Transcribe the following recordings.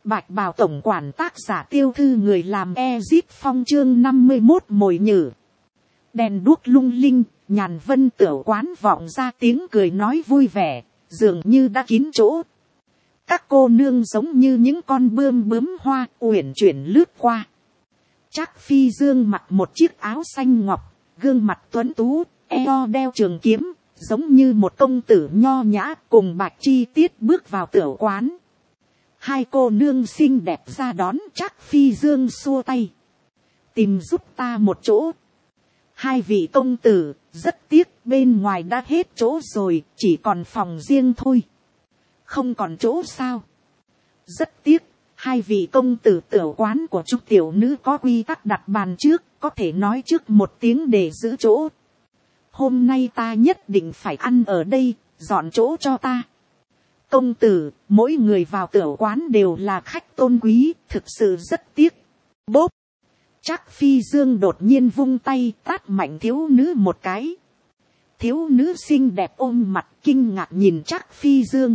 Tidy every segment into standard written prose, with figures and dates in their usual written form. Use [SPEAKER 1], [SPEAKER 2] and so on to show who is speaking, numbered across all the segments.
[SPEAKER 1] Bạch bào tổng quản tác giả Tiêu Thư người làm Ezip Phong chương 51 mồi nhử. Đèn đuốc lung linh, nhàn vân tửu quán vọng ra tiếng cười nói vui vẻ, dường như đã kín chỗ. Các cô nương giống như những con bướm hoa uyển chuyển lướt qua. Trác Phi Dương mặc một chiếc áo xanh ngọc, gương mặt tuấn tú, eo đeo trường kiếm, giống như một công tử nho nhã cùng Bạch Chi Tiết bước vào tửu quán. Hai cô nương xinh đẹp ra đón Trác Phi Dương xua tay. Tìm giúp ta một chỗ. Hai vị công tử, rất tiếc bên ngoài đã hết chỗ rồi, chỉ còn phòng riêng thôi. Không còn chỗ sao? Rất tiếc, hai vị công tử tửu quán của chúng tiểu nữ có quy tắc đặt bàn trước, có thể nói trước một tiếng để giữ chỗ. Hôm nay ta nhất định phải ăn ở đây, dọn chỗ cho ta. Công tử, mỗi người vào tửu quán đều là khách tôn quý, thực sự rất tiếc. Bốp! Trác Phi Dương đột nhiên vung tay tát mạnh thiếu nữ một cái. Thiếu nữ xinh đẹp ôm mặt kinh ngạc nhìn Trác Phi Dương.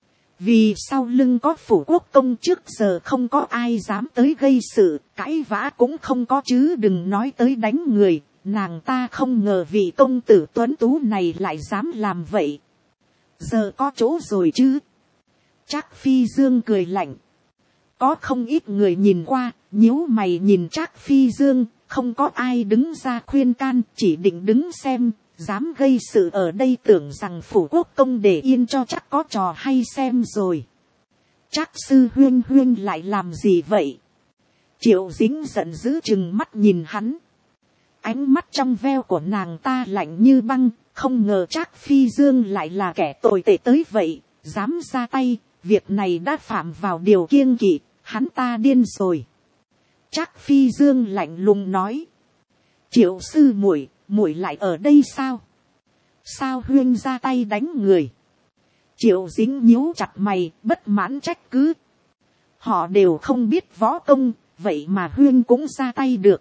[SPEAKER 1] Vì sau lưng có phủ quốc công trước giờ không có ai dám tới gây sự, cãi vã cũng không có chứ đừng nói tới đánh người. Nàng ta không ngờ vị công tử tuấn tú này lại dám làm vậy. Giờ có chỗ rồi chứ. Trác Phi Dương cười lạnh. Có không ít người nhìn qua, nhíu mày nhìn Trác Phi Dương, không có ai đứng ra khuyên can, chỉ định đứng xem, dám gây sự ở đây tưởng rằng phủ quốc công để yên cho chắc có trò hay xem rồi. Trác sư huyên huyên lại làm gì vậy? Triệu Dính giận dữ chừng mắt nhìn hắn. Ánh mắt trong veo của nàng ta lạnh như băng, không ngờ Trác Phi Dương lại là kẻ tồi tệ tới vậy, dám ra tay, việc này đã phạm vào điều kiêng kỵ, hắn ta điên rồi. Trác Phi Dương lạnh lùng nói. Triệu sư muội, muội lại ở đây sao? Sao huyên ra tay đánh người? Triệu Dính nhíu chặt mày, bất mãn trách cứ. Họ đều không biết võ công, vậy mà huyên cũng ra tay được.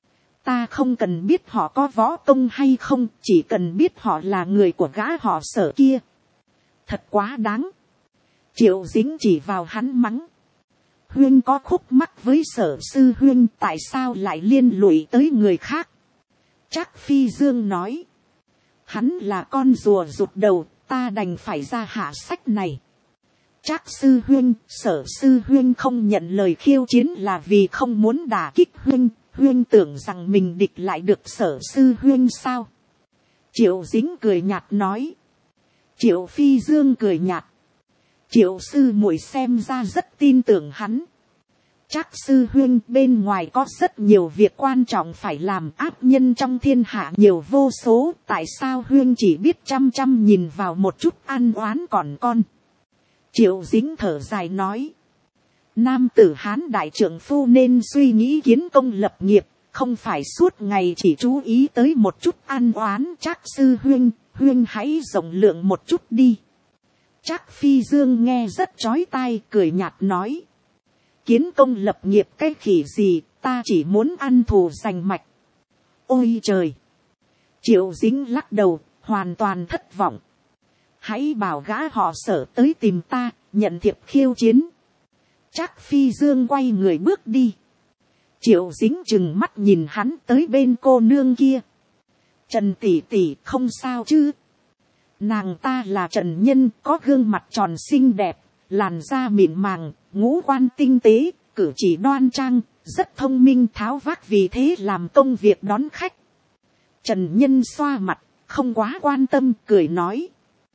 [SPEAKER 1] Ta không cần biết họ có võ công hay không, chỉ cần biết họ là người của gã họ Sở kia. Thật quá đáng. Triệu Dính chỉ vào hắn mắng. Huyên có khúc mắc với Sở sư huyên, tại sao lại liên lụy tới người khác? Trác Phi Dương nói. Hắn là con rùa rụt đầu, ta đành phải ra hạ sách này. Trác sư huyên, Sở sư huyên không nhận lời khiêu chiến là vì không muốn đả kích huyên. Huyên tưởng rằng mình địch lại được Sở sư huyên sao? Triệu Dính cười nhạt nói. Triệu Phi Dương cười nhạt. Triệu sư muội xem ra rất tin tưởng hắn. Trác sư huyên, bên ngoài có rất nhiều việc quan trọng phải làm, áp nhân trong thiên hạ nhiều vô số, tại sao huyên chỉ biết chăm chăm nhìn vào một chút ăn oán còn con? Triệu Dính thở dài nói. Nam tử Hán đại trượng phu nên suy nghĩ kiến công lập nghiệp, không phải suốt ngày chỉ chú ý tới một chút ăn oán. Trác sư huyên, huyên hãy rộng lượng một chút đi. Trác Phi Dương nghe rất chói tai, cười nhạt nói. Kiến công lập nghiệp cái khỉ gì, ta chỉ muốn ăn thù giành mạch. Ôi trời! Triệu Dính lắc đầu, hoàn toàn thất vọng. Hãy bảo gã họ Sở tới tìm ta, nhận thiệp khiêu chiến. Trác Phi Dương quay người bước đi. Triệu Dính chừng mắt nhìn hắn tới bên cô nương kia. Trần tỷ tỷ không sao chứ? Nàng ta là Trần Nhân, có gương mặt tròn xinh đẹp, làn da mịn màng, ngũ quan tinh tế, cử chỉ đoan trang, rất thông minh tháo vác, vì thế làm công việc đón khách. Trần Nhân xoa mặt, không quá quan tâm, cười nói.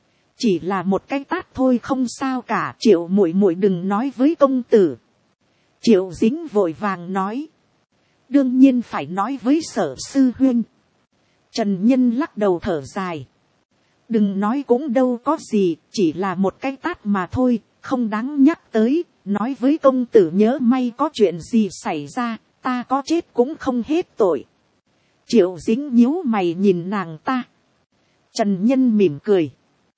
[SPEAKER 1] Chỉ là một cái tát thôi không sao cả, Triệu muội muội đừng nói với công tử. Triệu Dính vội vàng nói. Đương nhiên phải nói với Sở sư huyên. Trần Nhân lắc đầu thở dài. Đừng nói cũng đâu có gì, chỉ là một cái tát mà thôi, không đáng nhắc tới. Nói với công tử nhớ may có chuyện gì xảy ra, ta có chết cũng không hết tội. Triệu Dính nhíu mày nhìn nàng ta. Trần Nhân mỉm cười.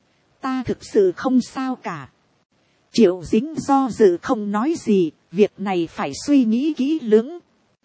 [SPEAKER 1] Ta thực sự không sao cả. Triệu Dính do dự không nói gì, việc này phải suy nghĩ kỹ lưỡng.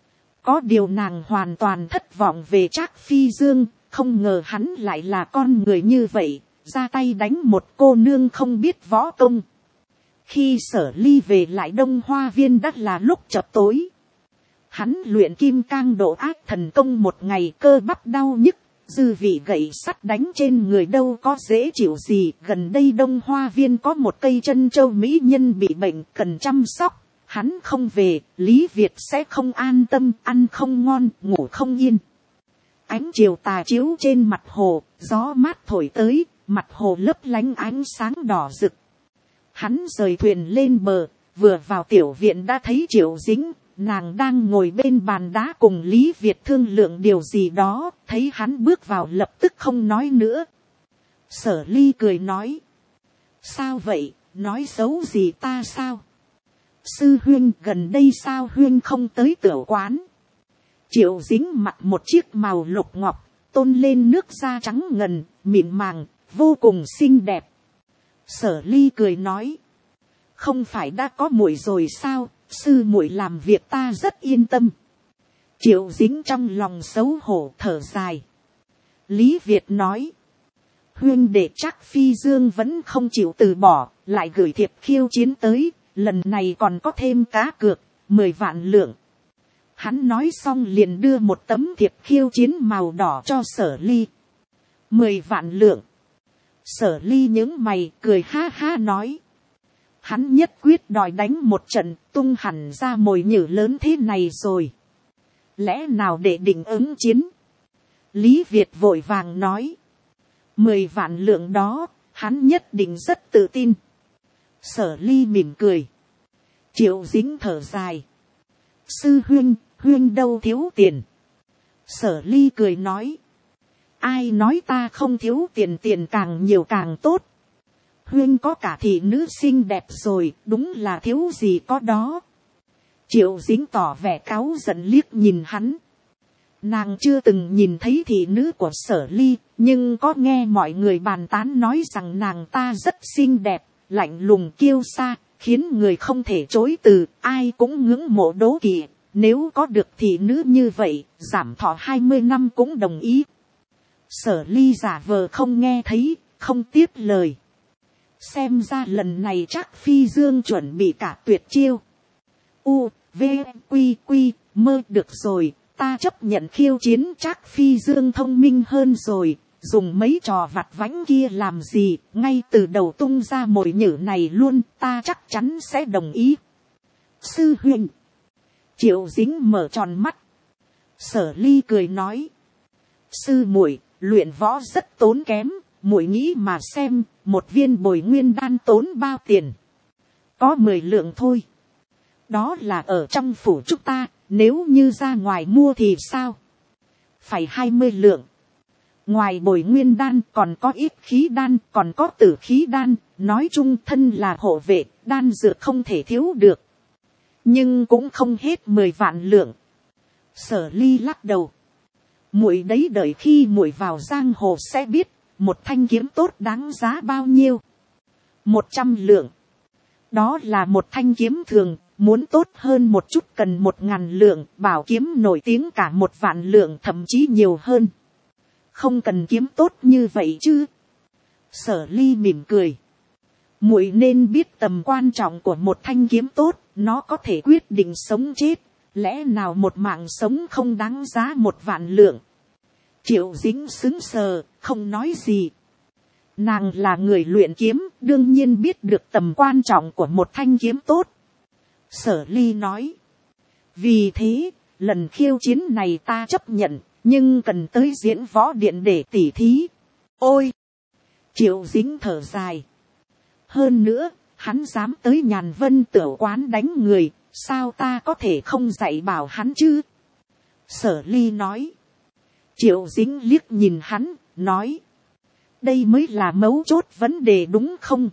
[SPEAKER 1] Có điều nàng hoàn toàn thất vọng về Trác Phi Dương, không ngờ hắn lại là con người như vậy, ra tay đánh một cô nương không biết võ công. Khi Sở Ly về lại Đông Hoa Viên đã là lúc chập tối. Hắn luyện kim cang độ ác thần công một ngày cơ bắp đau nhức, dư vị gậy sắt đánh trên người đâu có dễ chịu gì. Gần đây Đông Hoa Viên có một cây chân châu mỹ nhân bị bệnh cần chăm sóc. Hắn không về, Lý Việt sẽ không an tâm, ăn không ngon, ngủ không yên. Ánh chiều tà chiếu trên mặt hồ, gió mát thổi tới, mặt hồ lấp lánh ánh sáng đỏ rực. Hắn rời thuyền lên bờ, vừa vào tiểu viện đã thấy Triệu Dính, nàng đang ngồi bên bàn đá cùng Lý Việt thương lượng điều gì đó, thấy hắn bước vào lập tức không nói nữa. Sở Ly cười nói, sao vậy, nói xấu gì ta sao? Sư huynh gần đây sao huynh không tới tiểu quán? Triệu Dính mặc một chiếc màu lục ngọc, tôn lên nước da trắng ngần, mịn màng, vô cùng xinh đẹp. Sở Ly cười nói, không phải đã có muội rồi sao, sư muội làm việc ta rất yên tâm. Triệu Dính trong lòng xấu hổ thở dài. Lý Việt nói, huynh đệ chắc Phi Dương vẫn không chịu từ bỏ, lại gửi thiệp khiêu chiến tới, lần này còn có thêm cá cược, 10 vạn lượng. Hắn nói xong liền đưa một tấm thiệp khiêu chiến màu đỏ cho Sở Ly. 10 vạn lượng. Sở Ly nhướng mày cười ha ha nói, hắn nhất quyết đòi đánh một trận, tung hẳn ra mồi nhử lớn thế này rồi. Lẽ nào để định ứng chiến? Lý Việt vội vàng nói, 10 vạn lượng đó, hắn nhất định rất tự tin. Sở Ly mỉm cười. Triệu Dính thở dài. Sư huynh, huynh đâu thiếu tiền? Sở Ly cười nói, ai nói ta không thiếu tiền, tiền càng nhiều càng tốt. Huynh có cả thị nữ xinh đẹp rồi, đúng là thiếu gì có đó. Triệu Dính tỏ vẻ cáu giận liếc nhìn hắn. Nàng chưa từng nhìn thấy thị nữ của Sở Ly, nhưng có nghe mọi người bàn tán nói rằng nàng ta rất xinh đẹp, lạnh lùng kiêu sa, khiến người không thể chối từ, ai cũng ngưỡng mộ đố kỵ. Nếu có được thị nữ như vậy, giảm thọ 20 năm cũng đồng ý. Sở Ly giả vờ không nghe thấy, không tiếp lời. Xem ra lần này chắc Phi Dương chuẩn bị cả tuyệt chiêu. U, V, Quy, Quy, mơ được rồi, ta chấp nhận khiêu chiến. Chắc Phi Dương thông minh hơn rồi, dùng mấy trò vặt vãnh kia làm gì, ngay từ đầu tung ra mồi nhử này luôn, ta chắc chắn sẽ đồng ý. Sư huynh. Triệu Dính mở tròn mắt. Sở Ly cười nói, sư muội luyện võ rất tốn kém, muội nghĩ mà xem, một viên bồi nguyên đan tốn bao tiền? Có 10 lượng thôi. Đó là ở trong phủ chúng ta, nếu như ra ngoài mua thì sao? Phải 20 lượng. Ngoài bồi nguyên đan còn có ít khí đan, còn có tử khí đan, nói chung thân là hộ vệ, đan dược không thể thiếu được. Nhưng cũng không hết 10 vạn lượng. Sở Ly lắc đầu. Muội đấy đợi khi muội vào giang hồ sẽ biết, một thanh kiếm tốt đáng giá bao nhiêu. 100 lượng. Đó là một thanh kiếm thường, muốn tốt hơn một chút cần 1000 lượng, bảo kiếm nổi tiếng cả 1 vạn lượng thậm chí nhiều hơn. Không cần kiếm tốt như vậy chứ. Sở Ly mỉm cười. Muội nên biết tầm quan trọng của một thanh kiếm tốt, nó có thể quyết định sống chết, lẽ nào một mạng sống không đáng giá 1 vạn lượng? Triệu Dính sững sờ, không nói gì. Nàng là người luyện kiếm, đương nhiên biết được tầm quan trọng của một thanh kiếm tốt. Sở Ly nói, vì thế, lần khiêu chiến này ta chấp nhận, nhưng cần tới diễn võ điện để tỉ thí. Ôi! Triệu Dính thở dài. Hơn nữa, hắn dám tới Nhàn Vân Tửu quán đánh người, sao ta có thể không dạy bảo hắn chứ? Sở Ly nói. Triệu Dính liếc nhìn hắn, nói, đây mới là mấu chốt vấn đề đúng không?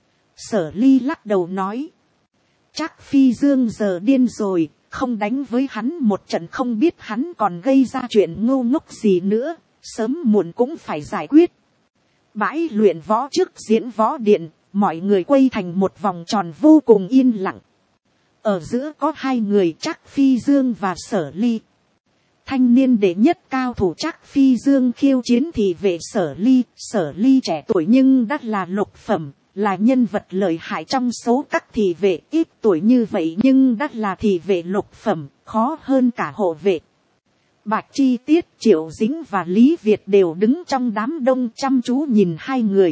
[SPEAKER 1] Sở Ly lắc đầu nói, chắc Phi Dương giờ điên rồi, không đánh với hắn một trận không biết hắn còn gây ra chuyện ngu ngốc gì nữa, sớm muộn cũng phải giải quyết. Bãi luyện võ trước diễn võ điện, mọi người quay thành một vòng tròn vô cùng yên lặng. Ở giữa có 2 người chắc Phi Dương và Sở Ly. Thanh niên đệ nhất cao thủ chắc Phi Dương khiêu chiến thì về Sở Ly trẻ tuổi nhưng đã là lục phẩm, là nhân vật lợi hại trong số các thị vệ, ít tuổi như vậy nhưng đã là thị vệ lục phẩm, khó hơn cả hộ vệ. Bạch Chi Tiết, Triệu Dính và Lý Việt đều đứng trong đám đông chăm chú nhìn hai người.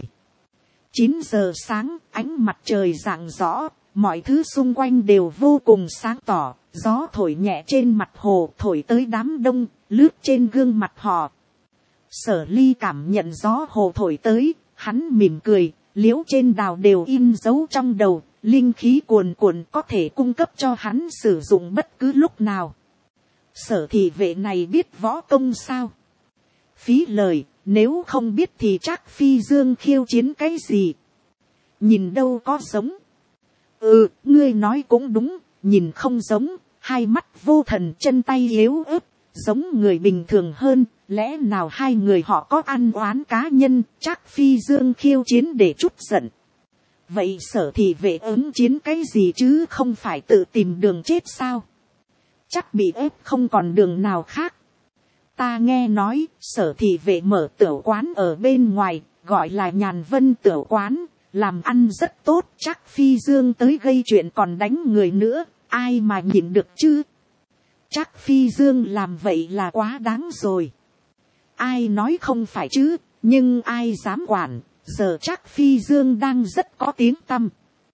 [SPEAKER 1] 9 giờ sáng, ánh mặt trời rạng rõ, mọi thứ xung quanh đều vô cùng sáng tỏ, gió thổi nhẹ trên mặt hồ, thổi tới đám đông, lướt trên gương mặt họ. Sở Ly cảm nhận gió hồ thổi tới, hắn mỉm cười, liễu trên đào đều in dấu trong đầu, linh khí cuồn cuộn có thể cung cấp cho hắn sử dụng bất cứ lúc nào. Sở thị vệ này biết võ công sao? Phí lời, nếu không biết thì chắc Phi Dương khiêu chiến cái gì? Nhìn đâu có giống. Ngươi nói cũng đúng, nhìn không giống, hai mắt vô thần, chân tay yếu ớt, giống người bình thường hơn. Lẽ nào hai người họ có ăn oán cá nhân, chắc Phi Dương khiêu chiến để trút giận. Vậy sở thị vệ ứng chiến cái gì chứ không phải tự tìm đường chết sao? Chắc bị ép không còn đường nào khác. Ta nghe nói sở thị vệ mở tửu quán ở bên ngoài, gọi là Nhàn Vân tửu quán, làm ăn rất tốt. Chắc Phi Dương tới gây chuyện còn đánh người nữa, ai mà nhịn được chứ? Chắc Phi Dương làm vậy là quá đáng rồi. Ai nói không phải chứ, nhưng ai dám quản, giờ chắc Phi Dương đang rất có tiếng tăm.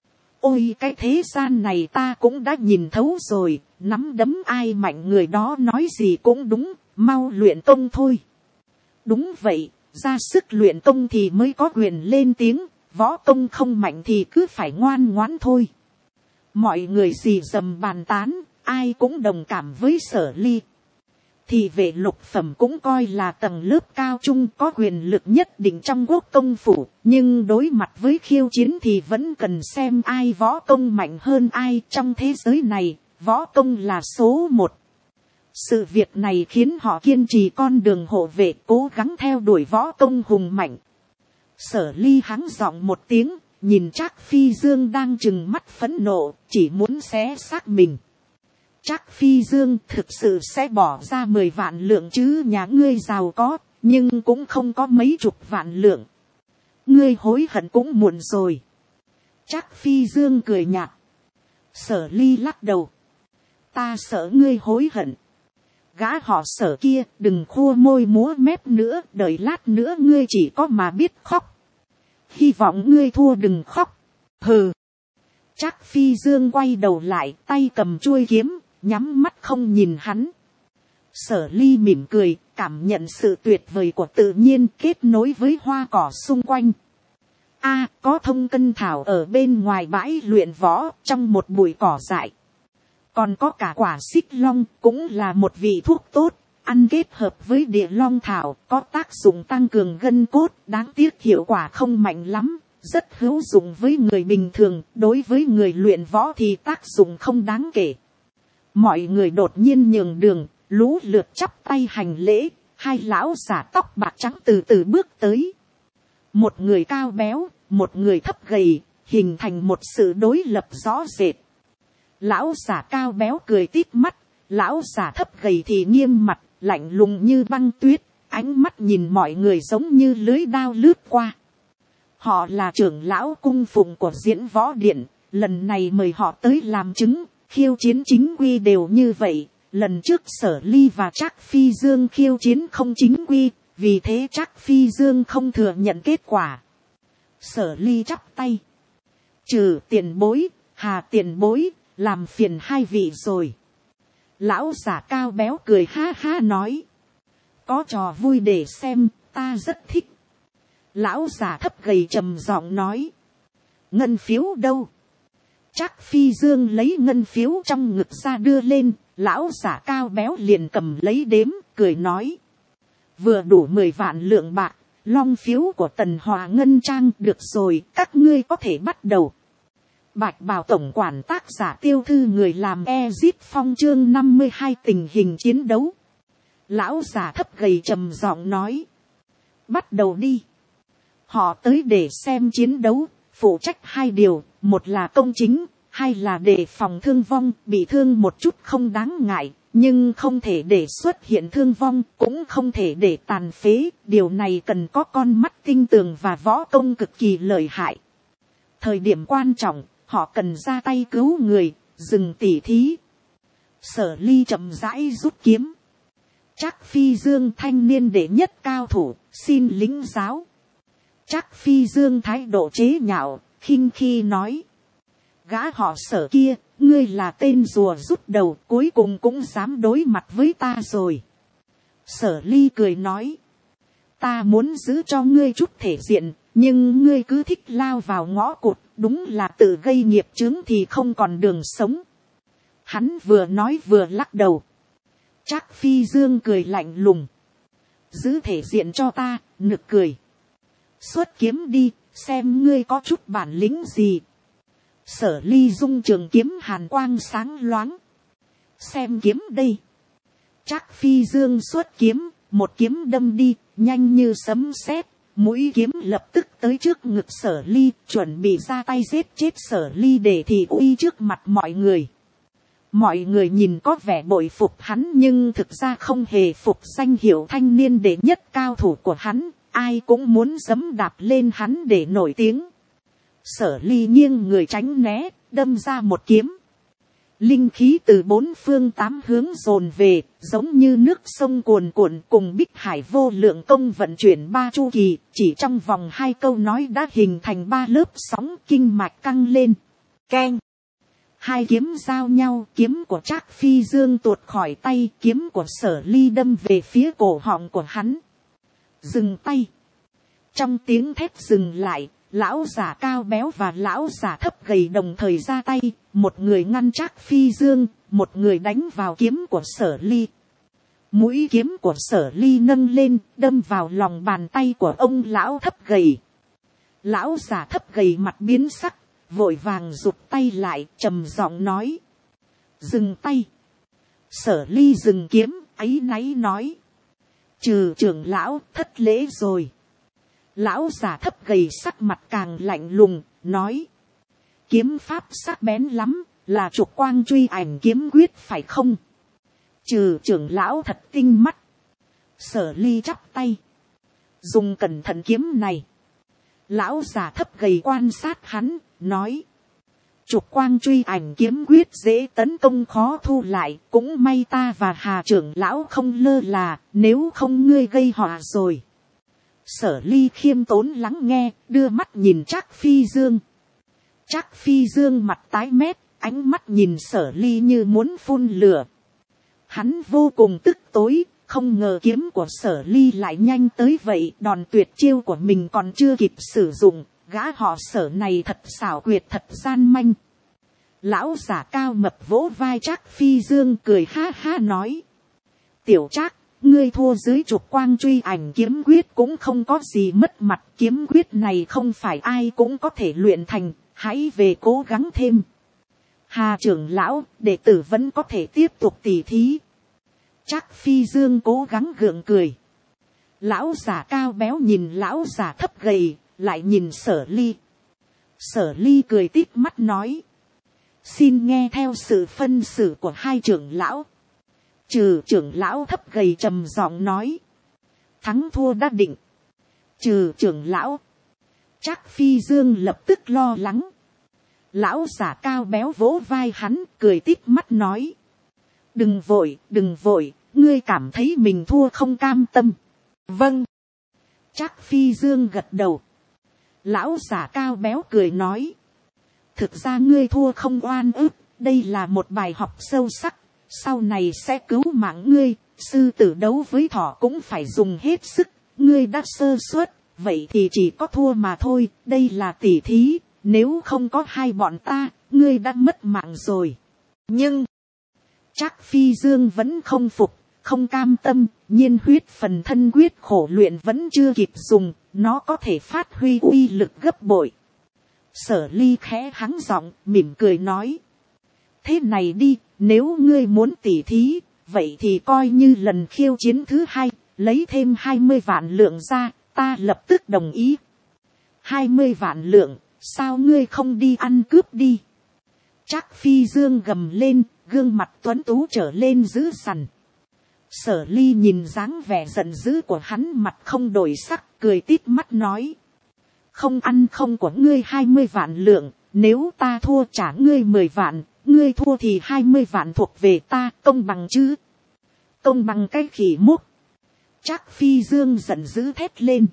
[SPEAKER 1] Ôi cái thế gian này ta cũng đã nhìn thấu rồi, nắm đấm ai mạnh người đó nói gì cũng đúng, mau luyện công thôi. Đúng vậy, ra sức luyện công thì mới có quyền lên tiếng, võ công không mạnh thì cứ phải ngoan ngoãn thôi. Mọi người xì dầm bàn tán, ai cũng đồng cảm với Sở Ly. Thì vệ lục phẩm cũng coi là tầng lớp cao trung có quyền lực nhất định trong quốc công phủ, nhưng đối mặt với khiêu chiến thì vẫn cần xem ai võ công mạnh hơn ai. Trong thế giới này, võ công là số 1. Sự việc này khiến họ kiên trì con đường hộ vệ, cố gắng theo đuổi võ công hùng mạnh. Sở Ly hắng giọng một tiếng, nhìn Trác Phi Dương đang trừng mắt phẫn nộ, chỉ muốn xé xác mình. Trác Phi Dương thực sự sẽ bỏ ra 10 vạn lượng chứ? Nhà ngươi giàu có, nhưng cũng không có mấy chục vạn lượng. Ngươi hối hận cũng muộn rồi. Trác Phi Dương cười nhạt. Sở Ly lắc đầu. Ta sợ ngươi hối hận. Gã họ Sở kia đừng khua môi múa mép nữa, đợi lát nữa ngươi chỉ có mà biết khóc. Hy vọng ngươi thua đừng khóc. Hừ. Trác Phi Dương quay đầu lại, tay cầm chuôi kiếm, nhắm mắt không nhìn hắn. Sở Ly mỉm cười, cảm nhận sự tuyệt vời của tự nhiên kết nối với hoa cỏ xung quanh. Có thông cân thảo ở bên ngoài bãi luyện võ, trong một bụi cỏ dại. Còn có cả quả xích long, cũng là một vị thuốc tốt, ăn kết hợp với địa long thảo, có tác dụng tăng cường gân cốt, đáng tiếc hiệu quả không mạnh lắm, rất hữu dụng với người bình thường, đối với người luyện võ thì tác dụng không đáng kể. Mọi người đột nhiên nhường đường, lũ lượt chắp tay hành lễ, hai lão giả tóc bạc trắng từ từ bước tới. Một người cao béo, một người thấp gầy, hình thành một sự đối lập rõ rệt. Lão giả cao béo cười tít mắt, lão giả thấp gầy thì nghiêm mặt, lạnh lùng như băng tuyết, ánh mắt nhìn mọi người giống như lưới đao lướt qua. Họ là trưởng lão cung phụng của Diễn Võ Điện, lần này mời họ tới làm chứng, khiêu chiến chính quy đều như vậy. Lần trước Sở Ly và Trác Phi Dương khiêu chiến không chính quy, vì thế Trác Phi Dương không thừa nhận kết quả. Sở Ly chắp tay. Trừ tiền bối, Hà tiền bối, làm phiền hai vị rồi. Lão giả cao béo cười ha ha nói. Có trò vui để xem, ta rất thích. Lão giả thấp gầy trầm giọng nói. Ngân phiếu đâu? Trác Phi Dương lấy ngân phiếu trong ngực ra đưa lên, lão giả cao béo liền cầm lấy đếm, cười nói. Vừa đủ 10 vạn lượng bạc, long phiếu của Tần Hòa Ngân Trang được rồi, các ngươi có thể bắt đầu. Bạch Bào tổng quản tác giả Tiêu Thư người làm Ezip Phong chương 52 tình hình chiến đấu. Lão giả thấp gầy trầm giọng nói. Bắt đầu đi. Họ tới để xem chiến đấu, phụ trách 2 điều, một là công chính, 2 là đề phòng thương vong, bị thương một chút không đáng ngại, nhưng không thể để xuất hiện thương vong, cũng không thể để tàn phế, điều này cần có con mắt tinh tường và võ công cực kỳ lợi hại. Thời điểm quan trọng, họ cần ra tay cứu người, dừng tỉ thí. Sở Ly chậm rãi rút kiếm. Trác Phi Dương thanh niên đệ nhất cao thủ, xin lĩnh giáo. Trác Phi Dương thái độ chế nhạo, khinh khi nói. Gã họ Sở kia, ngươi là tên rùa rút đầu, cuối cùng cũng dám đối mặt với ta rồi. Sở Ly cười nói. Ta muốn giữ cho ngươi chút thể diện, nhưng ngươi cứ thích lao vào ngõ cụt, đúng là tự gây nghiệp chướng thì không còn đường sống. Hắn vừa nói vừa lắc đầu. Trác Phi Dương cười lạnh lùng. Giữ thể diện cho ta, nực cười. Xuất kiếm đi, xem ngươi có chút bản lĩnh gì. Sở Ly dung trường kiếm hàn quang sáng loáng. Xem kiếm đây. Trác Phi Dương xuất kiếm, một kiếm đâm đi, nhanh như sấm sét. Mũi kiếm lập tức tới trước ngực Sở Ly, chuẩn bị ra tay giết chết Sở Ly để thị uy trước mặt mọi người. Mọi người nhìn có vẻ bội phục hắn nhưng thực ra không hề phục danh hiệu thanh niên đệ nhất cao thủ của hắn. Ai cũng muốn giẫm đạp lên hắn để nổi tiếng. Sở Ly nghiêng người tránh né, đâm ra một kiếm. Linh khí từ bốn phương tám hướng dồn về, giống như nước sông cuồn cuộn cùng Bích Hải vô lượng công vận chuyển 3 chu kỳ. Chỉ trong vòng 2 câu nói đã hình thành 3 lớp sóng kinh mạch căng lên. Keng! 2 kiếm giao nhau, kiếm của Trác Phi Dương tuột khỏi tay, kiếm của Sở Ly đâm về phía cổ họng của hắn. Dừng tay! Trong tiếng thét dừng lại, lão giả cao béo và lão giả thấp gầy đồng thời ra tay, một người ngăn Trác Phi Dương, một người đánh vào kiếm của Sở Ly. Mũi kiếm của Sở Ly nâng lên, đâm vào lòng bàn tay của ông lão thấp gầy. Lão giả thấp gầy mặt biến sắc, vội vàng rụt tay lại, trầm giọng nói. Dừng tay. Sở Ly dừng kiếm, áy náy nói. Trừ trưởng lão, thất lễ rồi. Lão giả thấp gầy sắc mặt càng lạnh lùng, nói. Kiếm pháp sắc bén lắm, là trục quang truy ảnh kiếm quyết phải không? Trừ trưởng lão thật tinh mắt. Sở Ly chắp tay. Dùng cẩn thận kiếm này. Lão giả thấp gầy quan sát hắn, nói. Trục quang truy ảnh kiếm quyết dễ tấn công khó thu lại, cũng may ta và Hà trưởng lão không lơ là, nếu không ngươi gây họa rồi. Sở Ly khiêm tốn lắng nghe, đưa mắt nhìn Trác Phi Dương. Trác Phi Dương mặt tái mét, ánh mắt nhìn Sở Ly như muốn phun lửa. Hắn vô cùng tức tối, không ngờ kiếm của Sở Ly lại nhanh tới vậy, đòn tuyệt chiêu của mình còn chưa kịp sử dụng, gã họ Sở này thật xảo quyệt thật gian manh. Lão giả cao mập vỗ vai Trác Phi Dương cười ha ha nói. Tiểu Trác, ngươi thua dưới trục quang truy ảnh kiếm quyết cũng không có gì mất mặt, kiếm quyết này không phải ai cũng có thể luyện thành, hãy về cố gắng thêm. Hà trưởng lão, đệ tử vẫn có thể tiếp tục tỉ thí. Trác Phi Dương cố gắng gượng cười. Lão giả cao béo nhìn lão giả thấp gầy, lại nhìn Sở Ly. Sở Ly cười tít mắt nói. Xin nghe theo sự phân xử của hai trưởng lão. Trừ trưởng lão thấp gầy trầm giọng nói. Thắng thua đã định. Trừ trưởng lão. Trác Phi Dương lập tức lo lắng. Lão giả cao béo vỗ vai hắn, cười tít mắt nói. Đừng vội, ngươi cảm thấy mình thua không cam tâm. Vâng. Trác Phi Dương gật đầu. Lão giả cao béo cười nói. Thực ra ngươi thua không oan ức, đây là một bài học sâu sắc. Sau này sẽ cứu mạng ngươi, sư tử đấu với thỏ cũng phải dùng hết sức. Ngươi đã sơ suất, vậy thì chỉ có thua mà thôi, đây là tỉ thí. Nếu không có hai bọn ta, ngươi đã mất mạng rồi. Nhưng, Trác Phi Dương vẫn không phục, không cam tâm, nhiên huyết phần thân quyết khổ luyện vẫn chưa kịp dùng, nó có thể phát huy uy lực gấp bội. Sở Ly khẽ hắng giọng, mỉm cười nói. Thế này đi, nếu ngươi muốn tỉ thí, vậy thì coi như lần khiêu chiến thứ 2, lấy thêm 20 vạn lượng ra, ta lập tức đồng ý. 20 vạn lượng, sao ngươi không đi ăn cướp đi? Trác Phi Dương gầm lên, gương mặt tuấn tú trở lên dữ dằn. Sở Ly nhìn dáng vẻ giận dữ của hắn, mặt không đổi sắc, cười tít mắt nói. không ăn không của ngươi 20 vạn lượng, nếu ta thua trả ngươi 10 vạn, ngươi thua thì 20 vạn thuộc về ta, công bằng chứ? Công bằng cái khỉ múc. Trác Phi Dương giận dữ thét lên.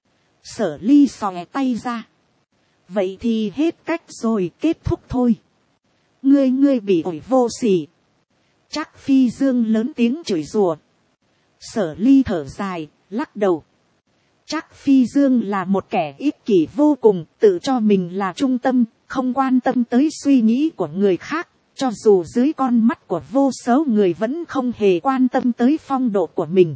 [SPEAKER 1] Sở Ly xòe tay ra. Vậy thì hết cách rồi, kết thúc thôi. Ngươi bị ổi vô sỉ. Trác Phi Dương lớn tiếng chửi rủa. Sở Ly thở dài, lắc đầu. Trác Phi Dương là một kẻ ích kỷ vô cùng, tự cho mình là trung tâm, không quan tâm tới suy nghĩ của người khác. Cho dù dưới con mắt của vô số người vẫn không hề quan tâm tới phong độ của mình.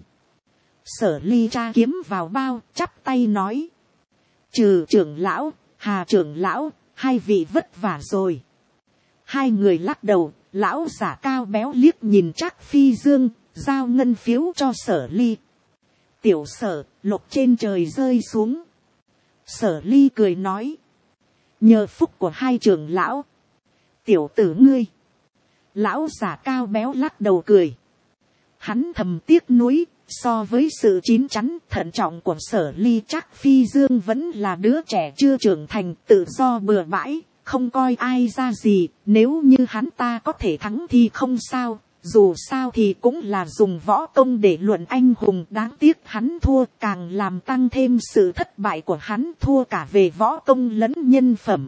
[SPEAKER 1] Sở Ly tra kiếm vào bao, chắp tay nói. Trừ trưởng lão, Hà trưởng lão, hai vị vất vả rồi. Hai người lắc đầu, lão giả cao béo liếc nhìn Trác Phi Dương, giao ngân phiếu cho Sở Ly. Tiểu Sở, lộc trên trời rơi xuống. Sở Ly cười nói. Nhờ phúc của hai trưởng lão. Tiểu tử ngươi. Lão giả cao béo lắc đầu cười. Hắn thầm tiếc nuối, so với sự chín chắn thận trọng của Sở Ly, Trác Phi Dương vẫn là đứa trẻ chưa trưởng thành, tự do bừa bãi, không coi ai ra gì. Nếu như hắn ta có thể thắng thì không sao, dù sao thì cũng là dùng võ công để luận anh hùng. Đáng tiếc hắn thua, càng làm tăng thêm sự thất bại của hắn, thua cả về võ công lẫn nhân phẩm.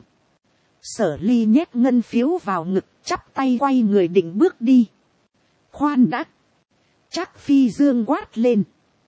[SPEAKER 1] Sở Ly nhét ngân phiếu vào ngực, chắp tay quay người định bước đi. Khoan đã. Trác Phi Dương quát lên.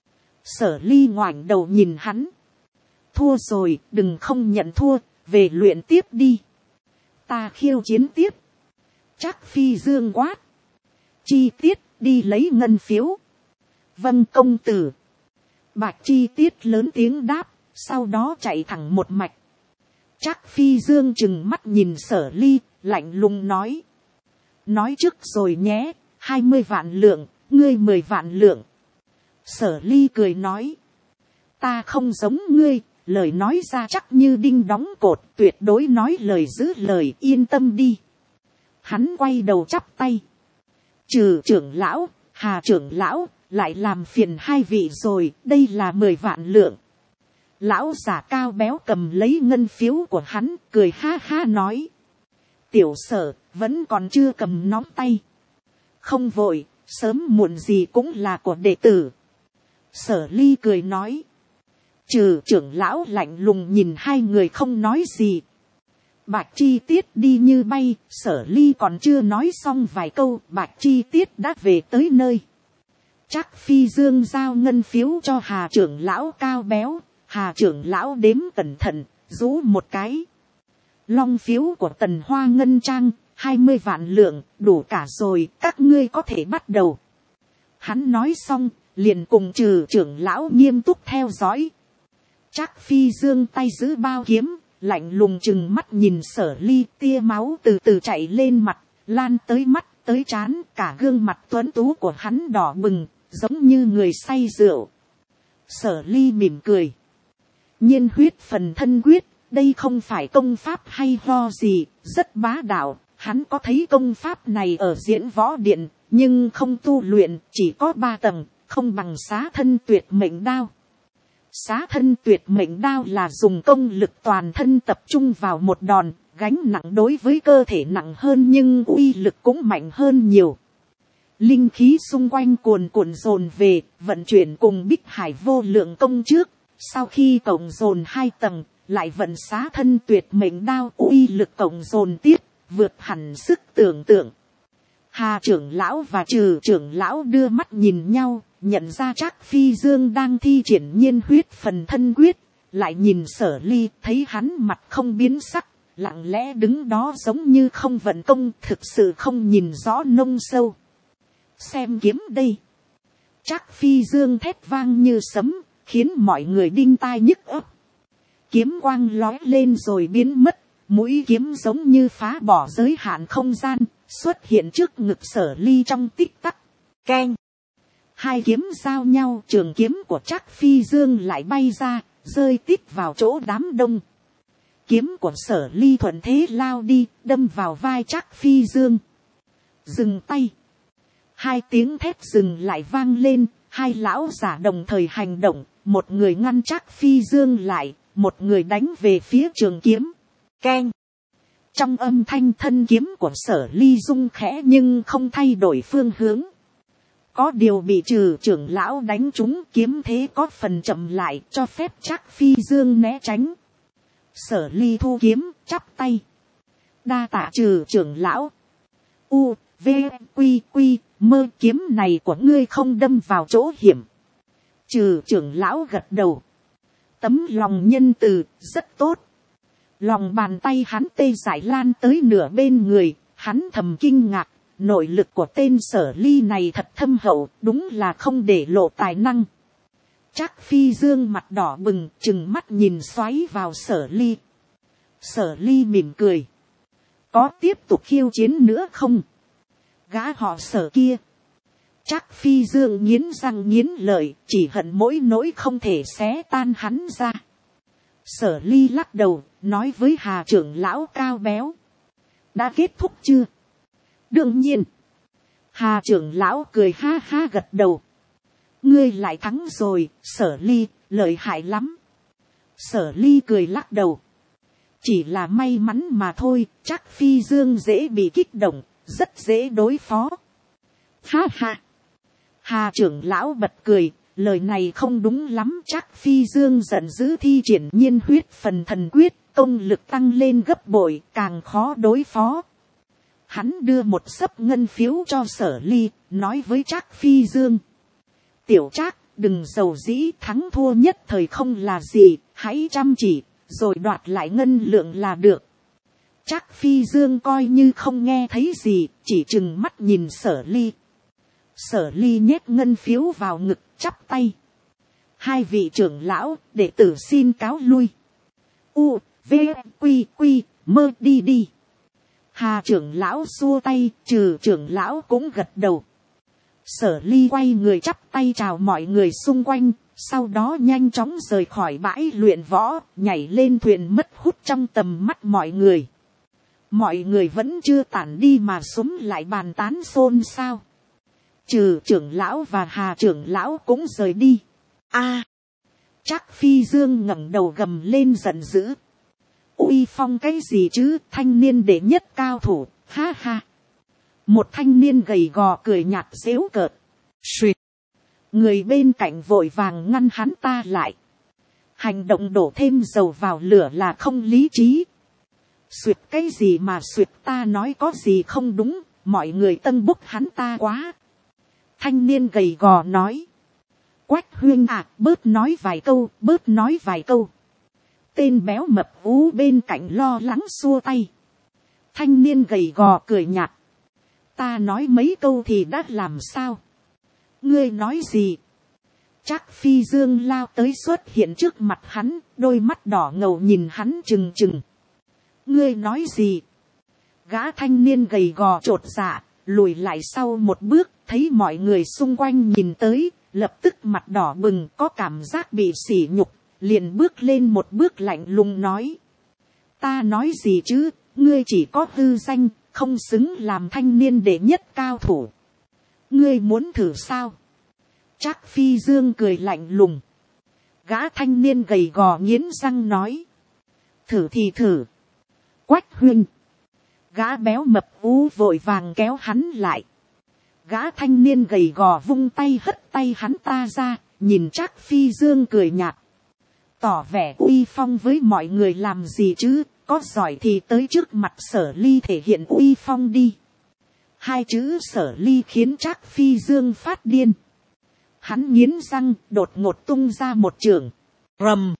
[SPEAKER 1] Sở Ly ngoảnh đầu nhìn hắn. Thua rồi, đừng không nhận thua, về luyện tiếp đi. Ta khiêu chiến tiếp. Trác Phi Dương quát. Chi Tiết, đi lấy ngân phiếu. Vâng công tử. Bạch Chi Tiết lớn tiếng đáp, sau đó chạy thẳng một mạch. Trác Phi Dương chừng mắt nhìn Sở Ly, lạnh lùng nói. Nói trước rồi nhé, 20 vạn lượng, ngươi 10 vạn lượng. Sở Ly cười nói. Ta không giống ngươi, lời nói ra chắc như đinh đóng cột, tuyệt đối nói lời giữ lời, yên tâm đi. Hắn quay đầu chắp tay. Trừ trưởng lão, Hà trưởng lão, lại làm phiền hai vị rồi, đây là 10 vạn lượng. Lão giả cao béo cầm lấy ngân phiếu của hắn, cười ha ha nói. Tiểu Sở, vẫn còn chưa cầm nắm tay. Không vội, sớm muộn gì cũng là của đệ tử. Sở Ly cười nói. Trừ trưởng lão lạnh lùng nhìn hai người không nói gì. Bạch Chi Tiết đi như bay, Sở Ly còn chưa nói xong vài câu, Bạch Chi Tiết đã về tới nơi. Trác Phi Dương giao ngân phiếu cho Hà trưởng lão cao béo, Hà trưởng lão đếm cẩn thận, rũ một cái. Long phiếu của Tần Hoa Ngân Trang, 20 vạn lượng, đủ cả rồi, các ngươi có thể bắt đầu. Hắn nói xong, liền cùng Trừ trưởng lão nghiêm túc theo dõi. Trác Phi Dương tay giữ bao kiếm, lạnh lùng chừng mắt nhìn Sở Ly, tia máu từ từ chạy lên mặt, lan tới mắt, tới trán, cả gương mặt tuấn tú của hắn đỏ bừng, giống như người say rượu. Sở Ly mỉm cười. Nhiên huyết phần thân quyết, đây không phải công pháp hay ho gì, rất bá đạo. Hắn có thấy công pháp này ở Diễn Võ Điện, nhưng không tu luyện, chỉ có 3 tầng, không bằng Xá Thân Tuyệt Mệnh Đao. Xá Thân Tuyệt Mệnh Đao là dùng công lực toàn thân tập trung vào một đòn, gánh nặng đối với cơ thể nặng hơn nhưng uy lực cũng mạnh hơn nhiều. Linh khí xung quanh cuồn cuộn dồn về, vận chuyển cùng Bích Hải vô lượng công trước, sau khi cộng dồn 2 tầng, lại vận Xá Thân Tuyệt Mệnh Đao, uy lực cộng dồn tiếp, vượt hẳn sức tưởng tượng. Hà trưởng lão và Trừ trưởng lão đưa mắt nhìn nhau, nhận ra Trác Phi Dương đang thi triển nhiên huyết phần thân quyết, lại nhìn Sở Ly, thấy hắn mặt không biến sắc, lặng lẽ đứng đó giống như không vận công, thực sự không nhìn rõ nông sâu. Xem kiếm đây. Trác Phi Dương thét vang như sấm, khiến mọi người đinh tai nhức óc. Kiếm quang lói lên rồi biến mất, mũi kiếm giống như phá bỏ giới hạn không gian, xuất hiện trước ngực Sở Ly trong tích tắc. Keng. Hai kiếm giao nhau, trường kiếm của Trác Phi Dương lại bay ra, rơi tít vào chỗ đám đông. Kiếm của Sở Ly thuận thế lao đi, đâm vào vai Trác Phi Dương. Dừng tay. Hai tiếng thét dừng lại vang lên, hai lão giả đồng thời hành động, một người ngăn Trác Phi Dương lại, một người đánh về phía trường kiếm. Keng. Trong âm thanh thân kiếm của Sở Ly rung khẽ nhưng không thay đổi phương hướng. Có điều bị Trừ trưởng lão đánh trúng, kiếm thế có phần chậm lại, cho phép Trác Phi Dương né tránh. Sở Ly thu kiếm, chắp tay. Đa tạ Trừ trưởng lão. U, V, Quy, Quy, Mơ, kiếm này của ngươi không đâm vào chỗ hiểm. Trừ trưởng lão gật đầu. Tấm lòng nhân từ, rất tốt. Lòng bàn tay hắn tê dại lan tới nửa bên người, hắn thầm kinh ngạc. Nội lực của tên Sở Ly này thật thâm hậu, đúng là không để lộ tài năng. Trác Phi Dương mặt đỏ bừng, trừng mắt nhìn xoáy vào Sở Ly. Sở Ly mỉm cười. Có tiếp tục khiêu chiến nữa không? Gã họ Sở kia. Trác Phi Dương nghiến răng nghiến lợi, chỉ hận mỗi nỗi không thể xé tan hắn ra. Sở Ly lắc đầu, nói với Hà trưởng lão cao béo. Đã kết thúc chưa? Đương nhiên. Hà trưởng lão cười ha ha gật đầu. Ngươi lại thắng rồi, Sở Ly, lợi hại lắm. Sở Ly cười lắc đầu. Chỉ là may mắn mà thôi, chắc Phi Dương dễ bị kích động, rất dễ đối phó. Ha ha. Hà trưởng lão bật cười, lời này không đúng lắm. Chắc Phi Dương giận dữ thi triển nhiên huyết phần thần quyết, công lực tăng lên gấp bội, càng khó đối phó. Hắn đưa một xấp ngân phiếu cho Sở Ly, nói với Trác Phi Dương. Tiểu Trác, đừng giàu dĩ, thắng thua nhất thời không là gì, hãy chăm chỉ, rồi đoạt lại ngân lượng là được. Trác Phi Dương coi như không nghe thấy gì, chỉ trừng mắt nhìn Sở Ly. Sở Ly nhét ngân phiếu vào ngực, chắp tay. Hai vị trưởng lão, đệ tử xin cáo lui. U, V, Quy, Quy, Mơ, đi đi. Hà trưởng lão xua tay, Trừ trưởng lão cũng gật đầu. Sở Ly quay người chắp tay chào mọi người xung quanh, sau đó nhanh chóng rời khỏi bãi luyện võ, nhảy lên thuyền mất hút trong tầm mắt mọi người. Mọi người vẫn chưa tản đi mà xúm lại bàn tán xôn xao. Trừ trưởng lão và Hà trưởng lão cũng rời đi. Trác Phi Dương ngẩng đầu gầm lên giận dữ. Uy phong cái gì chứ, thanh niên đệ nhất cao thủ, ha ha. Một thanh niên gầy gò cười nhạt giễu cợt. Xuyệt. Người bên cạnh vội vàng ngăn hắn ta lại. Hành động đổ thêm dầu vào lửa là không lý trí. Xuyệt cái gì mà xuyệt, ta nói có gì không đúng, mọi người tân bốc hắn ta quá. Thanh niên gầy gò nói. Quách huynh à, bớt nói vài câu, bớt nói vài câu. Tên béo mập ú bên cạnh lo lắng xua tay. Thanh niên gầy gò cười nhạt. Ta nói mấy câu thì đã làm sao? Ngươi nói gì? Trác Phi Dương lao tới xuất hiện trước mặt hắn, đôi mắt đỏ ngầu nhìn hắn trừng trừng. Ngươi nói gì? Gã thanh niên gầy gò chột dạ, lùi lại sau một bước, thấy mọi người xung quanh nhìn tới, lập tức mặt đỏ bừng, có cảm giác bị sỉ nhục, liền bước lên một bước lạnh lùng nói. Ta nói gì chứ, ngươi chỉ có hư danh, không xứng làm thanh niên đệ nhất cao thủ. Ngươi muốn thử sao? Trác Phi Dương cười lạnh lùng. Gã thanh niên gầy gò nghiến răng nói. Thử thì thử. Quách huynh. Gã béo mập ú vội vàng kéo hắn lại. Gã thanh niên gầy gò vung tay hất tay hắn ta ra, nhìn Trác Phi Dương cười nhạt. Tỏ vẻ uy phong với mọi người làm gì chứ, có giỏi thì tới trước mặt Sở Ly thể hiện uy phong đi. Hai chữ Sở Ly khiến Trác Phi Dương phát điên. Hắn nghiến răng, đột ngột tung ra một chưởng. Rầm.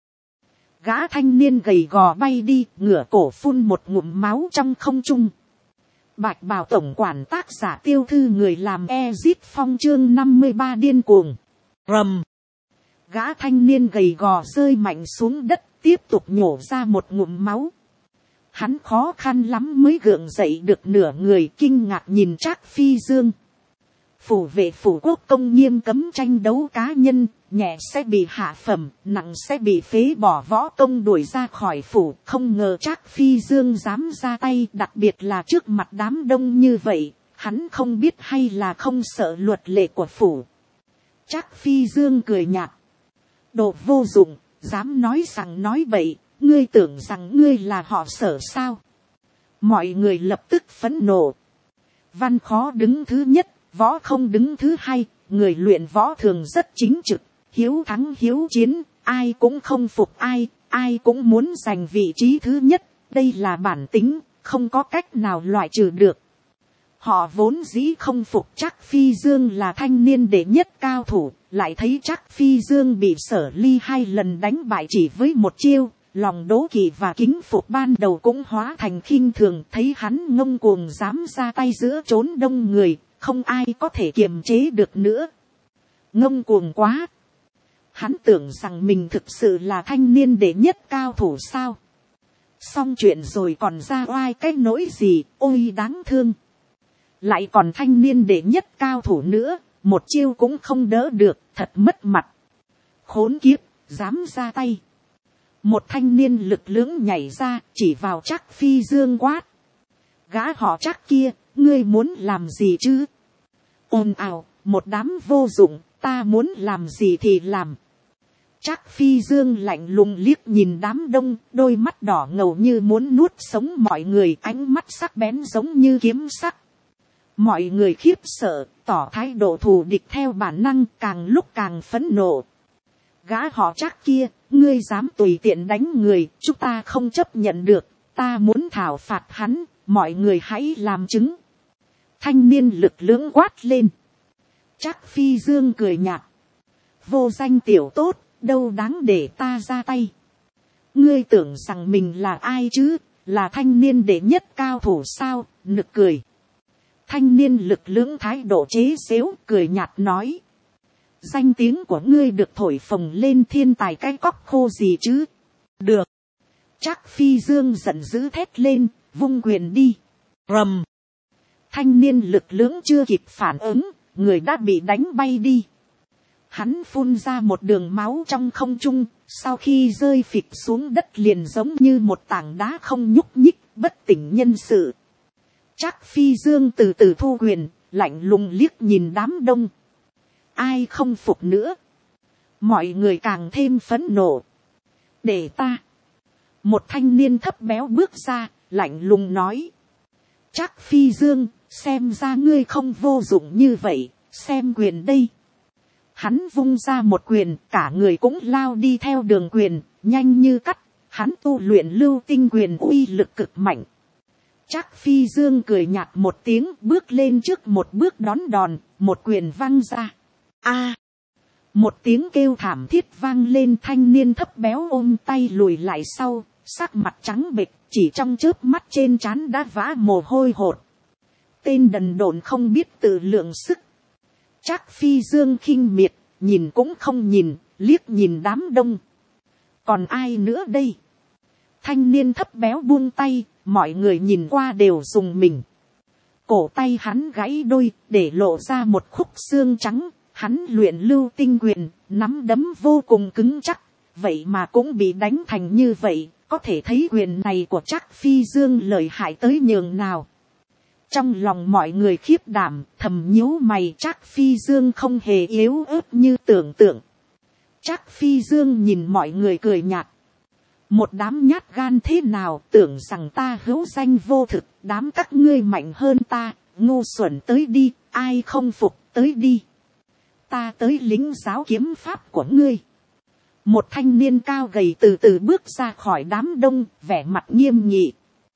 [SPEAKER 1] Gã thanh niên gầy gò bay đi, ngửa cổ phun một ngụm máu trong không trung. Bạch Bào tổng quản tác giả Tiêu Thư người làm Ezit Phong chương 53 điên cuồng. Rầm. Gã thanh niên gầy gò rơi mạnh xuống đất, tiếp tục nhổ ra một ngụm máu. Hắn khó khăn lắm mới gượng dậy được nửa người, kinh ngạc nhìn Trác Phi Dương. Phủ vệ phủ quốc công nghiêm cấm tranh đấu cá nhân, nhẹ sẽ bị hạ phẩm, nặng sẽ bị phế bỏ võ công đuổi ra khỏi phủ. Không ngờ Trác Phi Dương dám ra tay, đặc biệt là trước mặt đám đông như vậy, hắn không biết hay là không sợ luật lệ của phủ. Trác Phi Dương cười nhạt. Đồ vô dụng, dám nói rằng nói bậy, ngươi tưởng rằng ngươi là họ Sở sao? Mọi người lập tức phẫn nộ. Văn khó đứng thứ nhất, võ không đứng thứ hai, người luyện võ thường rất chính trực, hiếu thắng hiếu chiến, ai cũng không phục ai, ai cũng muốn giành vị trí thứ nhất, đây là bản tính, không có cách nào loại trừ được. Họ vốn dĩ không phục Trác Phi Dương là thanh niên đệ nhất cao thủ, lại thấy Trác Phi Dương bị Sở Ly 2 lần đánh bại chỉ với một chiêu, lòng đố kỵ và kính phục ban đầu cũng hóa thành khinh thường, thấy hắn ngông cuồng dám ra tay giữa chốn đông người, không ai có thể kiềm chế được nữa. Ngông cuồng quá. Hắn tưởng rằng mình thực sự là thanh niên đệ nhất cao thủ sao? Xong chuyện rồi còn ra oai cái nỗi gì, ôi đáng thương. Lại còn thanh niên đệ nhất cao thủ nữa, một chiêu cũng không đỡ được, thật mất mặt. Khốn kiếp, dám ra tay. Một thanh niên lực lưỡng nhảy ra, chỉ vào Trác Phi Dương quát. Gã họ Trác kia, ngươi muốn làm gì chứ? Ồn ào, một đám vô dụng, ta muốn làm gì thì làm. Trác Phi Dương lạnh lùng liếc nhìn đám đông, đôi mắt đỏ ngầu như muốn nuốt sống mọi người, ánh mắt sắc bén giống như kiếm sắc. Mọi người khiếp sợ, tỏ thái độ thù địch theo bản năng, càng lúc càng phẫn nộ. Gã họ Trác kia, ngươi dám tùy tiện đánh người, chúng ta không chấp nhận được, ta muốn thảo phạt hắn, mọi người hãy làm chứng. Thanh niên lực lưỡng quát lên. Trác Phi Dương cười nhạt. Vô danh tiểu tốt, đâu đáng để ta ra tay. Ngươi tưởng rằng mình là ai chứ, là thanh niên đệ nhất cao thủ sao, nực cười. Thanh niên lực lưỡng thái độ chế giễu, cười nhạt nói. Danh tiếng của ngươi được thổi phồng lên thiên tài cái cóc khô gì chứ. Được. Trác Phi Dương giận dữ thét lên, vung quyền đi. Rầm. Thanh niên lực lưỡng chưa kịp phản ứng, người đã bị đánh bay đi. Hắn phun ra một đường máu trong không trung, sau khi rơi phịch xuống đất liền giống như một tảng đá không nhúc nhích, bất tỉnh nhân sự. Trác Phi Dương từ từ thu quyền, lạnh lùng liếc nhìn đám đông. Ai không phục nữa? Mọi người càng thêm phẫn nộ. Để ta. Một thanh niên thấp béo bước ra, lạnh lùng nói. Trác Phi Dương, xem ra ngươi không vô dụng như vậy, xem quyền đây. Hắn vung ra một quyền, cả người cũng lao đi theo đường quyền, nhanh như cắt. Hắn tu luyện lưu tinh quyền uy lực cực mạnh. Trác Phi Dương cười nhạt một tiếng, bước lên trước một bước đón đòn, một quyền văng ra. A! Một tiếng kêu thảm thiết vang lên, thanh niên thấp béo ôm tay lùi lại sau, sắc mặt trắng bệch, chỉ trong chớp mắt trên trán đã vã mồ hôi hột. Tên đần độn không biết tự lượng sức. Trác Phi Dương khinh miệt, nhìn cũng không nhìn, liếc nhìn đám đông. Còn ai nữa đây? Thanh niên thấp béo buông tay, mọi người nhìn qua đều rùng mình. Cổ tay hắn gãy đôi, để lộ ra một khúc xương trắng. Hắn luyện lưu tinh quyền, nắm đấm vô cùng cứng chắc. Vậy mà cũng bị đánh thành như vậy, có thể thấy quyền này của Trác Phi Dương lợi hại tới nhường nào. Trong lòng mọi người khiếp đảm, thầm nhíu mày, Trác Phi Dương không hề yếu ớt như tưởng tượng. Trác Phi Dương nhìn mọi người cười nhạt. Một đám nhát gan thế nào, tưởng rằng ta hữu danh vô thực, đám các ngươi mạnh hơn ta, ngu xuẩn tới đi, ai không phục tới đi. Ta tới lính giáo kiếm pháp của ngươi. Một thanh niên cao gầy từ từ bước ra khỏi đám đông, vẻ mặt nghiêm nghị.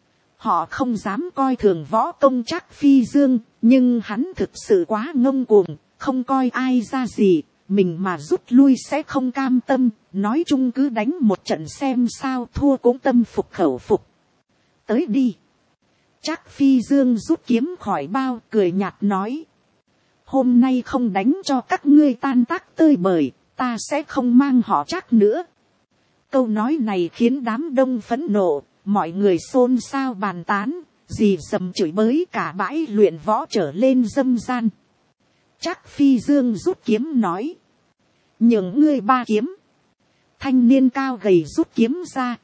[SPEAKER 1] Họ không dám coi thường võ công Trác Phi Dương, nhưng hắn thực sự quá ngông cuồng, không coi ai ra gì, mình mà rút lui sẽ không cam tâm, nói chung cứ đánh một trận xem sao, thua cũng tâm phục khẩu phục. Tới đi. Trác Phi Dương rút kiếm khỏi bao, cười nhạt nói. Hôm nay không đánh cho các ngươi tan tác tơi bời, ta sẽ không mang họ Trác nữa. Câu nói này khiến đám đông phẫn nộ, mọi người xôn xao bàn tán, dì dầm chửi bới, cả bãi luyện võ trở lên dâm gian. Trác Phi Dương rút kiếm nói. Nhường ngươi 3 kiếm. Thanh niên cao gầy rút kiếm ra,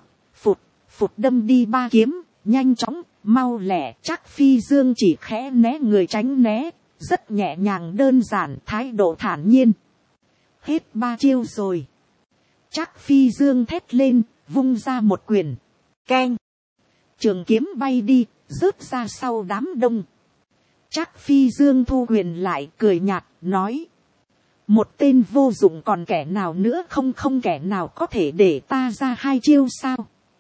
[SPEAKER 1] phụt đâm đi 3 kiếm, nhanh chóng, mau lẹ. Trác Phi Dương chỉ khẽ né người tránh né, rất nhẹ nhàng đơn giản, thái độ thản nhiên. Hết 3 chiêu rồi. Trác Phi Dương thét lên, vung ra một quyền. Keng. Trường kiếm bay đi, rớt ra sau đám đông. Trác Phi Dương thu quyền lại, cười nhạt, nói. Một tên vô dụng còn kẻ nào nữa không kẻ nào có thể để ta ra hai chiêu sao.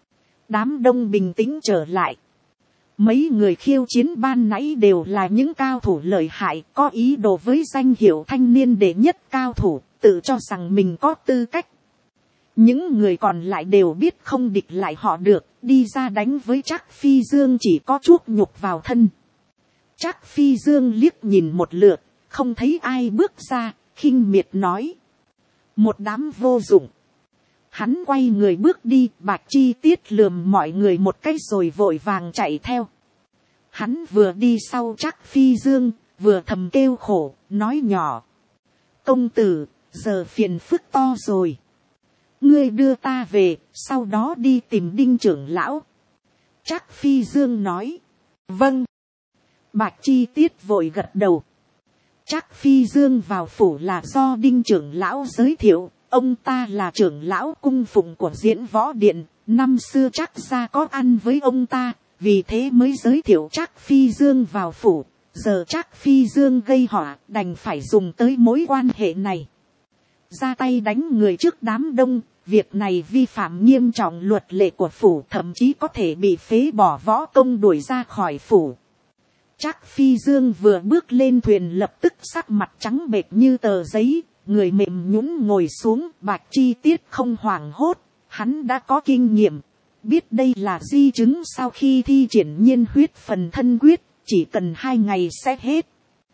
[SPEAKER 1] Đám đông bình tĩnh trở lại. Mấy người khiêu chiến ban nãy đều là những cao thủ lợi hại, có ý đồ với danh hiệu thanh niên đệ nhất cao thủ, tự cho rằng mình có tư cách. Những người còn lại đều biết không địch lại họ được, đi ra đánh với Trác Phi Dương chỉ có chuốc nhục vào thân. Trác Phi Dương liếc nhìn một lượt, không thấy ai bước ra, khinh miệt nói. Một đám vô dụng. Hắn quay người bước đi, Bạch Chi Tiết lườm mọi người một cái rồi vội vàng chạy theo. Hắn vừa đi sau Trác Phi Dương, vừa thầm kêu khổ, nói nhỏ. Công tử, giờ phiền phức to rồi. Ngươi đưa ta về, sau đó đi tìm Đinh trưởng lão. Trác Phi Dương nói. Vâng. Bạch Chi Tiết vội gật đầu. Trác Phi Dương vào phủ là do Đinh trưởng lão giới thiệu. Ông ta là trưởng lão cung phụng của Diễn Võ Điện. Năm xưa Trác gia có ăn với ông ta, vì thế mới giới thiệu Trác Phi Dương vào phủ. Giờ Trác Phi Dương gây họa, đành phải dùng tới mối quan hệ này. Ra tay đánh người trước đám đông, việc này vi phạm nghiêm trọng luật lệ của phủ, thậm chí có thể bị phế bỏ võ công, đuổi ra khỏi phủ. Trác Phi Dương vừa bước lên thuyền lập tức sắc mặt trắng bệch như tờ giấy, người mềm nhũn ngồi xuống. Bạch Chi Tiết không hoảng hốt, hắn đã có kinh nghiệm, biết đây là di chứng sau khi thi triển nhiên huyết phần thân quyết, chỉ cần 2 ngày sẽ hết.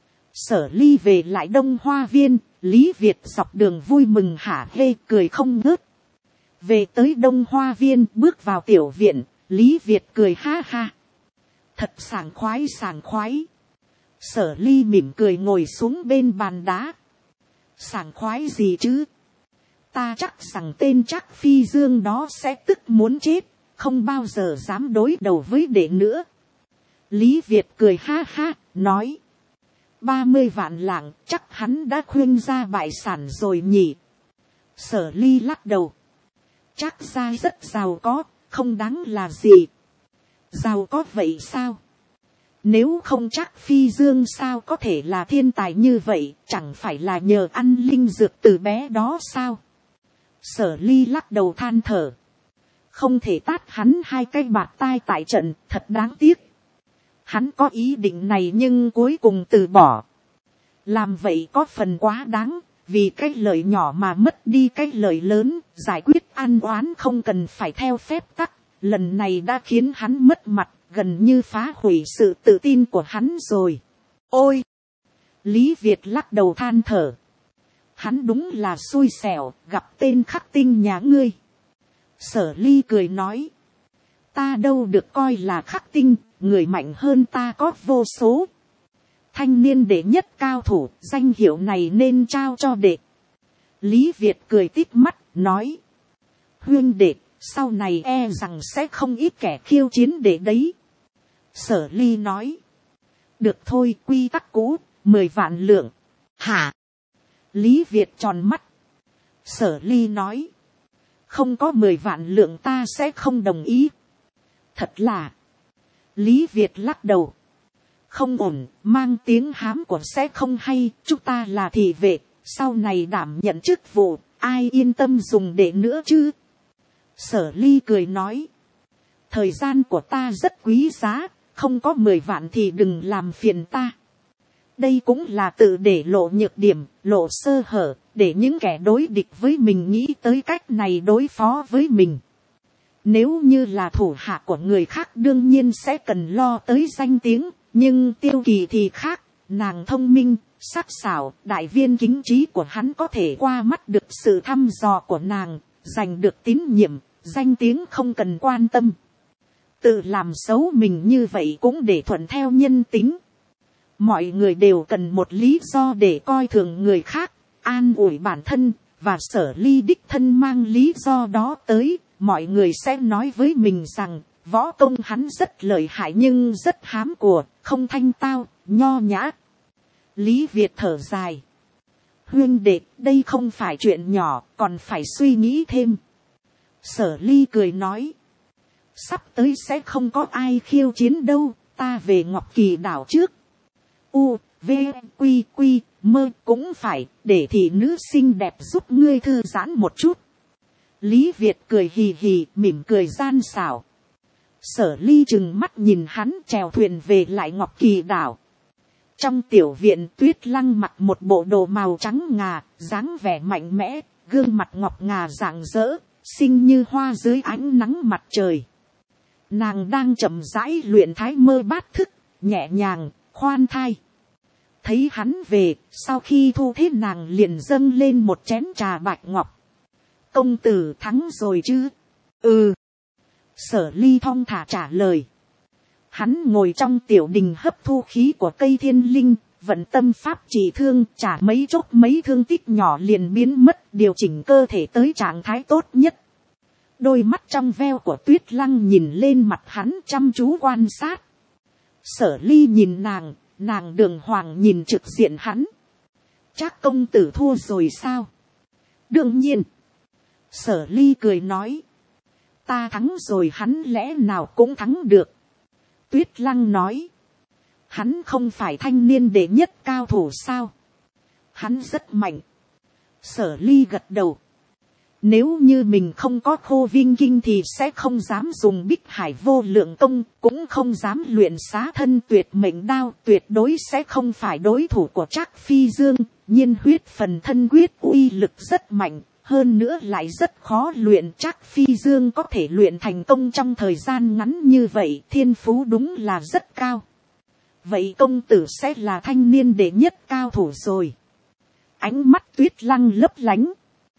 [SPEAKER 1] Sở Ly về lại Đông Hoa Viên, Lý Việt dọc đường vui mừng hả hê, cười không ngớt. Về tới Đông Hoa Viên, bước vào tiểu viện, Lý Việt cười ha ha. Thật sảng khoái sảng khoái. Sở Ly mỉm cười ngồi xuống bên bàn đá. Sảng khoái gì chứ? Ta chắc rằng tên Trác Phi Dương đó sẽ tức muốn chết, không bao giờ dám đối đầu với đệ nữa. Lý Việt cười ha ha, nói. 30 vạn lạng, chắc hắn đã khuyên ra bại sản rồi nhỉ? Sở Ly lắc đầu. Trác gia rất giàu có, không đáng là gì. Giàu có vậy sao? Nếu không Trác Phi Dương sao có thể là thiên tài như vậy, chẳng phải là nhờ ăn linh dược từ bé đó sao? Sở Ly lắc đầu than thở. Không thể tát hắn 2 cái bạt tai tại trận, thật đáng tiếc. Hắn có ý định này nhưng cuối cùng từ bỏ. Làm vậy có phần quá đáng, vì cái lợi nhỏ mà mất đi cái lợi lớn, giải quyết ăn oán không cần phải theo phép tắc. Lần này đã khiến hắn mất mặt, gần như phá hủy sự tự tin của hắn rồi. Ôi! Lý Việt lắc đầu than thở. Hắn đúng là xui xẻo, gặp tên Khắc Tinh nhà ngươi. Sở Ly cười nói. Ta đâu được coi là Khắc Tinh, người mạnh hơn ta có vô số. Thanh niên đệ nhất cao thủ, danh hiệu này nên trao cho đệ. Lý Việt cười tít mắt, nói. Huynh đệ, sau này e rằng sẽ không ít kẻ khiêu chiến đệ đấy. Sở Ly nói. Được thôi, quy tắc cũ, 10 vạn lượng. Hả? Lý Việt tròn mắt. Sở Ly nói. Không có 10 vạn lượng ta sẽ không đồng ý. Thật là. Lý Việt lắc đầu. Không ổn, mang tiếng hám của sẽ không hay, chúng ta là thị vệ, sau này đảm nhận chức vụ, ai yên tâm dùng để nữa chứ? Sở Ly cười nói. Thời gian của ta rất quý giá, không có 10 vạn thì đừng làm phiền ta. Đây cũng là tự để lộ nhược điểm, lộ sơ hở, để những kẻ đối địch với mình nghĩ tới cách này đối phó với mình. Nếu như là thủ hạ của người khác đương nhiên sẽ cần lo tới danh tiếng, nhưng Tiêu Kỳ thì khác, nàng thông minh, sắc sảo, đại viên kính trí của hắn có thể qua mắt được sự thăm dò của nàng, giành được tín nhiệm, danh tiếng không cần quan tâm. Tự làm xấu mình như vậy cũng để thuận theo nhân tính. Mọi người đều cần một lý do để coi thường người khác, an ủi bản thân, và Sở Ly đích thân mang lý do đó tới, mọi người sẽ nói với mình rằng, võ công hắn rất lợi hại nhưng rất hám của, không thanh tao, nho nhã. Lý Việt thở dài. huyên đệ, đây không phải chuyện nhỏ, còn phải suy nghĩ thêm. Sở Ly cười nói, sắp tới sẽ không có ai khiêu chiến đâu, ta về Ngọc Kỳ đảo trước. U, V, Quy, Quy, Mơ cũng phải, để thị nữ xinh đẹp giúp ngươi thư giãn một chút. Lý Việt cười hì hì, mỉm cười gian xảo. Sở Ly chừng mắt nhìn hắn chèo thuyền về lại Ngọc Kỳ đảo. Trong tiểu viện, Tuyết Lăng mặc một bộ đồ màu trắng ngà, dáng vẻ mạnh mẽ, gương mặt ngọc ngà rạng rỡ, xinh như hoa dưới ánh nắng mặt trời. Nàng đang chậm rãi luyện thái mơ bát thức, nhẹ nhàng, khoan thai. Thấy hắn về, sau khi thu thế nàng liền dâng lên một chén trà bạch ngọc. Công tử thắng rồi chứ? Ừ. Sở Ly thong thả trả lời. Hắn ngồi trong tiểu đình hấp thu khí của cây thiên linh, vận tâm pháp trị thương, trả mấy chốc mấy thương tích nhỏ liền biến mất, điều chỉnh cơ thể tới trạng thái tốt nhất. Đôi mắt trong veo của Tuyết Lăng nhìn lên mặt hắn chăm chú quan sát. Sở Ly nhìn nàng đường hoàng nhìn trực diện hắn. Chắc công tử thua rồi sao? Đương nhiên. Sở Ly cười nói. Ta thắng rồi, hắn lẽ nào cũng thắng được. Tuyết Lăng nói. Hắn không phải thanh niên đệ nhất cao thủ sao? Hắn rất mạnh. Sở Ly gật đầu. Nếu như mình không có Khô Vinh Kinh thì sẽ không dám dùng Bích Hải Vô Lượng Công, cũng không dám luyện Xá Thân Tuyệt Mệnh Đao, tuyệt đối sẽ không phải đối thủ của Trác Phi Dương. Nhiên huyết phần thân quyết uy lực rất mạnh, hơn nữa lại rất khó luyện. Trác Phi Dương có thể luyện thành công trong thời gian ngắn như vậy, thiên phú đúng là rất cao. Vậy công tử sẽ là thanh niên đệ nhất cao thủ rồi. Ánh mắt Tuyết Lăng lấp lánh.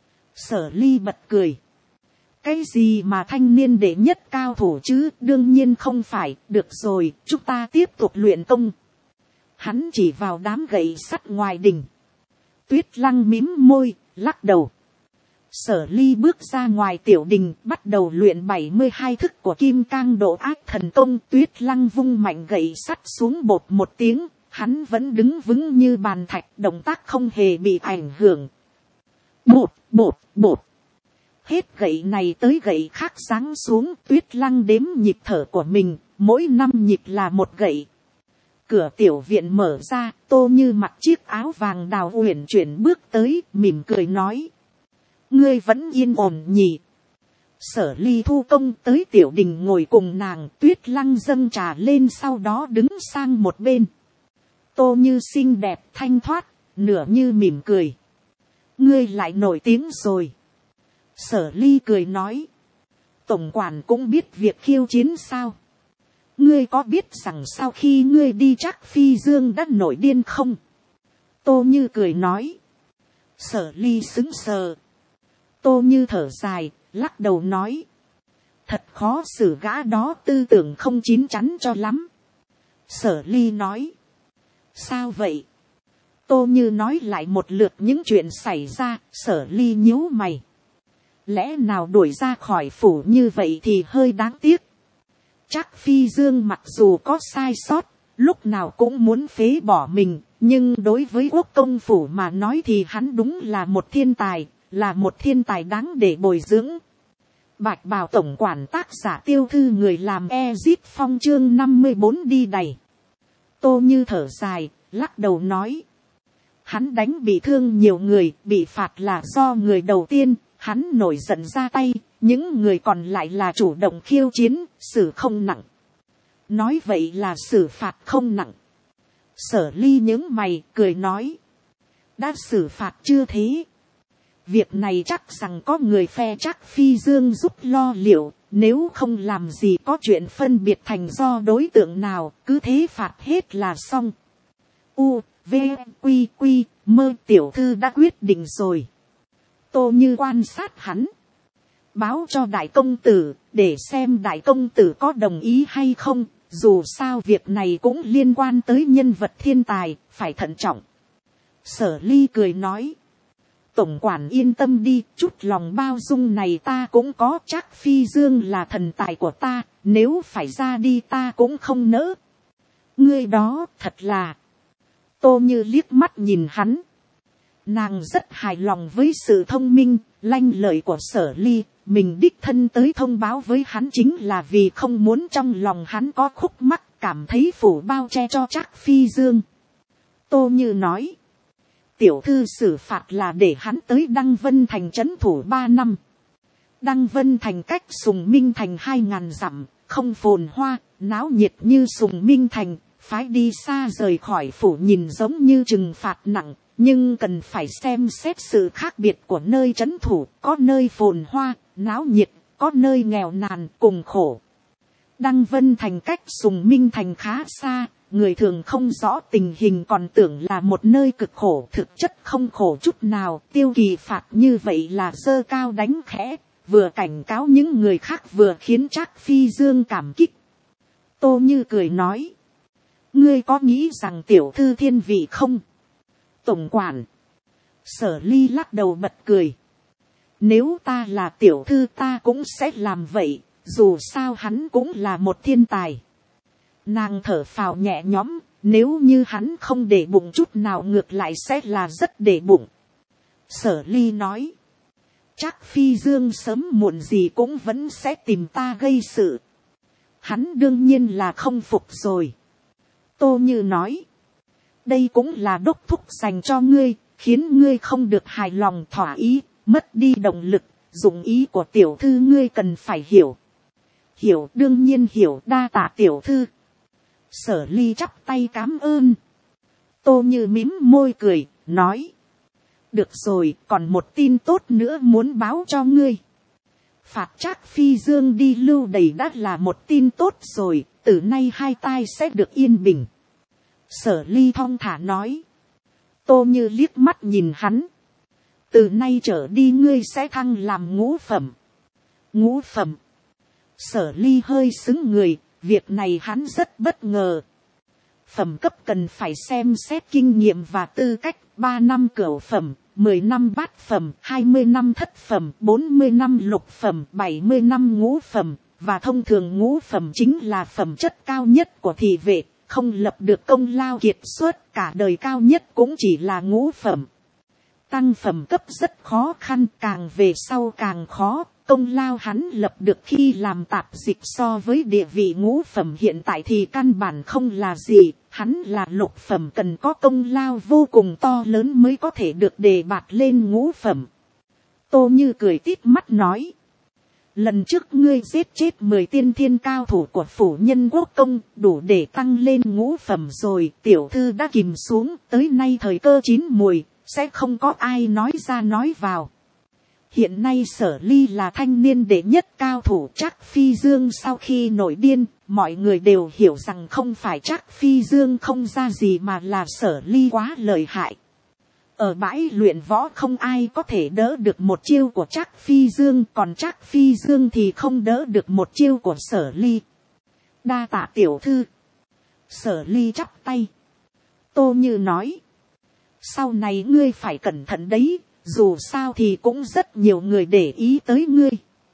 [SPEAKER 1] Sở Ly bật cười. Cái gì mà thanh niên đệ nhất cao thủ chứ? Đương nhiên không phải. Được rồi, chúng ta tiếp tục luyện công. Hắn chỉ vào đám gậy sắt ngoài đình. Tuyết Lăng mím môi, lắc đầu. Sở Ly bước ra ngoài tiểu đình, bắt đầu luyện 72 thức của Kim Cang Độ Ác Thần Công. Tuyết Lăng vung mạnh gậy sắt xuống bột một tiếng, hắn vẫn đứng vững như bàn thạch, động tác không hề bị ảnh hưởng. Bột, bột, bột. Hết gậy này tới gậy khác giáng xuống, Tuyết Lăng đếm nhịp thở của mình, mỗi 5 nhịp là một gậy. Cửa tiểu viện mở ra, Tô Như mặc chiếc áo vàng đào uyển chuyển bước tới, mỉm cười nói. Ngươi vẫn yên ổn nhỉ? Sở Ly thu công tới tiểu đình ngồi cùng nàng. Tuyết Lăng dâng trà lên, sau đó đứng sang một bên. Tô Như xinh đẹp thanh thoát, nửa như mỉm cười. Ngươi lại nổi tiếng rồi. Sở Ly cười nói. Tổng quản cũng biết việc khiêu chiến sao? Ngươi có biết rằng sau khi ngươi đi Trác Phi Dương đã nổi điên không? Tô Như cười nói. Sở Ly sững sờ. Tô Như thở dài, lắc đầu nói. Thật khó xử gã đó, tư tưởng không chín chắn cho lắm. Sở Ly nói. Sao vậy? Tô Như nói lại một lượt những chuyện xảy ra. Sở Ly nhíu mày. Lẽ nào đuổi ra khỏi phủ như vậy thì hơi đáng tiếc. Trác Phi Dương mặc dù có sai sót, lúc nào cũng muốn phế bỏ mình, nhưng đối với quốc công phủ mà nói thì hắn đúng là một thiên tài, là một thiên tài đáng để bồi dưỡng. Bạch Bào tổng quản tác giả Tiêu Thư người làm Ezip Phong chương 54 đi đầy. Tô Như thở dài, lắc đầu nói. Hắn đánh bị thương nhiều người, bị phạt là do người đầu tiên, hắn nổi giận ra tay, những người còn lại là chủ động khiêu chiến, xử không nặng. Nói vậy là xử phạt không nặng. Sở Ly nhướng mày, cười nói. Đã xử phạt chưa thế? Việc này chắc rằng có người phe Trác Phi Dương giúp lo liệu, nếu không làm gì có chuyện phân biệt thành do đối tượng nào, cứ thế phạt hết là xong. U, V, Quy, Quy, Mơ tiểu thư đã quyết định rồi. Tô Như quan sát hắn. Báo cho đại công tử, để xem đại công tử có đồng ý hay không, dù sao việc này cũng liên quan tới nhân vật thiên tài, phải thận trọng. Sở Ly cười nói. Tổng quản yên tâm đi, chút lòng bao dung này ta cũng có. Trác Phi Dương là thần tài của ta, nếu phải ra đi ta cũng không nỡ. Ngươi đó thật là. Tô Như liếc mắt nhìn hắn. Nàng rất hài lòng với sự thông minh, lanh lợi của Sở Ly. Mình đích thân tới thông báo với hắn chính là vì không muốn trong lòng hắn có khúc mắc, cảm thấy phủ bao che cho Trác Phi Dương. Tô Như nói, tiểu thư xử phạt là để hắn tới Đăng Vân Thành trấn thủ 3 năm. Đăng Vân Thành cách Sùng Minh Thành 2000 dặm, không phồn hoa, náo nhiệt như Sùng Minh Thành, phái đi xa rời khỏi phủ nhìn giống như trừng phạt nặng, nhưng cần phải xem xét sự khác biệt của nơi trấn thủ, có nơi phồn hoa, náo nhiệt, có nơi nghèo nàn, cùng khổ. Đăng Vân Thành cách Sùng Minh Thành khá xa, người thường không rõ tình hình còn tưởng là một nơi cực khổ, thực chất không khổ chút nào. Tiêu Kỳ phạt như vậy là giơ cao đánh khẽ, vừa cảnh cáo những người khác vừa khiến Trác Phi Dương cảm kích. Tô Như cười nói, ngươi có nghĩ rằng tiểu thư thiên vị không? Tổng quản. Sở Ly lắc đầu bật cười. Nếu ta là tiểu thư ta cũng sẽ làm vậy, dù sao hắn cũng là một thiên tài. Nàng thở phào nhẹ nhõm, nếu như hắn không để bụng chút nào ngược lại sẽ là rất để bụng. Sở Ly nói, Trác Phi Dương sớm muộn gì cũng vẫn sẽ tìm ta gây sự. Hắn đương nhiên là không phục rồi. Tô Như nói, đây cũng là đốc thúc dành cho ngươi, khiến ngươi không được hài lòng thỏa ý, mất đi động lực, dụng ý của tiểu thư ngươi cần phải hiểu. Hiểu, đương nhiên hiểu, đa tạ tiểu thư. Sở Ly chắp tay cám ơn. Tô Như mím môi cười, nói, được rồi, còn một tin tốt nữa muốn báo cho ngươi. Phạt Trác Phi Dương đi lưu đày đã là một tin tốt rồi, từ nay hai tai sẽ được yên bình. Sở Ly thong thả nói. Tô Như liếc mắt nhìn hắn. Từ nay trở đi ngươi sẽ thăng làm ngũ phẩm. Ngũ phẩm. Sở Ly hơi sững người, việc này hắn rất bất ngờ. Phẩm cấp cần phải xem xét kinh nghiệm và tư cách, 3 năm cửu phẩm, 10 năm bát phẩm, 20 năm thất phẩm, 40 năm lục phẩm, 70 năm ngũ phẩm, và thông thường ngũ phẩm chính là phẩm chất cao nhất của thị vệ, không lập được công lao kiệt xuất, cả đời cao nhất cũng chỉ là ngũ phẩm. Tăng phẩm cấp rất khó khăn, càng về sau càng khó, công lao hắn lập được khi làm tạp dịch so với địa vị ngũ phẩm hiện tại thì căn bản không là gì, hắn là lục phẩm cần có công lao vô cùng to lớn mới có thể được đề bạt lên ngũ phẩm. Tô Như cười tít mắt nói, lần trước ngươi giết chết 10 tiên thiên cao thủ của phủ Nhân Quốc công, đủ để tăng lên ngũ phẩm rồi, tiểu thư đã kìm xuống, tới nay thời cơ chín mùi, sẽ không có ai nói ra nói vào. Hiện nay Sở Ly là thanh niên đệ nhất cao thủ Trác Phi Dương sau khi nổi điên, mọi người đều hiểu rằng không phải Trác Phi Dương không ra gì mà là Sở Ly quá lợi hại. Ở bãi luyện võ không ai có thể đỡ được một chiêu của Trác Phi Dương, còn Trác Phi Dương thì không đỡ được một chiêu của Sở Ly. Đa tạ tiểu thư. Sở Ly chắp tay. Tô Như nói, sau này ngươi phải cẩn thận đấy, dù sao thì cũng rất nhiều người để ý tới ngươi.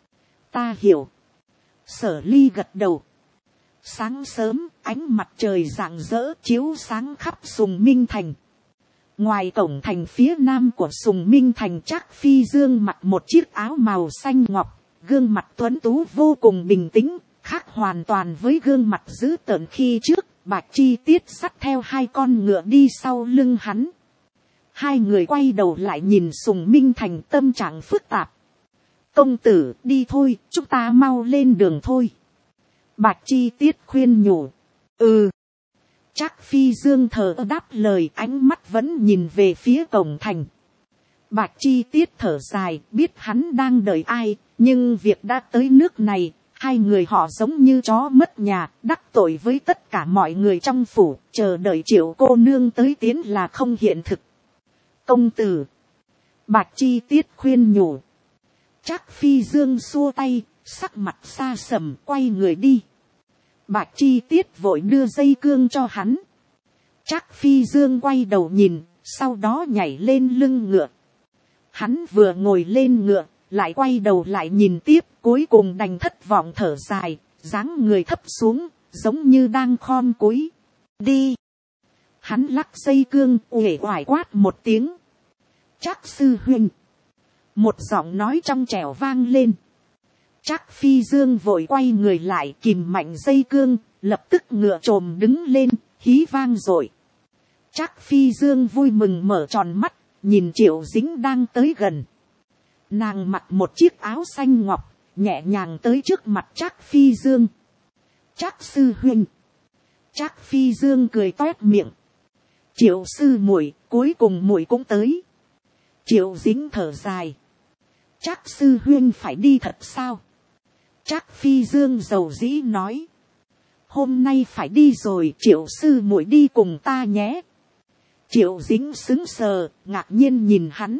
[SPEAKER 1] Ta hiểu. Sở Ly gật đầu. Sáng sớm, ánh mặt trời rạng rỡ chiếu sáng khắp Sùng Minh Thành. Ngoài cổng thành phía nam của Sùng Minh Thành, Trác Phi Dương mặc một chiếc áo màu xanh ngọc, gương mặt tuấn tú vô cùng bình tĩnh, khác hoàn toàn với gương mặt dữ tợn khi trước. Bạch Chi Tiết dắt theo 2 con ngựa đi sau lưng hắn. Hai người quay đầu lại nhìn Sùng Minh Thành, tâm trạng phức tạp. Công tử, đi thôi, chúng ta mau lên đường thôi. Bạch Chi Tiết khuyên nhủ. Ừ. Trác Phi Dương thở đáp lời, ánh mắt vẫn nhìn về phía cổng thành. Bạch Chi Tiết thở dài, biết hắn đang đợi ai, nhưng việc đã tới nước này, hai người họ giống như chó mất nhà, đắc tội với tất cả mọi người trong phủ, chờ đợi Triệu cô nương tới tiến là không hiện thực. Công tử. Bạch Chi Tiết khuyên nhủ. Trác Phi Dương xua tay, sắc mặt xa sầm, quay người đi. Bạch Chi Tiết vội đưa dây cương cho hắn. Trác Phi Dương quay đầu nhìn, sau đó nhảy lên lưng ngựa. Hắn vừa ngồi lên ngựa, lại quay đầu lại nhìn tiếp, cuối cùng đành thất vọng thở dài, dáng người thấp xuống, giống như đang khom cúi. Đi. Hắn lắc dây cương, uể oải quát một tiếng. Trác sư huynh. Một giọng nói trong trẻo vang lên. Trác Phi Dương vội quay người lại, kìm mạnh dây cương, lập tức ngựa trồm đứng lên, hí vang rồi. Trác Phi Dương vui mừng mở tròn mắt, nhìn Triệu Dính đang tới gần. Nàng mặc một chiếc áo xanh ngọc, nhẹ nhàng tới trước mặt Trác Phi Dương. Trác sư huynh. Trác Phi Dương cười toét miệng. Triệu sư muội, cuối cùng muội cũng tới. Triệu Dính thở dài. Trác sư huynh phải đi thật sao? Trác Phi Dương dầu dĩ nói. Hôm nay phải đi rồi, Triệu sư muội đi cùng ta nhé. Triệu Dính sững sờ, ngạc nhiên nhìn hắn.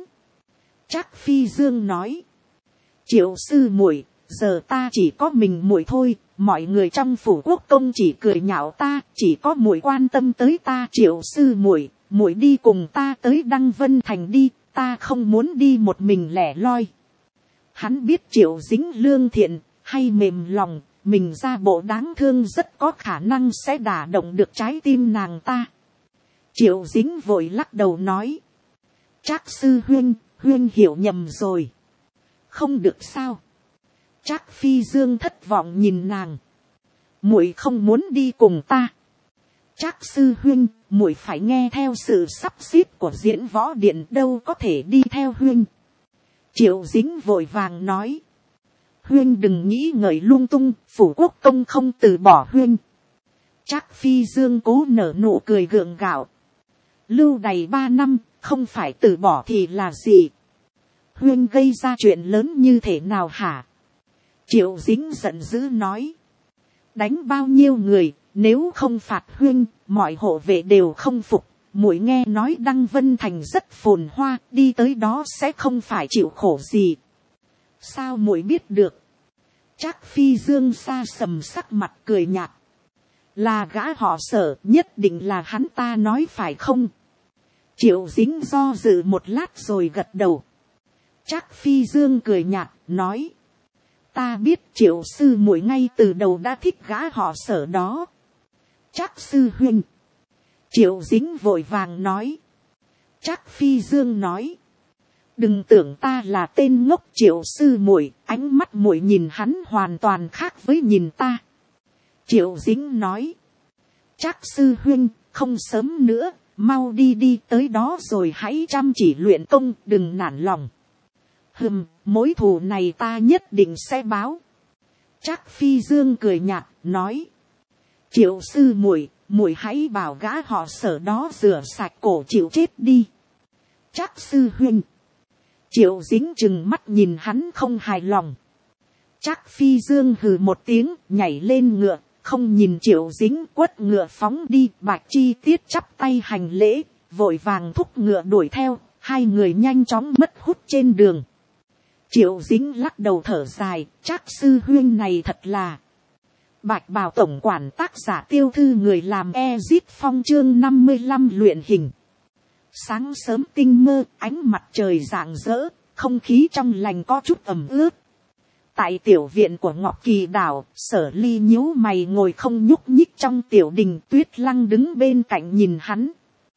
[SPEAKER 1] Trác Phi Dương nói. Triệu sư muội, giờ ta chỉ có mình muội thôi, mọi người trong phủ quốc công chỉ cười nhạo ta, chỉ có muội quan tâm tới ta. Triệu sư muội, muội đi cùng ta tới Đăng Vân Thành đi, ta không muốn đi một mình lẻ loi. Hắn biết Triệu Dính lương thiện, hay mềm lòng, mình ra bộ đáng thương rất có khả năng sẽ đả động được trái tim nàng ta. Triệu Dính vội lắc đầu nói. Trác sư huynh, huynh hiểu nhầm rồi. Không được sao? Trác Phi Dương thất vọng nhìn nàng. Muội không muốn đi cùng ta. Trác sư huynh, muội phải nghe theo sự sắp xếp của Diễn Võ Điện, đâu có thể đi theo huynh. Triệu Dính vội vàng nói. Huynh đừng nghĩ ngợi lung tung, phủ quốc công không từ bỏ huynh. Trác Phi Dương cố nở nụ cười gượng gạo. Lưu đày 3 năm, không phải từ bỏ thì là gì? Huynh gây ra chuyện lớn như thế nào hả? Triệu Dính giận dữ nói. Đánh bao nhiêu người, nếu không phạt huynh, mọi hộ vệ đều không phục. Muội nghe nói Đăng Vân Thành rất phồn hoa, đi tới đó sẽ không phải chịu khổ gì. Sao muội biết được? Trác Phi Dương xa sầm sắc mặt cười nhạt. Là gã họ Sở, nhất định là hắn ta nói phải không? Triệu Dính do dự một lát rồi gật đầu. Trác Phi Dương cười nhạt, nói. Ta biết Triệu sư muội ngay từ đầu đã thích gã họ Sở đó. Trác sư huynh. Triệu Dính vội vàng nói. Trác Phi Dương nói. Đừng tưởng ta là tên ngốc. Triệu sư muội, ánh mắt muội nhìn hắn hoàn toàn khác với nhìn ta. Triệu Dính nói. Trác sư huynh, không sớm nữa, mau đi đi, tới đó rồi hãy chăm chỉ luyện công, đừng nản lòng. Mối thù này ta nhất định sẽ báo. Trác Phi Dương cười nhạt, nói. Triệu sư muội, muội hãy bảo gã họ Sở đó rửa sạch cổ chịu chết đi. Trác sư huynh. Triệu Dính chừng mắt nhìn hắn không hài lòng. Trác Phi Dương hừ một tiếng, nhảy lên ngựa, không nhìn Triệu Dính, quất ngựa phóng đi. Bạch Chi Tiết chắp tay hành lễ, vội vàng thúc ngựa đuổi theo, hai người nhanh chóng mất hút trên đường. Triệu Dính lắc đầu thở dài, Trác sư huynh này thật là. Bạch Bào tổng quản, tác giả Tiêu Thư, người làm Ezit Phong, chương 55 luyện hình. Sáng sớm tinh mơ, ánh mặt trời rạng rỡ, không khí trong lành có chút ẩm ướt. Tại tiểu viện của Ngọc Kỳ Đảo, Sở Ly nhíu mày ngồi không nhúc nhích trong tiểu đình. Tuyết Lăng đứng bên cạnh nhìn hắn.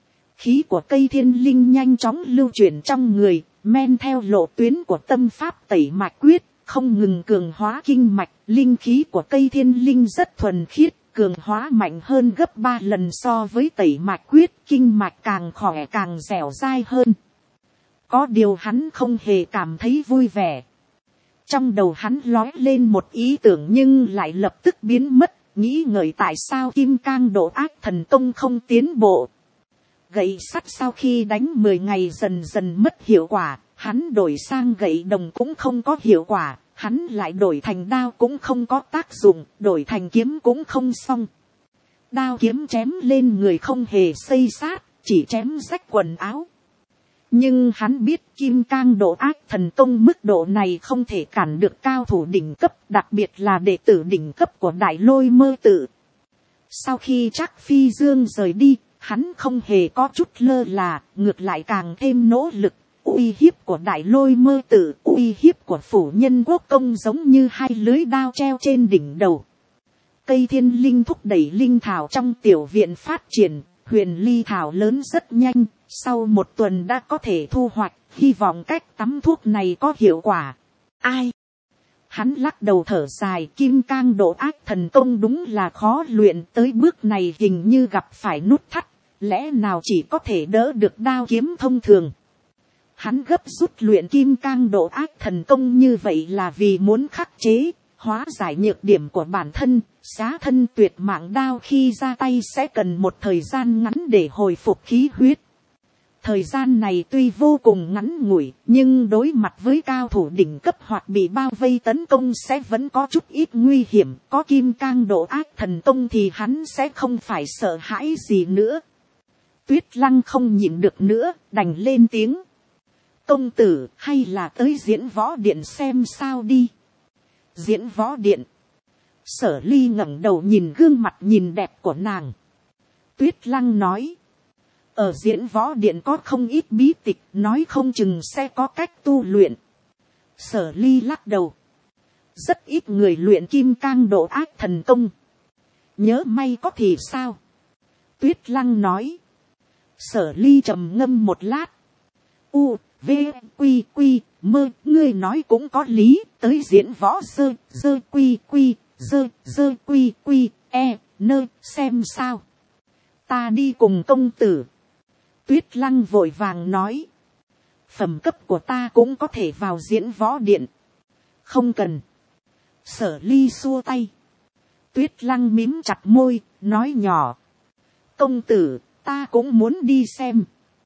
[SPEAKER 1] Khí của cây thiên linh nhanh chóng lưu chuyển trong người, men theo lộ tuyến của tâm pháp tẩy mạch quyết, không ngừng cường hóa kinh mạch. Linh khí của cây thiên linh rất thuần khiết, cường hóa mạnh hơn gấp 3 lần so với tẩy mạch quyết. Kinh mạch càng khỏe càng dẻo dai hơn. Có điều hắn không hề cảm thấy vui vẻ. Trong đầu hắn lói lên một ý tưởng nhưng lại lập tức biến mất, nghĩ ngợi tại sao Kim Cang Độ Ác Thần Công không tiến bộ. Gậy sắt sau khi đánh 10 ngày dần dần mất hiệu quả, hắn đổi sang gậy đồng cũng không có hiệu quả, hắn lại đổi thành đao cũng không có tác dụng, đổi thành kiếm cũng không xong. Đao kiếm chém lên người không hề xây sát, chỉ chém rách quần áo. Nhưng hắn biết Kim Cang Độ Ác Thần Công mức độ này không thể cản được cao thủ đỉnh cấp, đặc biệt là đệ tử đỉnh cấp của Đại Lôi Mơ Tự. Sau khi Trác Phi Dương rời đi, hắn không hề có chút lơ là, ngược lại càng thêm nỗ lực. Uy hiếp của Đại Lôi Mơ Tự, uy hiếp của phủ Nhân Quốc Công giống như hai lưới đao treo trên đỉnh đầu. Cây thiên linh thúc đẩy linh thảo trong tiểu viện phát triển, Huyền ly thảo lớn rất nhanh, sau một tuần đã có thể thu hoạch, hy vọng cách tắm thuốc này có hiệu quả. Ai? Hắn lắc đầu thở dài, kim cang độ ác thần công đúng là khó luyện, tới bước này hình như gặp phải nút thắt, lẽ nào chỉ có thể đỡ được đao kiếm thông thường. Hắn gấp rút luyện kim cang độ ác thần công như vậy là vì muốn khắc chế, hóa giải nhược điểm của bản thân, xá thân tuyệt mạng đao khi ra tay sẽ cần một thời gian ngắn để hồi phục khí huyết. Thời gian này tuy vô cùng ngắn ngủi, nhưng đối mặt với cao thủ đỉnh cấp hoặc bị bao vây tấn công sẽ vẫn có chút ít nguy hiểm. Có kim cang độ ác thần công thì hắn sẽ không phải sợ hãi gì nữa. Tuyết Lăng không nhịn được nữa, đành lên tiếng. Công tử, hay là tới diễn võ điện xem sao đi. Diễn võ điện. Sở Ly ngẩng đầu nhìn gương mặt nhìn đẹp của nàng. Tuyết Lăng nói. Ở diễn võ điện có không ít bí tịch, nói không chừng sẽ có cách tu luyện. Sở Ly lắc đầu. Rất ít người luyện kim cang độ ác thần công. Nhớ may có thì sao? Tuyết Lăng nói. Sở Ly trầm ngâm một lát. U, V, Quy, Quy, Mơ, ngươi nói cũng có lý, tới diễn võ dơ, dơ, quy, quy, dơ, dơ, quy, quy, e, nơ, xem sao. Ta đi cùng công tử. Tuyết Lăng vội vàng nói. Phẩm cấp của ta cũng có thể vào diễn võ điện. Không cần. Sở Ly xua tay. Tuyết Lăng mím chặt môi, nói nhỏ. Công tử, ta cũng muốn đi xem.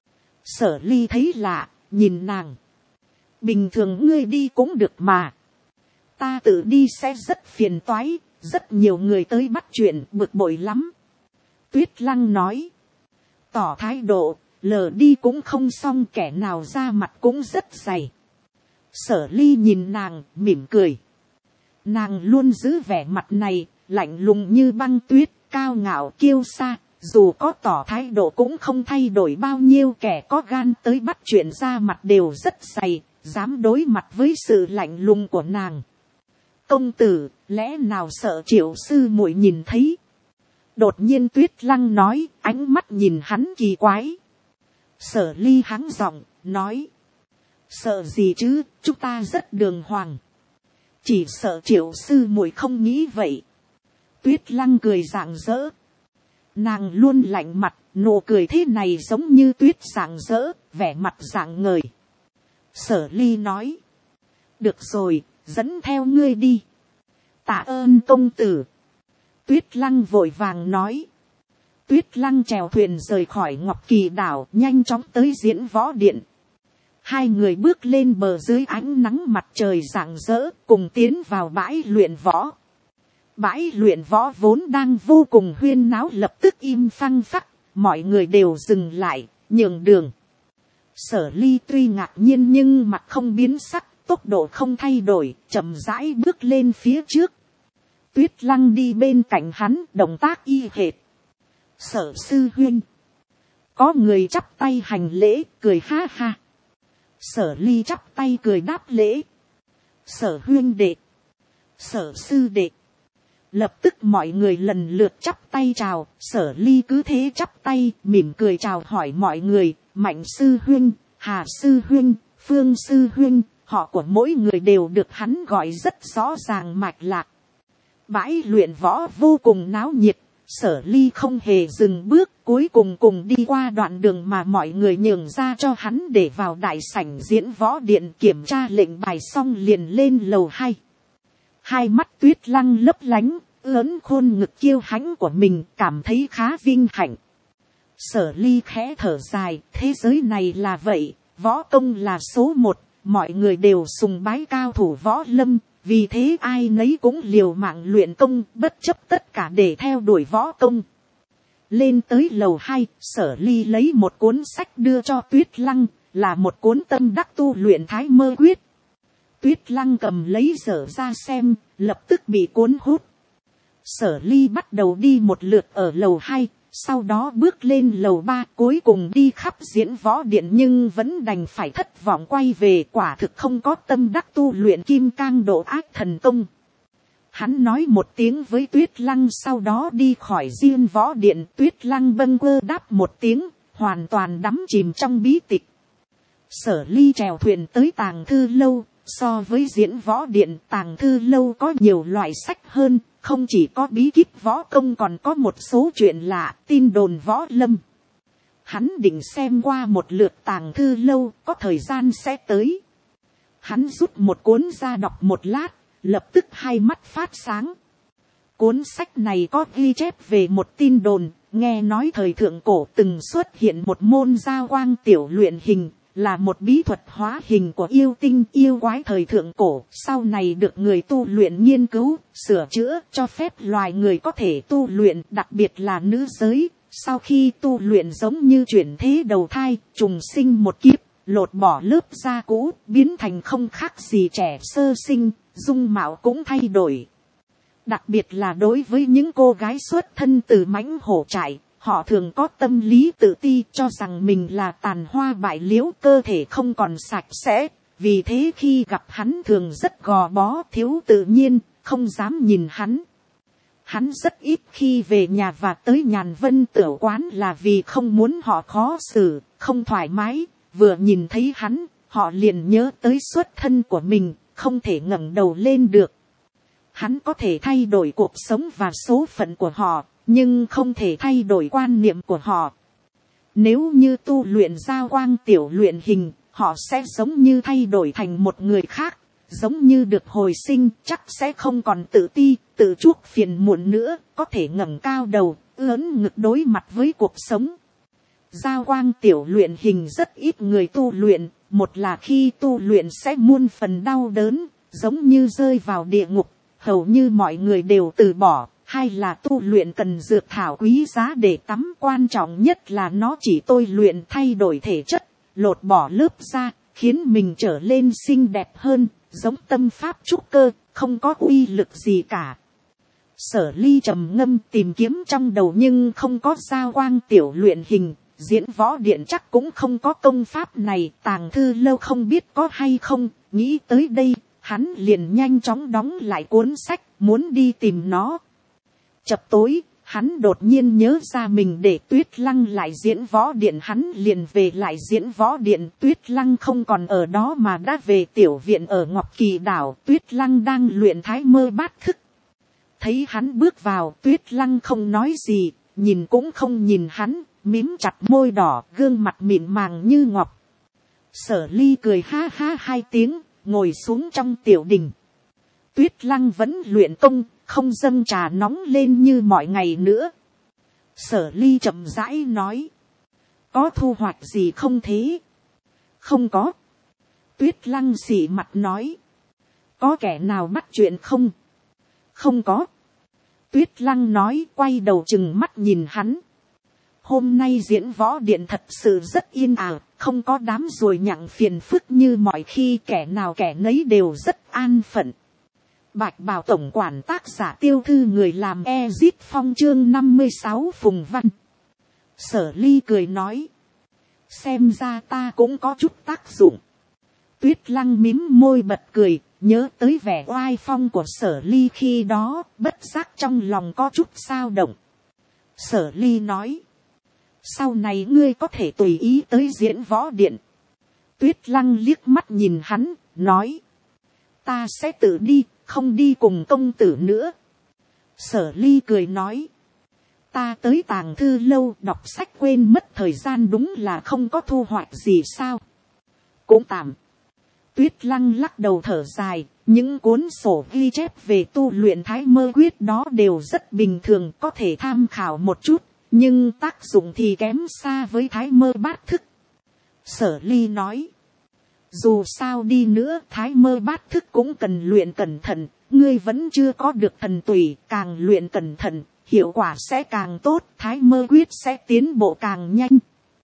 [SPEAKER 1] Sở Ly thấy lạ, nhìn nàng. Bình thường ngươi đi cũng được mà. Ta tự đi sẽ rất phiền toái, rất nhiều người tới bắt chuyện, bực bội lắm. Tuyết Lăng nói. Tỏ thái độ, lờ đi cũng không xong, kẻ nào ra mặt cũng rất dày. Sở Ly nhìn nàng, mỉm cười. Nàng luôn giữ vẻ mặt này, lạnh lùng như băng tuyết, cao ngạo kiêu sa. Dù có tỏ thái độ cũng không thay đổi bao nhiêu, kẻ có gan tới bắt chuyện ra mặt đều rất dày, dám đối mặt với sự lạnh lùng của nàng. Công tử, lẽ nào sợ Triệu sư muội nhìn thấy? Đột nhiên Tuyết Lăng nói, ánh mắt nhìn hắn kỳ quái. Sở Ly hắng giọng, nói. Sợ gì chứ, chúng ta rất đường hoàng. Chỉ sợ Triệu sư muội không nghĩ vậy. Tuyết Lăng cười rạng rỡ. Nàng luôn lạnh mặt, nụ cười thế này giống như tuyết rạng rỡ, vẻ mặt rạng ngời. Sở Ly nói. Được rồi, dẫn theo ngươi đi. Tạ ơn công tử. Tuyết Lăng vội vàng nói. Tuyết Lăng chèo thuyền rời khỏi Ngọc Kỳ đảo, nhanh chóng tới diễn võ điện. Hai người bước lên bờ dưới ánh nắng mặt trời rạng rỡ, cùng tiến vào bãi luyện võ. Bãi luyện võ vốn đang vô cùng huyên náo lập tức im phăng phắc, mọi người đều dừng lại, nhường đường. Sở Ly tuy ngạc nhiên nhưng mặt không biến sắc, tốc độ không thay đổi, chậm rãi bước lên phía trước. Tuyết Lăng đi bên cạnh hắn, động tác y hệt. Sở sư huynh. Có người chắp tay hành lễ, cười ha ha. Sở Ly chắp tay cười đáp lễ. Sở huynh đệ. Sở sư đệ. Lập tức mọi người lần lượt chắp tay chào, Sở Ly cứ thế chắp tay, mỉm cười chào hỏi mọi người, Mạnh sư huynh, Hà sư huynh, Phương sư huynh, họ của mỗi người đều được hắn gọi rất rõ ràng mạch lạc. Bãi luyện võ vô cùng náo nhiệt, Sở Ly không hề dừng bước, cuối cùng cùng đi qua đoạn đường mà mọi người nhường ra cho hắn để vào đại sảnh diễn võ điện, kiểm tra lệnh bài xong liền lên lầu 2. Hai mắt Tuyết Lăng lấp lánh, ớn khôn ngực kiêu hãnh của mình, cảm thấy khá vinh hạnh. Sở Ly khẽ thở dài, thế giới này là vậy, võ công là số 1, mọi người đều sùng bái cao thủ võ lâm, vì thế ai nấy cũng liều mạng luyện công, bất chấp tất cả để theo đuổi võ công. Lên tới lầu 2, Sở Ly lấy một cuốn sách đưa cho Tuyết Lăng, là một cuốn tâm đắc tu luyện Thái Mơ Quyết. Tuyết Lăng cầm lấy dở ra xem, lập tức bị cuốn hút. Sở Ly bắt đầu đi một lượt ở lầu 2, sau đó bước lên lầu 3, cuối cùng đi khắp diễn võ điện nhưng vẫn đành phải thất vọng quay về, quả thực không có tâm đắc tu luyện kim cang độ ác thần công. Hắn nói một tiếng với Tuyết Lăng, sau đó đi khỏi Diên Võ Điện. Tuyết Lăng bâng quơ đáp một tiếng, hoàn toàn đắm chìm trong bí tịch. Sở Ly chèo thuyền tới Tàng Thư Lâu. So với Diễn Võ Điện, Tàng Thư Lâu có nhiều loại sách hơn, không chỉ có bí kíp võ công còn có một số chuyện lạ, tin đồn võ lâm. Hắn định xem qua một lượt Tàng Thư Lâu, có thời gian sẽ tới. Hắn rút một cuốn ra đọc một lát, lập tức hai mắt phát sáng. Cuốn sách này có ghi chép về một tin đồn, nghe nói thời thượng cổ từng xuất hiện một môn giao quang tiểu luyện hình, là một bí thuật hóa hình của yêu tinh yêu quái thời thượng cổ, sau này được người tu luyện nghiên cứu, sửa chữa, cho phép loài người có thể tu luyện, đặc biệt là nữ giới, sau khi tu luyện giống như chuyển thế đầu thai, trùng sinh một kiếp, lột bỏ lớp da cũ, biến thành không khác gì trẻ sơ sinh, dung mạo cũng thay đổi. Đặc biệt là đối với những cô gái xuất thân từ mãnh hổ trại, họ thường có tâm lý tự ti, cho rằng mình là tàn hoa bại liễu, cơ thể không còn sạch sẽ. Vì thế khi gặp hắn thường rất gò bó, thiếu tự nhiên, không dám nhìn hắn. Hắn rất ít khi về nhà và tới Nhàn Vân Tửu quán là vì không muốn họ khó xử, không thoải mái. Vừa nhìn thấy hắn, họ liền nhớ tới xuất thân của mình, không thể ngẩng đầu lên được. Hắn có thể thay đổi cuộc sống và số phận của họ, nhưng không thể thay đổi quan niệm của họ. Nếu như tu luyện giao quang tiểu luyện hình, họ sẽ giống như thay đổi thành một người khác, giống như được hồi sinh, chắc sẽ không còn tự ti, tự chuốc phiền muộn nữa, có thể ngẩng cao đầu, ưỡn ngực đối mặt với cuộc sống. Giao quang tiểu luyện hình rất ít người tu luyện, một là khi tu luyện sẽ muôn phần đau đớn, giống như rơi vào địa ngục, hầu như mọi người đều từ bỏ. Hai là tu luyện cần dược thảo quý giá để tắm, quan trọng nhất là nó chỉ tôi luyện thay đổi thể chất, lột bỏ lớp da, khiến mình trở lên xinh đẹp hơn, giống tâm pháp trúc cơ, không có uy lực gì cả. Sở Ly trầm ngâm tìm kiếm trong đầu nhưng không có giao quang tiểu luyện hình, Diễn Võ Điện chắc cũng không có công pháp này, Tàng Thư Lâu không biết có hay không. Nghĩ tới đây, hắn liền nhanh chóng đóng lại cuốn sách, muốn đi tìm nó. Chập tối, hắn đột nhiên nhớ ra mình để Tuyết Lăng lại Diễn Võ Điện, hắn liền về lại Diễn Võ Điện. Tuyết Lăng không còn ở đó mà đã về tiểu viện ở Ngọc Kỳ Đảo. Tuyết Lăng đang luyện Thái Mơ Bát Thức. Thấy hắn bước vào, Tuyết Lăng không nói gì, nhìn cũng không nhìn hắn, mím chặt môi đỏ, gương mặt mịn màng như ngọc. Sở Ly cười ha ha hai tiếng, ngồi xuống trong tiểu đình. Tuyết Lăng vẫn luyện công, không dâng trà nóng lên như mọi ngày nữa. Sở Ly chậm rãi nói, có thu hoạch gì không thế? Không có. Tuyết Lăng xỉ mặt nói, có kẻ nào bắt chuyện không? Không có. Tuyết Lăng nói, quay đầu chừng mắt nhìn hắn. Hôm nay Diễn Võ Điện thật sự rất yên ả, không có đám ruồi nhặng phiền phức như mọi khi, kẻ nào kẻ nấy đều rất an phận. Bạch Bào tổng quản tác giả Tiêu Thư, người làm Ezit Phong, chương 56 Phùng Văn. Sở Ly cười nói, xem ra ta cũng có chút tác dụng. Tuyết Lăng mím môi bật cười, nhớ tới vẻ oai phong của Sở Ly khi đó, bất giác trong lòng có chút xao động. Sở Ly nói, sau này ngươi có thể tùy ý tới Diễn Võ Điện. Tuyết Lăng liếc mắt nhìn hắn, nói, ta sẽ tự đi, không đi cùng công tử nữa. Sở Ly cười nói, ta tới Tàng Thư Lâu đọc sách quên mất thời gian, đúng là không có thu hoạch gì sao? Cũng tạm. Tuyết Lăng lắc đầu thở dài, những cuốn sổ ghi chép về tu luyện Thái Mơ Quyết đó đều rất bình thường, có thể tham khảo một chút, nhưng tác dụng thì kém xa với Thái Mơ Bát Thức. Sở Ly nói, dù sao đi nữa Thái Mơ Bát Thức cũng cần luyện cẩn thận, ngươi vẫn chưa có được thần tùy, càng luyện cẩn thận, hiệu quả sẽ càng tốt, Thái Mơ Quyết sẽ tiến bộ càng nhanh.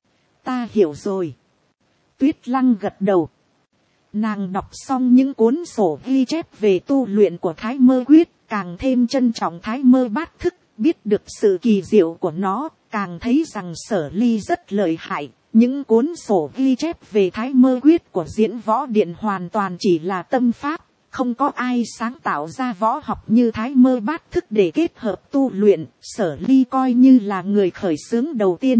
[SPEAKER 1] Ta hiểu rồi. Tuyết Lăng gật đầu. Nàng đọc xong những cuốn sổ ghi chép về tu luyện của Thái Mơ Quyết, càng thêm trân trọng Thái Mơ Bát Thức, biết được sự kỳ diệu của nó, càng thấy rằng Sở Ly rất lợi hại. Những cuốn sổ ghi chép về Thái Mơ Quyết của Diễn Võ Điện hoàn toàn chỉ là tâm pháp, không có ai sáng tạo ra võ học như Thái Mơ Bát Thức để kết hợp tu luyện, Sở Ly coi như là người khởi xướng đầu tiên.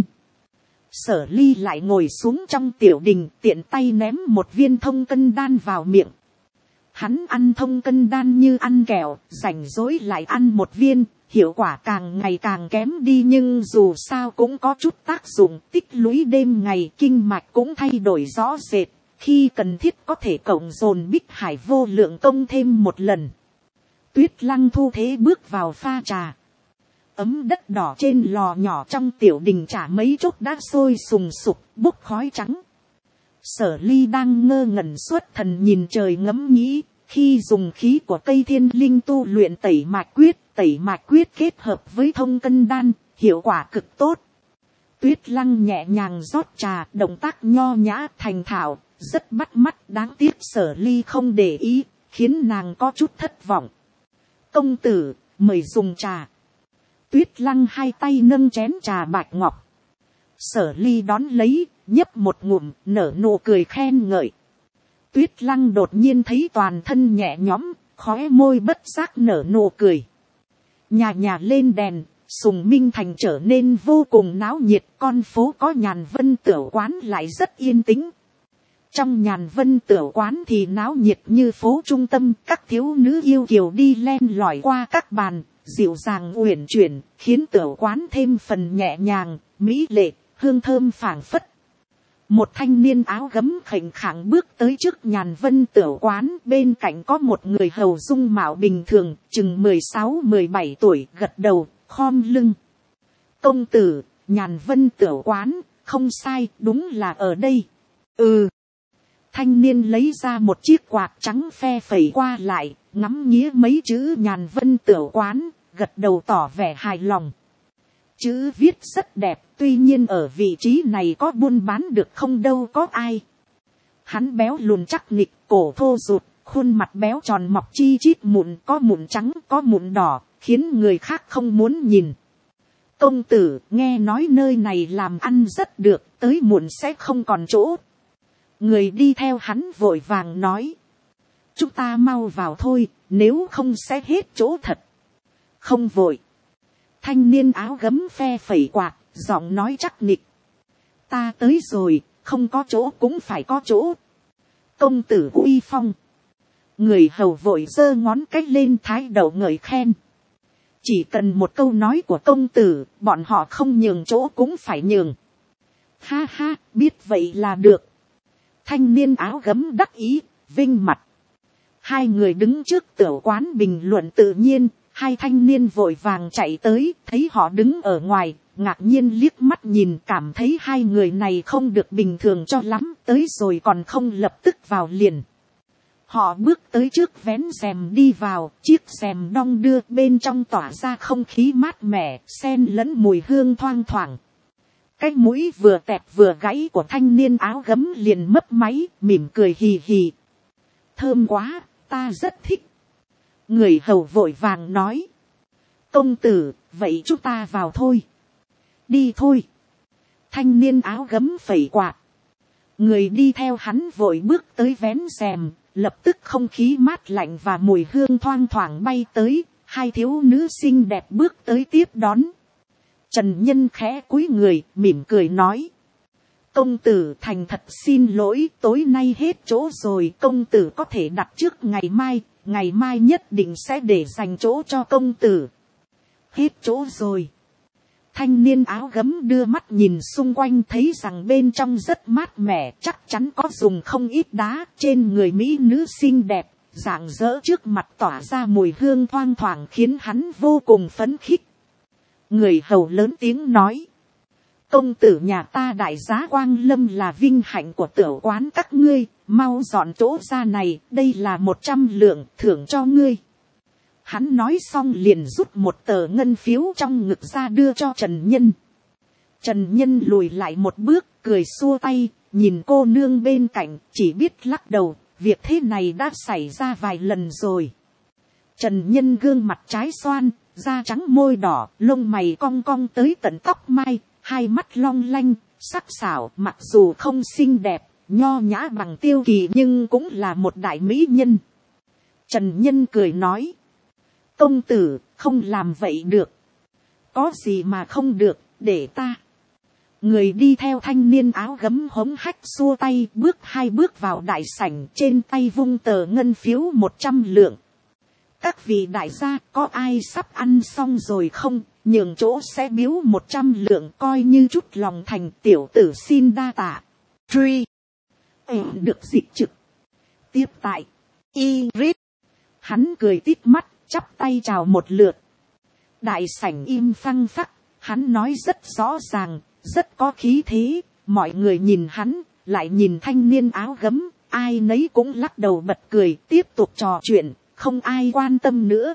[SPEAKER 1] Sở Ly lại ngồi xuống trong tiểu đình, tiện tay ném một viên thông cân đan vào miệng. Hắn ăn thông cân đan như ăn kẹo, rảnh rỗi lại ăn một viên, hiệu quả càng ngày càng kém đi, nhưng dù sao cũng có chút tác dụng, tích lũy đêm ngày, kinh mạch cũng thay đổi rõ rệt, khi cần thiết có thể cộng dồn Bích Hải vô lượng công thêm một lần. Tuyết Lăng thu thế bước vào pha trà. Ấm đất đỏ trên lò nhỏ trong tiểu đình chả mấy chốc đã sôi sùng sục, bốc khói trắng. Sở Ly đang ngơ ngẩn xuất thần nhìn trời ngẫm nghĩ, khi dùng khí của cây thiên linh tu luyện tẩy mạch quyết kết hợp với thông cân đan, hiệu quả cực tốt. Tuyết Lăng nhẹ nhàng rót trà, động tác nho nhã thành thạo, rất bắt mắt, đáng tiếc Sở Ly không để ý, khiến nàng có chút thất vọng. Công tử, mời dùng trà. Tuyết Lăng hai tay nâng chén trà bạch ngọc. Sở Ly đón lấy, nhấp một ngụm, nở nụ cười khen ngợi. Tuyết Lăng đột nhiên thấy toàn thân nhẹ nhõm, khóe môi bất giác nở nụ cười. Nhà nhà lên đèn, Sùng Minh Thành trở nên vô cùng náo nhiệt, con phố có Nhàn Vân Tửu Quán lại rất yên tĩnh. Trong Nhàn Vân Tửu Quán thì náo nhiệt như phố trung tâm, các thiếu nữ yêu kiều đi len lỏi qua các bàn, dịu dàng uyển chuyển, khiến tửu quán thêm phần nhẹ nhàng, mỹ lệ, hương thơm phảng phất. Một thanh niên áo gấm khệnh khạng bước tới trước Nhàn Vân Tửu Quán, bên cạnh có một người hầu dung mạo bình thường, chừng 16-17 tuổi, gật đầu, khom lưng. Công tử, Nhàn Vân Tửu Quán, không sai, đúng là ở đây. Ừ. Thanh niên lấy ra một chiếc quạt trắng phe phẩy qua lại, ngắm nghía mấy chữ Nhàn Vân Tửu Quán, gật đầu tỏ vẻ hài lòng. Chữ viết rất đẹp, tuy nhiên ở vị trí này có buôn bán được không đâu có ai. Hắn béo lùn chắc nịch, cổ thô rụt, khuôn mặt béo tròn mọc chi chít mụn, có mụn trắng, có mụn đỏ, khiến người khác không muốn nhìn. Công tử, nghe nói nơi này làm ăn rất được, tới muộn sẽ không còn chỗ. Người đi theo hắn vội vàng nói. Chúng ta mau vào thôi, nếu không sẽ hết chỗ thật. Không vội. Thanh niên áo gấm phe phẩy quạt, giọng nói chắc nịch. Ta tới rồi, không có chỗ cũng phải có chỗ. Công tử uy phong. Người hầu vội giơ ngón cái lên thái độ ngợi khen. Chỉ cần một câu nói của công tử, bọn họ không nhường chỗ cũng phải nhường. Ha ha, biết vậy là được. Thanh niên áo gấm đắc ý, vinh mặt. Hai người đứng trước tửu quán bình luận tự nhiên, hai thanh niên vội vàng chạy tới, thấy họ đứng ở ngoài, ngạc nhiên liếc mắt nhìn, cảm thấy hai người này không được bình thường cho lắm, tới rồi còn không lập tức vào liền. Họ bước tới trước vén rèm đi vào, chiếc rèm đong đưa, bên trong tỏa ra không khí mát mẻ, xen lẫn mùi hương thoang thoảng. Cái mũi vừa tẹt vừa gãy của thanh niên áo gấm liền mấp máy, mỉm cười hì hì. Thơm quá, ta rất thích. Người hầu vội vàng nói. Công tử, vậy chúng ta vào thôi. Đi thôi. Thanh niên áo gấm phẩy quạt. Người đi theo hắn vội bước tới vén rèm, lập tức không khí mát lạnh và mùi hương thoang thoảng bay tới, hai thiếu nữ xinh đẹp bước tới tiếp đón. Trần Nhân khẽ cúi người, mỉm cười nói. Công tử thành thật xin lỗi, tối nay hết chỗ rồi, công tử có thể đặt trước ngày mai nhất định sẽ để dành chỗ cho công tử. Hết chỗ rồi. Thanh niên áo gấm đưa mắt nhìn xung quanh, thấy rằng bên trong rất mát mẻ, chắc chắn có dùng không ít đá, trên người mỹ nữ xinh đẹp, rạng rỡ trước mặt tỏa ra mùi hương thoang thoảng khiến hắn vô cùng phấn khích. Người hầu lớn tiếng nói. Công tử nhà ta đại giá Quang Lâm là vinh hạnh của tửu quán các ngươi, mau dọn chỗ ra này, đây là 100 lượng thưởng cho ngươi. Hắn nói xong liền rút một tờ ngân phiếu trong ngực ra đưa cho Trần Nhân. Trần Nhân lùi lại một bước, cười xua tay, nhìn cô nương bên cạnh, chỉ biết lắc đầu, việc thế này đã xảy ra vài lần rồi. Trần Nhân gương mặt trái xoan, da trắng môi đỏ, lông mày cong cong tới tận tóc mai, hai mắt long lanh, sắc sảo, mặc dù không xinh đẹp, nho nhã bằng Tiêu Kỳ nhưng cũng là một đại mỹ nhân. Trần Nhân cười nói, công tử không làm vậy được, có gì mà không được, để ta. Người đi theo thanh niên áo gấm hống hách xua tay, bước 2 bước vào đại sảnh, trên tay vung tờ ngân phiếu 100 lượng. Các vị đại gia, có ai sắp ăn xong rồi không, nhường chỗ sẽ biếu 100 lượng coi như chút lòng thành, tiểu tử xin đa tạ. Truy được dịch trực tiếp tại Iris. Hắn cười tít mắt, chắp tay chào một lượt. Đại sảnh im phăng phắc, hắn nói rất rõ ràng, rất có khí thế. Mọi người nhìn hắn, lại nhìn thanh niên áo gấm, ai nấy cũng lắc đầu bật cười, tiếp tục trò chuyện, không ai quan tâm nữa.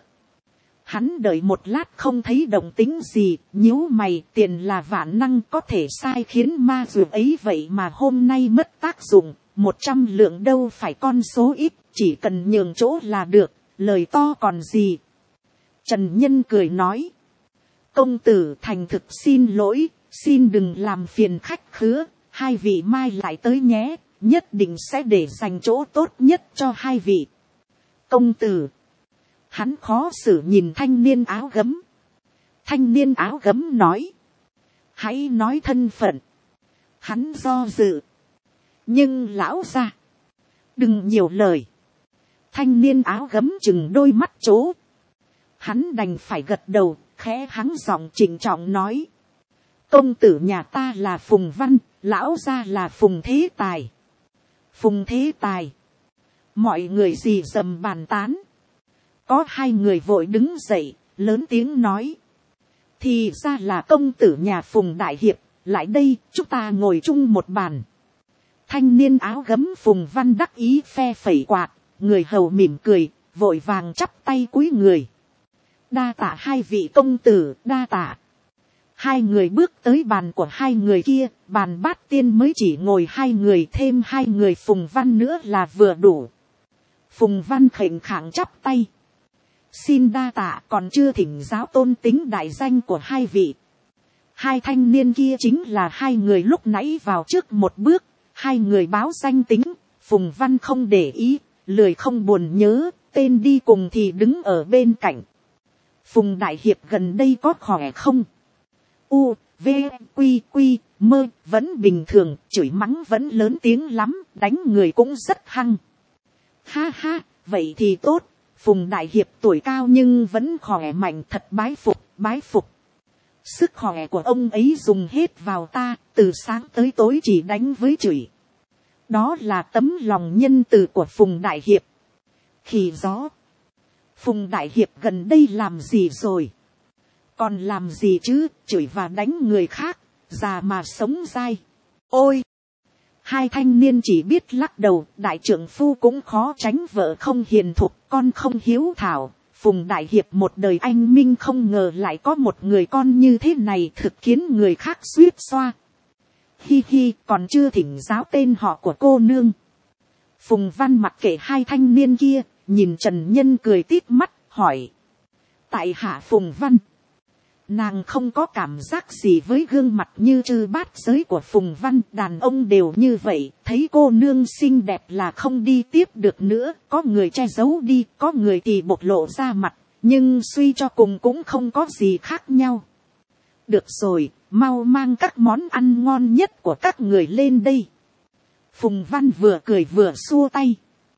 [SPEAKER 1] Hắn đợi một lát không thấy động tĩnh gì, nhíu mày, tiền là vạn năng có thể sai khiến ma dược ấy, vậy mà hôm nay mất tác dụng. 100 lượng đâu phải con số ít, chỉ cần nhường chỗ là được, lời to còn gì. Trần Nhân cười nói, công tử thành thực xin lỗi, xin đừng làm phiền khách khứa, 2 vị mai lại tới nhé, nhất định sẽ để dành chỗ tốt nhất cho 2 vị. Công tử. Hắn khó xử nhìn thanh niên áo gấm. Thanh niên áo gấm nói, hãy nói thân phận. Hắn do dự. Nhưng lão gia, đừng nhiều lời. Thanh niên áo gấm chừng đôi mắt chố. Hắn đành phải gật đầu, khẽ hắng giọng trịnh trọng nói, công tử nhà ta là Phùng Văn, lão gia là Phùng Thế Tài. Phùng Thế Tài. Mọi người rì rầm bàn tán. Có 2 người vội đứng dậy, lớn tiếng nói, thì ra là công tử nhà Phùng Đại Hiệp, lại đây, chúng ta ngồi chung một bàn. Thanh niên áo gấm Phùng Văn đắc ý phe phẩy quạt, người hầu mỉm cười, vội vàng chắp tay cúi người. Đa tạ 2 vị công tử, đa tạ. 2 người bước tới bàn của 2 người kia, bàn bát tiên mới chỉ ngồi 2 người, thêm 2 người Phùng Văn nữa là vừa đủ. Phùng Văn khệnh khạng chắp tay. Xin đa tạ, còn chưa thỉnh giáo tôn tính đại danh của 2 vị. 2 thanh niên kia chính là 2 người lúc nãy vào trước một bước. 2 người báo danh tính, Phùng Văn không để ý, lười không buồn nhớ, tên đi cùng thì đứng ở bên cạnh. Phùng Đại Hiệp gần đây có khỏe không? U, V, Quy, Quy, Mơ, vẫn bình thường, chửi mắng vẫn lớn tiếng lắm, đánh người cũng rất hăng. Ha ha, vậy thì tốt. Phùng Đại Hiệp tuổi cao nhưng vẫn khỏe mạnh, thật bái phục, bái phục. Sức khỏe của ông ấy dùng hết vào ta, từ sáng tới tối chỉ đánh với chửi. Đó là tấm lòng nhân từ của Phùng Đại Hiệp. Khỉ gió. Phùng Đại Hiệp gần đây làm gì rồi? Còn làm gì chứ, chửi và đánh người khác, già mà sống dai. Ôi! 2 thanh niên chỉ biết lắc đầu, đại trượng phu cũng khó tránh vợ không hiền thục, con không hiếu thảo. Phùng Đại Hiệp một đời anh minh không ngờ lại có một người con như thế này, thực khiến người khác suýt xoa. Hi hi, còn chưa thỉnh giáo tên họ của cô nương. Phùng Văn mặc kệ 2 thanh niên kia, nhìn Trần Nhân cười tít mắt, hỏi. Tại hạ Phùng Văn. Nàng không có cảm giác gì với gương mặt như trư bát giới của Phùng Văn. Đàn ông đều như vậy, thấy cô nương xinh đẹp là không đi tiếp được nữa. Có người che giấu đi, có người thì bộc lộ ra mặt. Nhưng suy cho cùng cũng không có gì khác nhau. Được rồi, mau mang các món ăn ngon nhất của các người lên đây. Phùng Văn vừa cười vừa xua tay.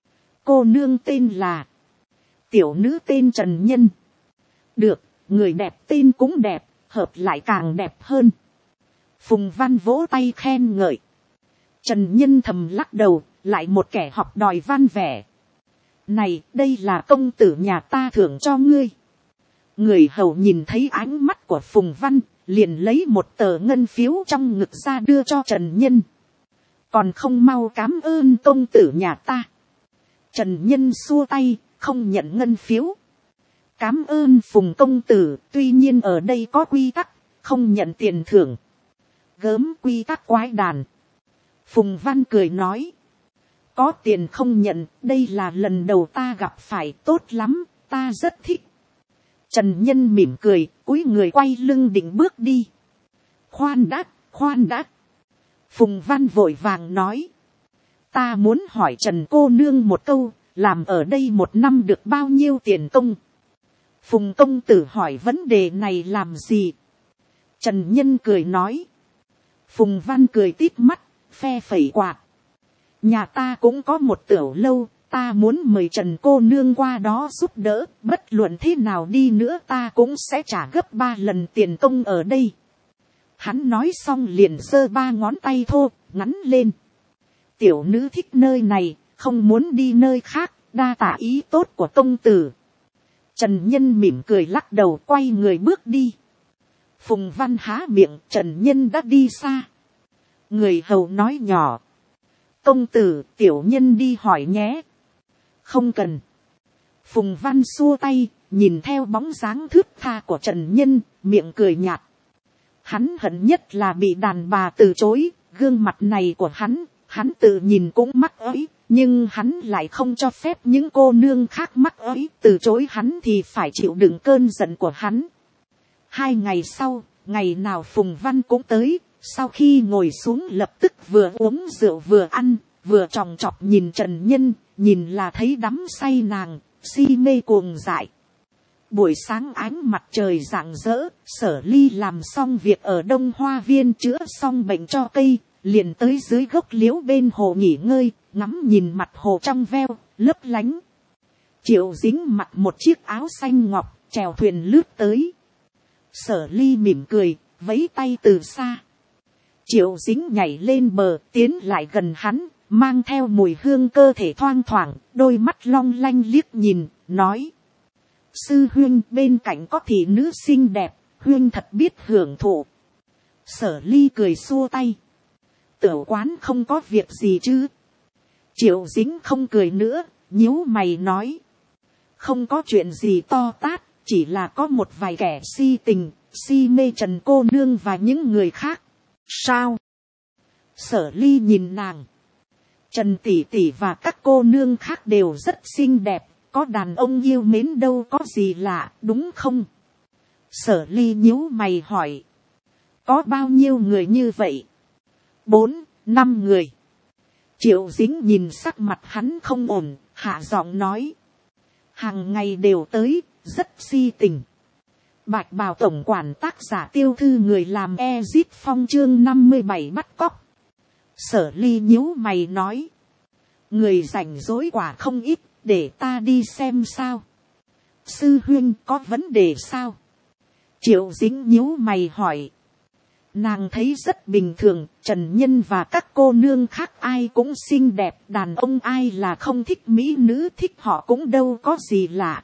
[SPEAKER 1] Cô nương tên là, tiểu nữ tên Trần Nhân. Được, người đẹp tên cũng đẹp, hợp lại càng đẹp hơn. Phùng Văn vỗ tay khen ngợi. Trần Nhân thầm lắc đầu, lại một kẻ học đòi văn vẻ. Này, đây là công tử nhà ta thưởng cho ngươi. Người hầu nhìn thấy ánh mắt của Phùng Văn, liền lấy một tờ ngân phiếu trong ngực ra đưa cho Trần Nhân. Còn không mau cám ơn công tử nhà ta. Trần Nhân xua tay, không nhận ngân phiếu. Cám ơn Phùng công tử, tuy nhiên ở đây có quy tắc, không nhận tiền thưởng. Gớm quy tắc quái đàn. Phùng Văn cười nói. Có tiền không nhận, đây là lần đầu ta gặp phải, tốt lắm, ta rất thích. Trần Nhân mỉm cười, cúi người quay lưng định bước đi. Khoan đã, khoan đã. Phùng Văn vội vàng nói. Ta muốn hỏi Trần cô nương một câu, làm ở đây 1 năm được bao nhiêu tiền công? Phùng công tử hỏi vấn đề này làm gì? Trần Nhân cười nói. Phùng Văn cười tít mắt, phe phẩy quạt. Nhà ta cũng có một tiểu lâu, ta muốn mời Trần cô nương qua đó giúp đỡ, bất luận thế nào đi nữa ta cũng sẽ trả gấp 3 lần tiền công ở đây. Hắn nói xong liền giơ 3 ngón tay thô, ngắn lên. Tiểu nữ thích nơi này, không muốn đi nơi khác, đa tạ ý tốt của công tử. Trần Nhân mỉm cười lắc đầu, quay người bước đi. Phùng Văn há miệng, Trần Nhân đã đi xa. Người hầu nói nhỏ. Công tử, tiểu nhân đi hỏi nhé. Không cần. Phùng Văn xua tay, nhìn theo bóng dáng thướt tha của Trần Nhân, miệng cười nhạt. Hắn hận nhất là bị đàn bà từ chối, gương mặt này của hắn tự nhìn cũng mắc ỡi, nhưng hắn lại không cho phép những cô nương khác mắc ỡi, từ chối hắn thì phải chịu đựng cơn giận của hắn. 2 ngày sau, ngày nào Phùng Văn cũng tới, sau khi ngồi xuống lập tức vừa uống rượu vừa ăn, vừa tròng trọc nhìn Trần Nhân, nhìn là thấy đắm say nàng, si mê cuồng dại. Buổi sáng ánh mặt trời rạng rỡ, Sở Ly làm xong việc ở Đông Hoa Viên chữa xong bệnh cho cây, liền tới dưới gốc liễu bên hồ nghỉ ngơi, ngắm nhìn mặt hồ trong veo, lấp lánh. Triệu Dính mặc một chiếc áo xanh ngọc, chèo thuyền lướt tới. Sở Ly mỉm cười, vẫy tay từ xa. Triệu Dính nhảy lên bờ, tiến lại gần hắn, mang theo mùi hương cơ thể thoang thoảng, đôi mắt long lanh liếc nhìn, nói. Sư huynh, bên cạnh có thị nữ xinh đẹp, huynh thật biết hưởng thụ. Sở Ly cười xua tay. Tiểu quán không có việc gì chứ? Triệu Dính không cười nữa, nhíu mày nói. Không có chuyện gì to tát, chỉ là có một vài kẻ si tình, si mê Trần cô nương và những người khác. Sao? Sở Ly nhìn nàng. Trần tỷ tỷ và các cô nương khác đều rất xinh đẹp, có đàn ông yêu mến đâu có gì lạ, đúng không? Sở Ly nhíu mày hỏi. Có bao nhiêu người như vậy? 4, 5 người. Triệu Dính nhìn sắc mặt hắn không ổn, hạ giọng nói. Hàng ngày đều tới, rất si tình. Bạch Bào tổng quản tác giả tiêu thư người làm Ezit Phong chương 57 bắt cóc. Sở Ly nhíu mày nói. Người rảnh rỗi quả không ít, để ta đi xem sao. Sư huynh có vấn đề sao? Triệu Dính nhíu mày hỏi. Nàng thấy rất bình thường, Trần Nhân và các cô nương khác ai cũng xinh đẹp, đàn ông ai là không thích mỹ nữ, thích họ cũng đâu có gì lạ.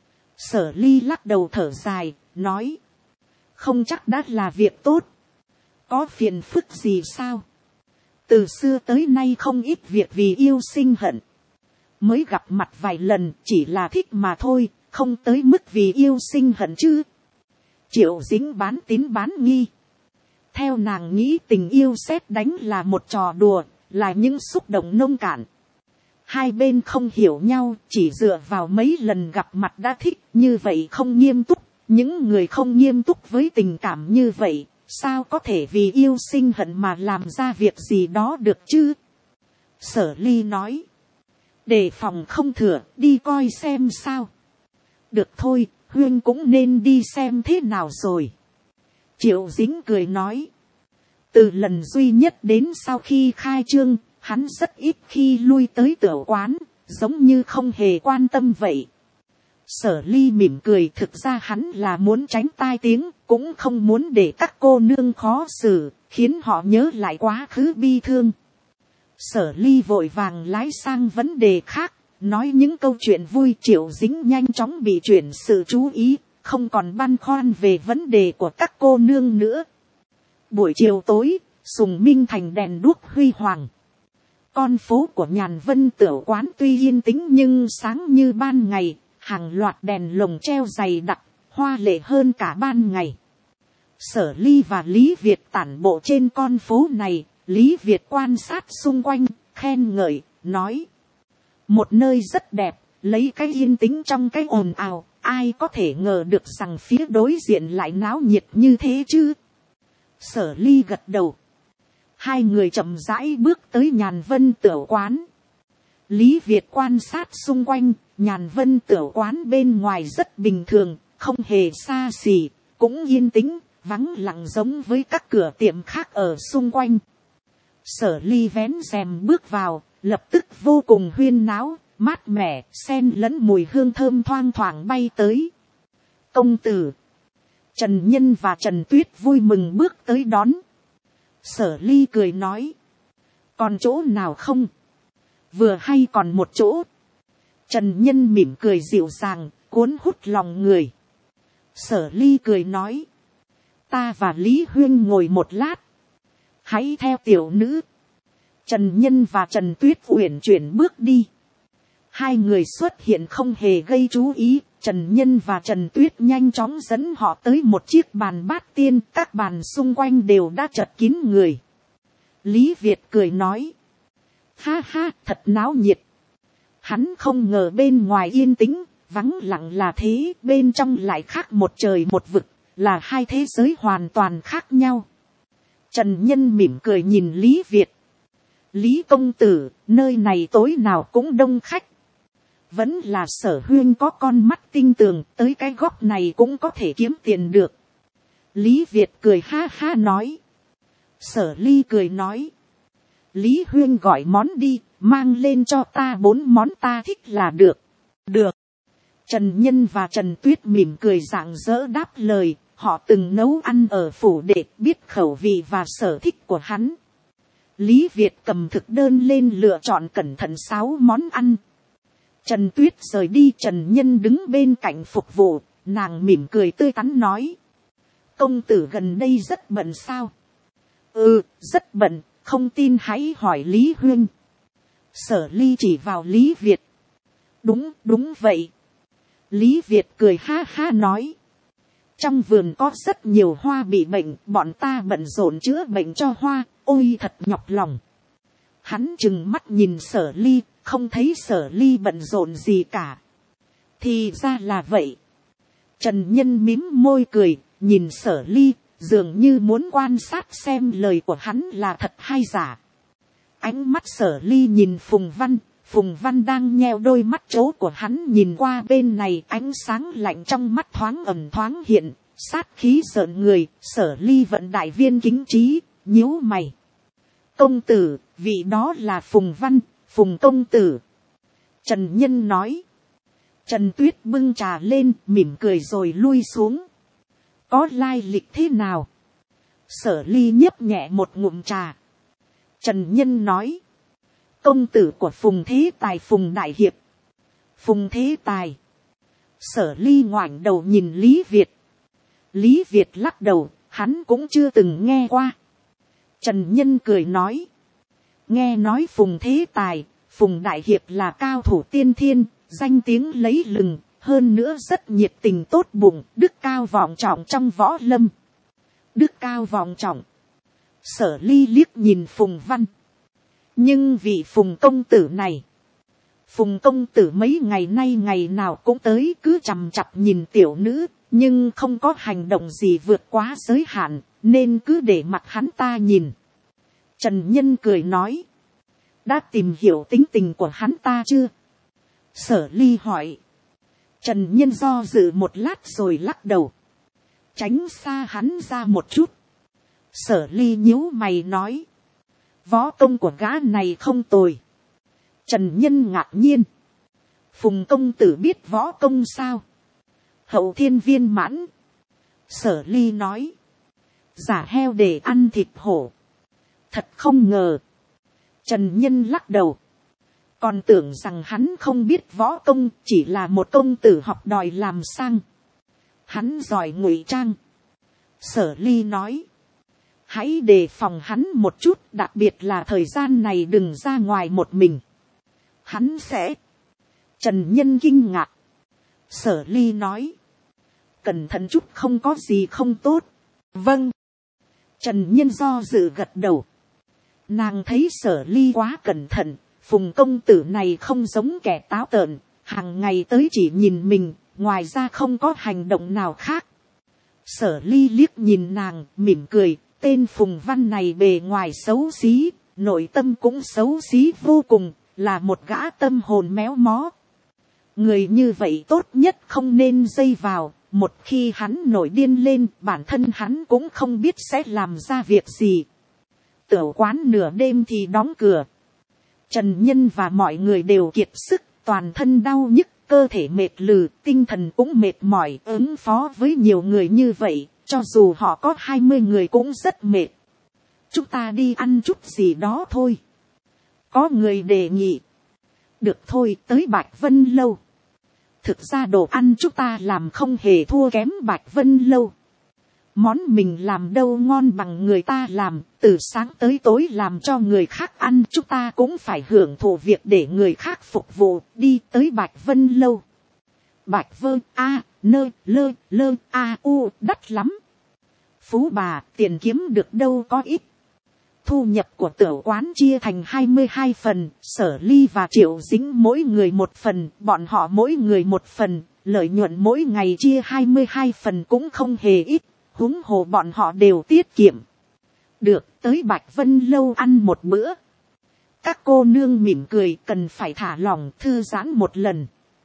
[SPEAKER 1] Sở Ly lắc đầu thở dài, nói. Không chắc đã là việc tốt. Có phiền phức gì sao? Từ xưa tới nay không ít việc vì yêu sinh hận. Mới gặp mặt vài lần chỉ là thích mà thôi, không tới mức vì yêu sinh hận chứ. Triệu Dính bán tín bán nghi. Theo nàng nghĩ tình yêu sét đánh là một trò đùa, là những xúc động nông cạn. Hai bên không hiểu nhau, chỉ dựa vào mấy lần gặp mặt đã thích, như vậy không nghiêm túc. Những người không nghiêm túc với tình cảm như vậy, sao có thể vì yêu sinh hận mà làm ra việc gì đó được chứ? Sở Ly nói. Đề phòng không thừa, đi coi xem sao. Được thôi, huynh cũng nên đi xem thế nào rồi. Triệu Dính cười nói. Từ lần duy nhất đến sau khi khai trương, hắn rất ít khi lui tới tiểu quán, giống như không hề quan tâm vậy. Sở Ly mỉm cười, thực ra hắn là muốn tránh tai tiếng, cũng không muốn để các cô nương khó xử, khiến họ nhớ lại quá khứ bi thương. Sở Ly vội vàng lái sang vấn đề khác, nói những câu chuyện vui. Triệu Dính nhanh chóng bị chuyển sự chú ý, không còn băn khoăn về vấn đề của các cô nương nữa. Buổi chiều tối, Sùng Minh Thành đèn đuốc huy hoàng. Con phố của Nhàn Vân tiểu quán tuy yên tĩnh nhưng sáng như ban ngày, hàng loạt đèn lồng treo dày đặc, hoa lệ hơn cả ban ngày. Sở Ly và Lý Việt tản bộ trên con phố này, Lý Việt quan sát xung quanh, khen ngợi, nói. Một nơi rất đẹp, lấy cái yên tĩnh trong cái ồn ào, ai có thể ngờ được rằng phía đối diện lại náo nhiệt như thế chứ? Sở Ly gật đầu. Hai người chậm rãi bước tới Nhàn Vân tiểu quán. Lý Việt quan sát xung quanh, Nhàn Vân Tửu quán bên ngoài rất bình thường, không hề xa xỉ, cũng yên tĩnh, vắng lặng giống với các cửa tiệm khác ở xung quanh. Sở Ly vén rèm bước vào, lập tức vô cùng huyên náo, mát mẻ, xen lẫn mùi hương thơm thoang thoảng bay tới. Công tử. Trần Nhân và Trần Tuyết vui mừng bước tới đón. Sở Ly cười nói. Còn chỗ nào không? Vừa hay còn một chỗ. Trần Nhân mỉm cười dịu dàng, cuốn hút lòng người. Sở Ly cười nói. Ta và Lý Huyên ngồi một lát. Hãy theo tiểu nữ. Trần Nhân và Trần Tuyết uyển chuyển bước đi. Hai người xuất hiện không hề gây chú ý. Trần Nhân và Trần Tuyết nhanh chóng dẫn họ tới một chiếc bàn bát tiên. Các bàn xung quanh đều đã chật kín người. Lý Việt cười nói. Ha ha, thật náo nhiệt. Hắn không ngờ bên ngoài yên tĩnh, vắng lặng là thế, bên trong lại khác một trời một vực, là hai thế giới hoàn toàn khác nhau. Trần Nhân mỉm cười nhìn Lý Việt. Lý công tử, nơi này tối nào cũng đông khách. Vẫn là Sở Huyên có con mắt tinh tường, tới cái góc này cũng có thể kiếm tiền được. Lý Việt cười ha ha nói. Sở Ly cười nói. Lý Huyên gọi món đi, mang lên cho ta 4 món ta thích là được. Được. Trần Nhân và Trần Tuyết mỉm cười rạng rỡ đáp lời, họ từng nấu ăn ở phủ đệ, biết khẩu vị và sở thích của hắn. Lý Việt cầm thực đơn lên lựa chọn cẩn thận 6 món ăn. Trần Tuyết rời đi, Trần Nhân đứng bên cạnh phục vụ, nàng mỉm cười tươi tắn nói. Công tử gần đây rất bận sao? Ừ, rất bận, không tin hãy hỏi Lý Huyên. Sở Ly chỉ vào Lý Việt. Đúng, đúng vậy. Lý Việt cười ha ha nói. Trong vườn có rất nhiều hoa bị bệnh, bọn ta bận rộn chữa bệnh cho hoa, ôi thật nhọc lòng. Hắn trừng mắt nhìn Sở Ly, không thấy Sở Ly bận rộn gì cả. Thì ra là vậy. Trần Nhân mím môi cười, nhìn Sở Ly, dường như muốn quan sát xem lời của hắn là thật hay giả. Ánh mắt Sở Ly nhìn Phùng Văn đang nheo đôi mắt trố của hắn nhìn qua bên này, ánh sáng lạnh trong mắt thoáng ẩn thoáng hiện, sát khí rợn người. Sở Ly vận đại viên kính trí, nhíu mày. Công tử, vị đó là Phùng công tử. Trần Nhân nói. Trần Tuyết bưng trà lên, mỉm cười rồi lui xuống. Có lai lịch thế nào? Sở Ly nhấp nhẹ một ngụm trà. Trần Nhân nói. Công tử của Phùng Thế Tài, Phùng Đại Hiệp. Phùng Thế Tài. Sở Ly ngoảnh đầu nhìn Lý Việt. Lý Việt lắc đầu, hắn cũng chưa từng nghe qua. Trần Nhân cười nói. Nghe nói Phùng Thế Tài, Phùng Đại Hiệp là cao thủ tiên thiên, danh tiếng lấy lừng, hơn nữa rất nhiệt tình tốt bụng, đức cao vọng trọng trong võ lâm. Đức cao vọng trọng. Sở Ly liếc nhìn Phùng Văn. Nhưng vị Phùng công tử này, Phùng công tử mấy ngày nay ngày nào cũng tới, cứ chằm chặp nhìn tiểu nữ, nhưng không có hành động gì vượt quá giới hạn, nên cứ để mặc hắn ta nhìn. Trần Nhân cười nói. Đã tìm hiểu tính tình của hắn ta chưa? Sở Ly hỏi. Trần Nhân do dự một lát rồi lắc đầu. Tránh xa hắn ra một chút. Sở Ly nhíu mày nói. Võ công của gã này không tồi. Trần Nhân ngạc nhiên. Phùng công tử biết võ công sao? Hậu thiên viên mãn. Sở Ly nói. Giả heo để ăn thịt hổ. Thật không ngờ. Trần Nhân lắc đầu. Còn tưởng rằng hắn không biết võ công, chỉ là một công tử học đòi làm sang. Hắn giỏi ngụy trang. Sở Ly nói. Hãy đề phòng hắn một chút, đặc biệt là thời gian này đừng ra ngoài một mình. Hắn sẽ. Trần Nhân kinh ngạc. Sở Ly nói. Cẩn thận chút, không có gì không tốt. Vâng. Trần Nhân do dự gật đầu. Nàng thấy Sở Ly quá cẩn thận. Phùng công tử này không giống kẻ táo tợn, hàng ngày tới chỉ nhìn mình, ngoài ra không có hành động nào khác. Sở Ly liếc nhìn nàng, mỉm cười, tên Phùng Văn này bề ngoài xấu xí, nội tâm cũng xấu xí vô cùng, là một gã tâm hồn méo mó. Người như vậy tốt nhất không nên dây vào, một khi hắn nổi điên lên bản thân hắn cũng không biết sẽ làm ra việc gì. Tửu quán nửa đêm thì đóng cửa. Trần Nhân và mọi người đều kiệt sức, toàn thân đau nhức, cơ thể mệt lừ, tinh thần cũng mệt mỏi, ứng phó với nhiều người như vậy, cho dù họ có 20 người cũng rất mệt. Chúng ta đi ăn chút gì đó thôi. Có người đề nghị. Được thôi, tới Bạch Vân Lâu. Thực ra đồ ăn chúng ta làm không hề thua kém Bạch Vân Lâu. Món mình làm đâu ngon bằng người ta làm, từ sáng tới tối làm cho người khác ăn, chúng ta cũng phải hưởng thụ việc để người khác phục vụ, đi tới Bạch Vân Lâu. Bạch Vân A, nơ, lơ, lơ, a, u, đắt lắm. Phú bà, tiền kiếm được đâu có ít. Thu nhập của tửu quán chia thành 22 phần, Sở Ly và Triệu Dính mỗi người một phần, bọn họ mỗi người một phần, lợi nhuận mỗi ngày chia 22 phần cũng không hề ít, huống hồ bọn họ đều tiết kiệm. Được, tới Bạch Vân Lâu ăn một bữa. Các cô nương mỉm cười, cần phải thả lỏng thư giãn một lần.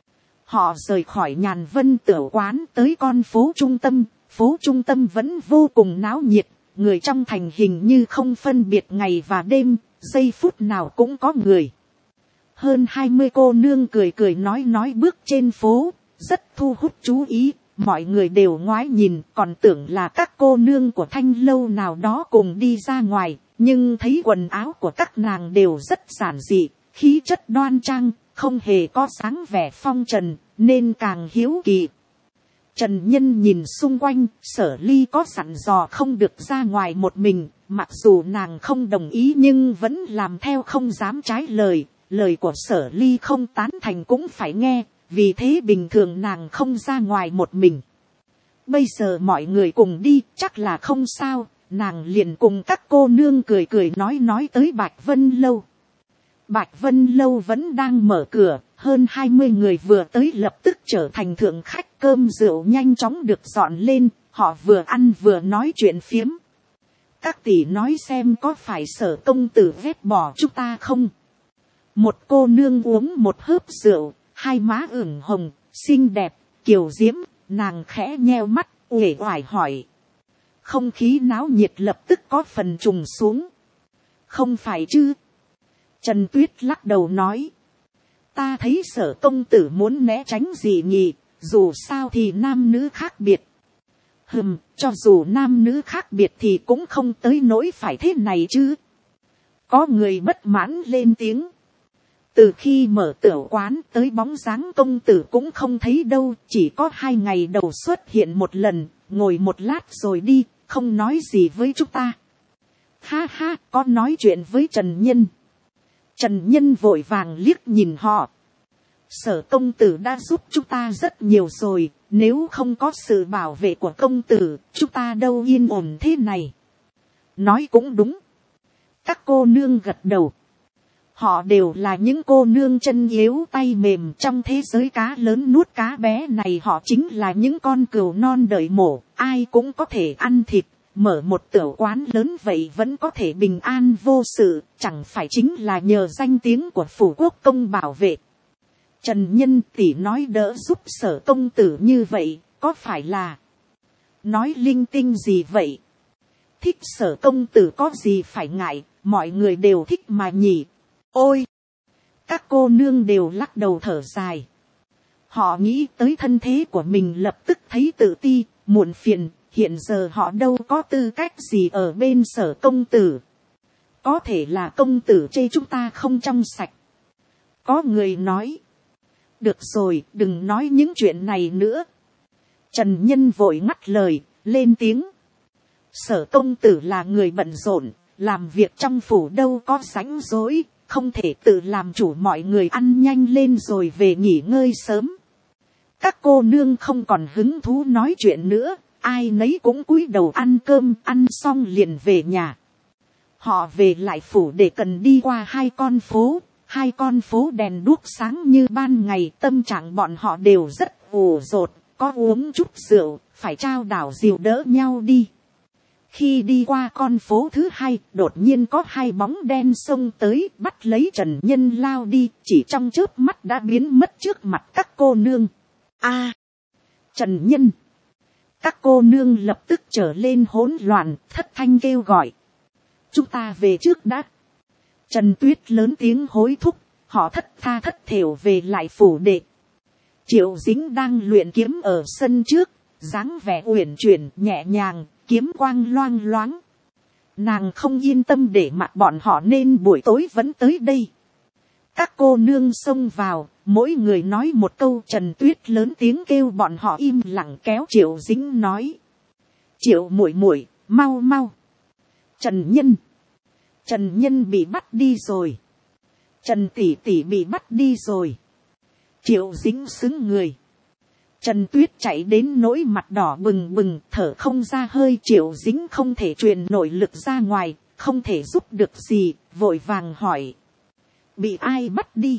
[SPEAKER 1] Họ rời khỏi Nhàn Vân tửu quán tới con phố trung tâm. Phố trung tâm vẫn vô cùng náo nhiệt, người trong thành hình như không phân biệt ngày và đêm, giây phút nào cũng có người. Hơn 20 cô nương cười cười nói bước trên phố, rất thu hút chú ý, mọi người đều ngoái nhìn, còn tưởng là các cô nương của Thanh Lâu nào đó cùng đi ra ngoài, nhưng thấy quần áo của các nàng đều rất giản dị, khí chất đoan trang, không hề có sáng vẻ phong trần, nên càng hiếu kỳ. Trần Nhân nhìn xung quanh, Sở Ly có dặn dò không được ra ngoài một mình, mặc dù nàng không đồng ý nhưng vẫn làm theo không dám trái lời, lời của Sở Ly không tán thành cũng phải nghe, vì thế bình thường nàng không ra ngoài một mình. Bây giờ mọi người cùng đi, chắc là không sao, nàng liền cùng các cô nương cười cười nói tới Bạch Vân Lâu. Bạch Vân Lâu vẫn đang mở cửa, hơn 20 người vừa tới lập tức trở thành thượng khách, cơm rượu nhanh chóng được dọn lên, họ vừa ăn vừa nói chuyện phiếm. Các tỷ nói xem có phải Sở công tử ghét bỏ chúng ta không? Một cô nương uống một hớp rượu, hai má ửng hồng, xinh đẹp, kiều diễm, nàng khẽ nheo mắt, uể oải hỏi. Không khí náo nhiệt lập tức có phần trùng xuống. Không phải chứ? Trần Tuyết lắc đầu nói. Ta thấy Sở công tử muốn né tránh gì nhỉ, dù sao thì nam nữ khác biệt. Cho dù nam nữ khác biệt thì cũng không tới nỗi phải thế này chứ. Có người bất mãn lên tiếng. Từ khi mở tửu quán tới bóng dáng công tử cũng không thấy đâu, chỉ có 2 ngày đầu xuất hiện một lần, ngồi một lát rồi đi, không nói gì với chúng ta. Ha ha, có nói chuyện với Trần Nhân. Trần Nhân vội vàng liếc nhìn họ. Sở công tử đã giúp chúng ta rất nhiều rồi, nếu không có sự bảo vệ của công tử, chúng ta đâu yên ổn thế này. Nói cũng đúng. Các cô nương gật đầu. Họ đều là những cô nương chân yếu tay mềm trong thế giới cá lớn nuốt cá bé này, họ chính là những con cừu non đợi mổ, ai cũng có thể ăn thịt. Mở một tửu quán lớn vậy vẫn có thể bình an vô sự, chẳng phải chính là nhờ danh tiếng của phủ quốc công bảo vệ. Trần Nhân tỷ nói đỡ giúp Sở công tử như vậy, có phải là nói linh tinh gì vậy? Thích Sở công tử có gì phải ngại, mọi người đều thích mà nhỉ. Ôi! Các cô nương đều lắc đầu thở dài. Họ nghĩ tới thân thế của mình lập tức thấy tự ti, muộn phiền. Hiện giờ họ đâu có tư cách gì ở bên Sở công tử. Có thể là công tử chê chúng ta không trong sạch. Có người nói. Được rồi, đừng nói những chuyện này nữa. Trần Nhân vội ngắt lời, lên tiếng. Sở công tử là người bận rộn, làm việc trong phủ đâu có rảnh rỗi, không thể tự làm chủ, mọi người ăn nhanh lên rồi về nghỉ ngơi sớm. Các cô nương không còn hứng thú nói chuyện nữa. Ai nấy cũng cúi đầu ăn cơm, ăn xong liền về nhà. Họ về lại phủ để cần đi qua 2 con phố đèn đuốc sáng như ban ngày, tâm trạng bọn họ đều rất ủ rột, có uống chút rượu, phải trao đảo dìu đỡ nhau đi. Khi đi qua con phố thứ hai, đột nhiên có hai bóng đen xông tới, bắt lấy Trần Nhân lao đi, chỉ trong chớp mắt đã biến mất trước mặt các cô nương. A, Trần Nhân. Các cô nương lập tức trở lên hỗn loạn, thất thanh kêu gọi. Chúng ta về trước đã. Trần Tuyết lớn tiếng hối thúc, họ thất tha thất thểu về lại phủ đệ. Triệu Dính đang luyện kiếm ở sân trước, dáng vẻ uyển chuyển nhẹ nhàng, kiếm quang loang loáng. Nàng không yên tâm để mặc bọn họ nên buổi tối vẫn tới đây. Các cô nương xông vào, mỗi người nói một câu. Trần Tuyết lớn tiếng kêu bọn họ im lặng, kéo Triệu Dính nói. Triệu muội muội, mau mau. Trần Nhân bị bắt đi rồi. Trần tỷ tỷ bị bắt đi rồi. Triệu Dính xứng người. Trần Tuyết chạy đến nỗi mặt đỏ bừng bừng, thở không ra hơi. Triệu Dính không thể truyền nội lực ra ngoài, không thể giúp được gì, vội vàng hỏi. Bị ai bắt đi?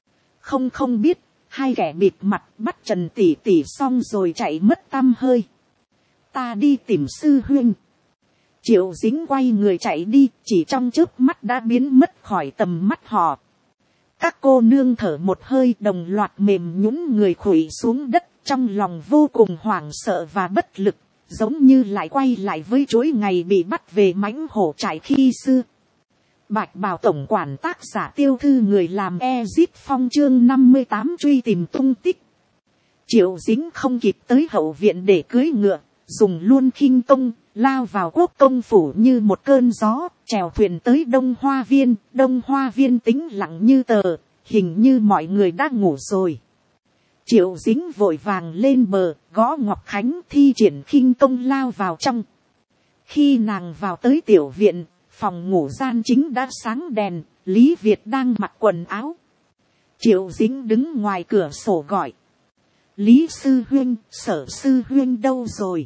[SPEAKER 1] Không biết, hai kẻ bịt mặt bắt Trần tỷ tỷ xong rồi chạy mất tăm hơi. Ta đi tìm sư huynh. Triệu Dính quay người chạy đi, chỉ trong chớp mắt đã biến mất khỏi tầm mắt họ. Các cô nương thở một hơi, đồng loạt mềm nhũn người khuỵu xuống đất, trong lòng vô cùng hoảng sợ và bất lực, giống như lại quay lại với chuỗi ngày bị bắt về mãnh hổ trại khi xưa. Bạch Bào tổng quản, tác giả Tiêu Thư, người làm Ezip Phong, chương 58 truy tìm tung tích. Triệu Dính không kịp tới hậu viện để cưỡi ngựa, dùng luôn khinh công, lao vào quốc công phủ như một cơn gió, chèo thuyền tới Đông Hoa Viên. Đông Hoa Viên tĩnh lặng như tờ, hình như mọi người đã ngủ rồi. Triệu Dính vội vàng lên bờ, gõ Ngọc Khánh, thi triển khinh công lao vào trong. Khi nàng vào tới tiểu viện, phòng ngủ gian chính đã sáng đèn, Lý Việt đang mặc quần áo. Triệu Dính đứng ngoài cửa sổ gọi. Lý sư huynh, Sở sư huynh đâu rồi?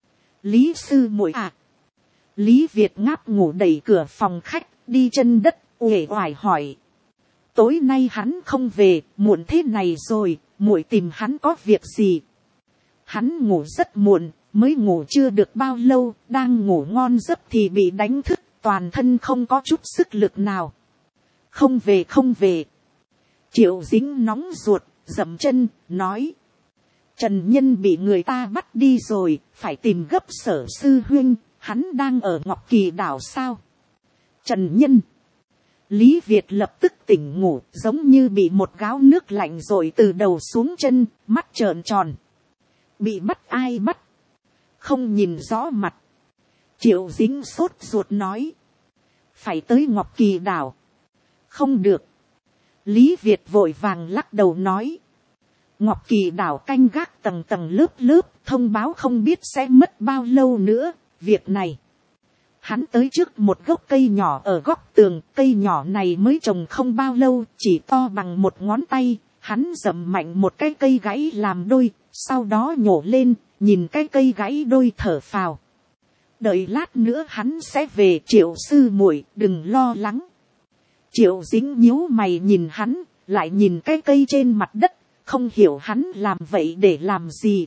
[SPEAKER 1] Lý sư muội à? Lý Việt ngáp ngủ đẩy cửa phòng khách, đi chân đất, uể oải hỏi. Tối nay hắn không về, muộn thế này rồi, muội tìm hắn có việc gì? Hắn ngủ rất muộn, mới ngủ chưa được bao lâu, đang ngủ ngon giấc thì bị đánh thức, toàn thân không có chút sức lực nào. Không về. Triệu Dính nóng ruột, dậm chân, nói. Trần Nhân bị người ta bắt đi rồi, phải tìm gấp Sở sư huynh, hắn đang ở Ngọc Kỳ đảo sao? Trần Nhân. Lý Việt lập tức tỉnh ngủ, giống như bị một gáo nước lạnh rồi từ đầu xuống chân, mắt trợn tròn. Bị bắt ai bắt? Không nhìn rõ mặt. Triệu Dính sốt ruột nói. Phải tới Ngọc Kỳ đảo. Không được. Lý Việt vội vàng lắc đầu nói. Ngọc Kỳ đảo canh gác tầng tầng lớp lớp, thông báo không biết sẽ mất bao lâu nữa. Việc này. Hắn tới trước một gốc cây nhỏ ở góc tường, cây nhỏ này mới trồng không bao lâu, chỉ to bằng một ngón tay. Hắn dậm mạnh một cái cây gãy làm đôi, sau đó nhổ lên, nhìn cái cây gãy đôi thở phào. Đợi lát nữa hắn sẽ về. Triệu sư muội, đừng lo lắng. Triệu Dính nhíu mày nhìn hắn, lại nhìn cái cây trên mặt đất, không hiểu hắn làm vậy để làm gì.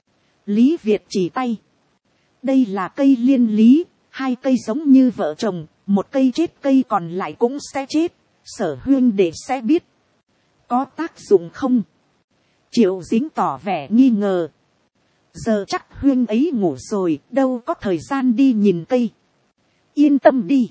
[SPEAKER 1] Lý Việt chỉ tay. Đây là cây liên lý, hai cây giống như vợ chồng, một cây chết cây còn lại cũng sẽ chết, Sở huynh đệ sẽ biết. Có tác dụng không? Triệu Dính tỏ vẻ nghi ngờ. Giờ chắc huynh ấy ngủ rồi, đâu có thời gian đi nhìn cây. Yên tâm đi.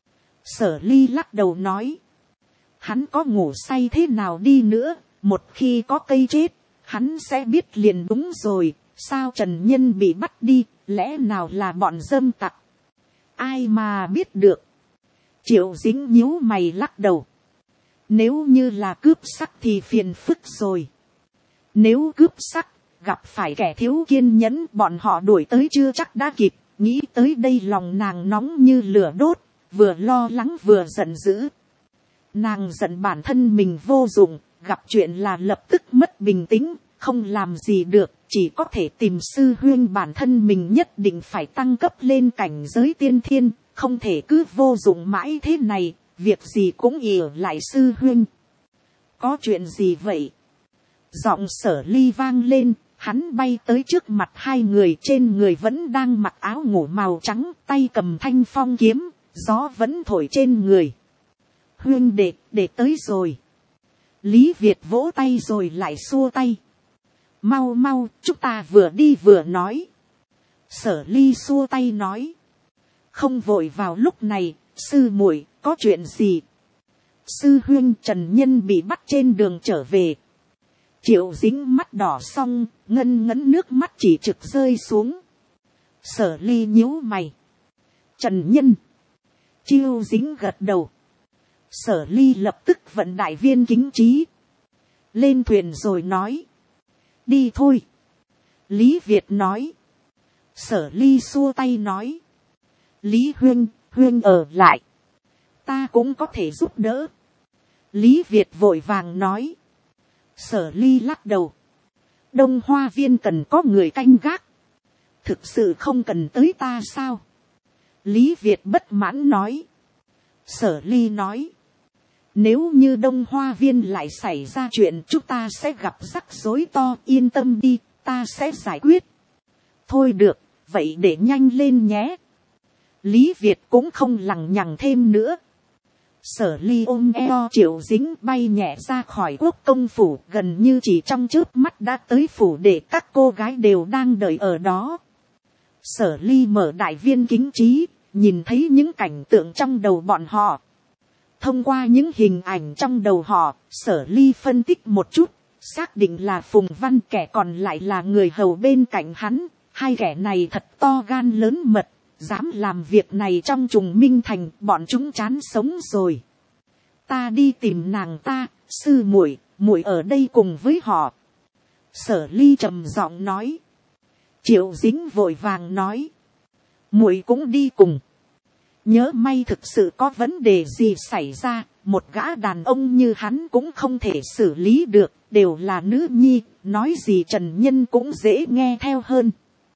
[SPEAKER 1] Sở Ly lắc đầu nói. Hắn có ngủ say thế nào đi nữa, một khi có cây chết, hắn sẽ biết liền đúng rồi. Sao Trần Nhân bị bắt đi, lẽ nào là bọn dâm tặc? Ai mà biết được. Triệu Dính nhíu mày lắc đầu. Nếu như là cướp sắc thì phiền phức rồi. Nếu cướp sắc, gặp phải kẻ thiếu kiên nhẫn, bọn họ đuổi tới chưa chắc đã kịp. Nghĩ tới đây lòng nàng nóng như lửa đốt, vừa lo lắng vừa giận dữ. Nàng giận bản thân mình vô dụng, gặp chuyện là lập tức mất bình tĩnh, không làm gì được, chỉ có thể tìm sư huynh. Bản thân mình nhất định phải tăng cấp lên cảnh giới tiên thiên, không thể cứ vô dụng mãi thế này, việc gì cũng ỉa lại sư huynh. Có chuyện gì vậy? Giọng Sở Ly vang lên, Hắn bay tới trước mặt hai người, trên người vẫn đang mặc áo ngủ màu trắng, tay cầm thanh phong kiếm, gió vẫn thổi trên người. Huynh đệ, để tới rồi. Lý Việt vỗ tay rồi lại xua tay. Mau mau, chúng ta vừa đi vừa nói. Sở Ly xua tay nói. Không vội vào lúc này, sư muội có chuyện gì? Sư huynh Trần Nhân bị bắt trên đường trở về. Triệu Dính mắt đỏ xong, ngân ngấn nước mắt chỉ trực rơi xuống. Sở Ly nhíu mày. Trần Nhân. Triệu Dính gật đầu. Sở Ly lập tức vận đại viên kính trí. Lên thuyền rồi nói. Đi thôi. Lý Việt nói. Sở Ly xua tay nói. Lý huynh ở lại. Ta cũng có thể giúp đỡ. Lý Việt vội vàng nói. Sở Ly lắc đầu. Đông Hoa Viên cần có người canh gác. Thực sự không cần tới ta sao? Lý Việt bất mãn nói. Sở Ly nói. Nếu như Đông Hoa Viên lại xảy ra chuyện, chúng ta sẽ gặp rắc rối to, yên tâm đi, ta sẽ giải quyết. Thôi được, vậy để nhanh lên nhé. Lý Việt cũng không lằng nhằng thêm nữa. Sở Ly ôm eo Triệu Dính bay nhẹ ra khỏi quốc công phủ, gần như chỉ trong chớp mắt đã tới phủ để các cô gái đều đang đợi ở đó. Sở Ly mở đại viên kính trí, nhìn thấy những cảnh tượng trong đầu bọn họ. Thông qua những hình ảnh trong đầu họ, Sở Ly phân tích một chút, xác định là Phùng Văn, kẻ còn lại là người hầu bên cạnh hắn. Hai kẻ này thật to gan lớn mật, dám làm việc này trong Trùng Minh Thành, bọn chúng chán sống rồi. Ta đi tìm nàng ta, sư muội, muội ở đây cùng với họ. Sở Ly trầm giọng nói. Triệu Dính vội vàng nói. Muội cũng đi cùng. Nhớ may thực sự có vấn đề gì xảy ra, một gã đàn ông như hắn cũng không thể xử lý được, đều là nữ nhi, nói gì Trần Nhân cũng dễ nghe theo hơn.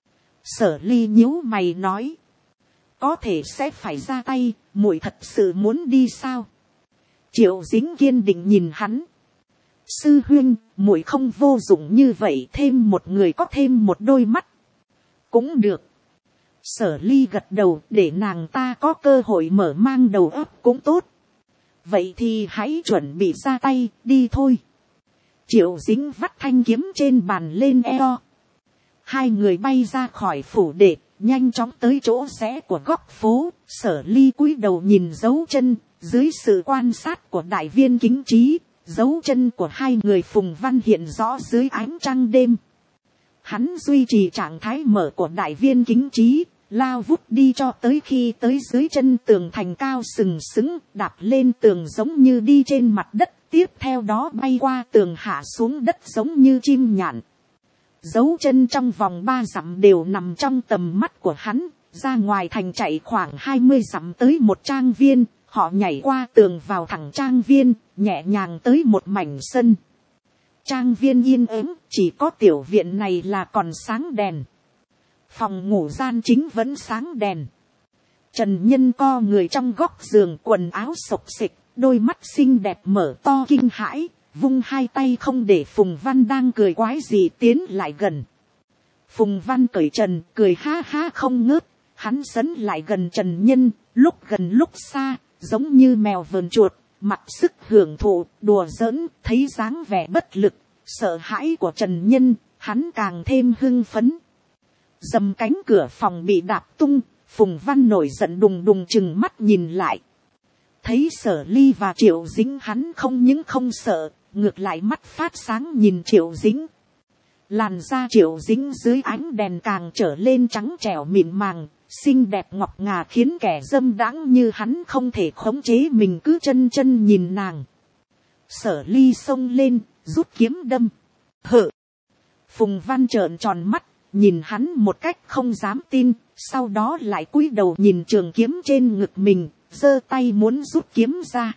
[SPEAKER 1] Sở Ly nhíu mày nói. Có thể sẽ phải ra tay, muội thật sự muốn đi sao? Triệu Dính kiên định nhìn hắn. Sư huynh, muội không vô dụng như vậy, thêm một người có thêm một đôi mắt. Cũng được. Sở Ly gật đầu, để nàng ta có cơ hội mở mang đầu óc cũng tốt. Vậy thì hãy chuẩn bị ra tay, đi thôi. Triệu Dính vắt thanh kiếm trên bàn lên eo. Hai người bay ra khỏi phủ đệ, nhanh chóng tới chỗ rẽ của góc phố. Sở Ly cúi đầu nhìn dấu chân, dưới sự quan sát của đại viên kính trí, dấu chân của hai người Phùng Văn hiện rõ dưới ánh trăng đêm. Hắn duy trì trạng thái mở của đại viên kính trí, lao vút đi cho tới khi tới dưới chân tường thành cao sừng sững, đạp lên tường giống như đi trên mặt đất, tiếp theo đó bay qua tường hạ xuống đất giống như chim nhạn. Dấu chân trong vòng 3 dặm đều nằm trong tầm mắt của hắn, ra ngoài thành chạy khoảng 20 dặm tới một trang viên, họ nhảy qua tường vào thẳng trang viên, nhẹ nhàng tới một mảnh sân. Trang viên yên ắng, chỉ có tiểu viện này là còn sáng đèn. Phòng ngủ gian chính vẫn sáng đèn. Trần Nhân co người trong góc giường, quần áo xộc xịch, đôi mắt xinh đẹp mở to kinh hãi, vung hai tay không để Phùng Văn đang cười quái gì tiến lại gần. Phùng Văn cởi trần, cười ha ha không ngớt, hắn sấn lại gần Trần Nhân, lúc gần lúc xa, giống như mèo vờn chuột, mặc sức hưởng thụ, đùa giỡn, thấy dáng vẻ bất lực, sợ hãi của Trần Nhân, hắn càng thêm hưng phấn. Dầm cánh cửa phòng bị đạp tung, Phùng Văn nổi giận đùng đùng chừng mắt nhìn lại. Thấy Sở Ly và Triệu Dính, hắn không những không sợ, ngược lại mắt phát sáng nhìn Triệu Dính. Làn da Triệu Dính dưới ánh đèn càng trở lên trắng trẻo mịn màng, xinh đẹp ngọc ngà, khiến kẻ dâm đãng như hắn không thể khống chế mình, cứ chân chân nhìn nàng. Sở Ly xông lên, rút kiếm đâm. Hự! Phùng Văn trợn tròn mắt, nhìn hắn một cách không dám tin, sau đó lại cúi đầu nhìn trường kiếm trên ngực mình, giơ tay muốn rút kiếm ra.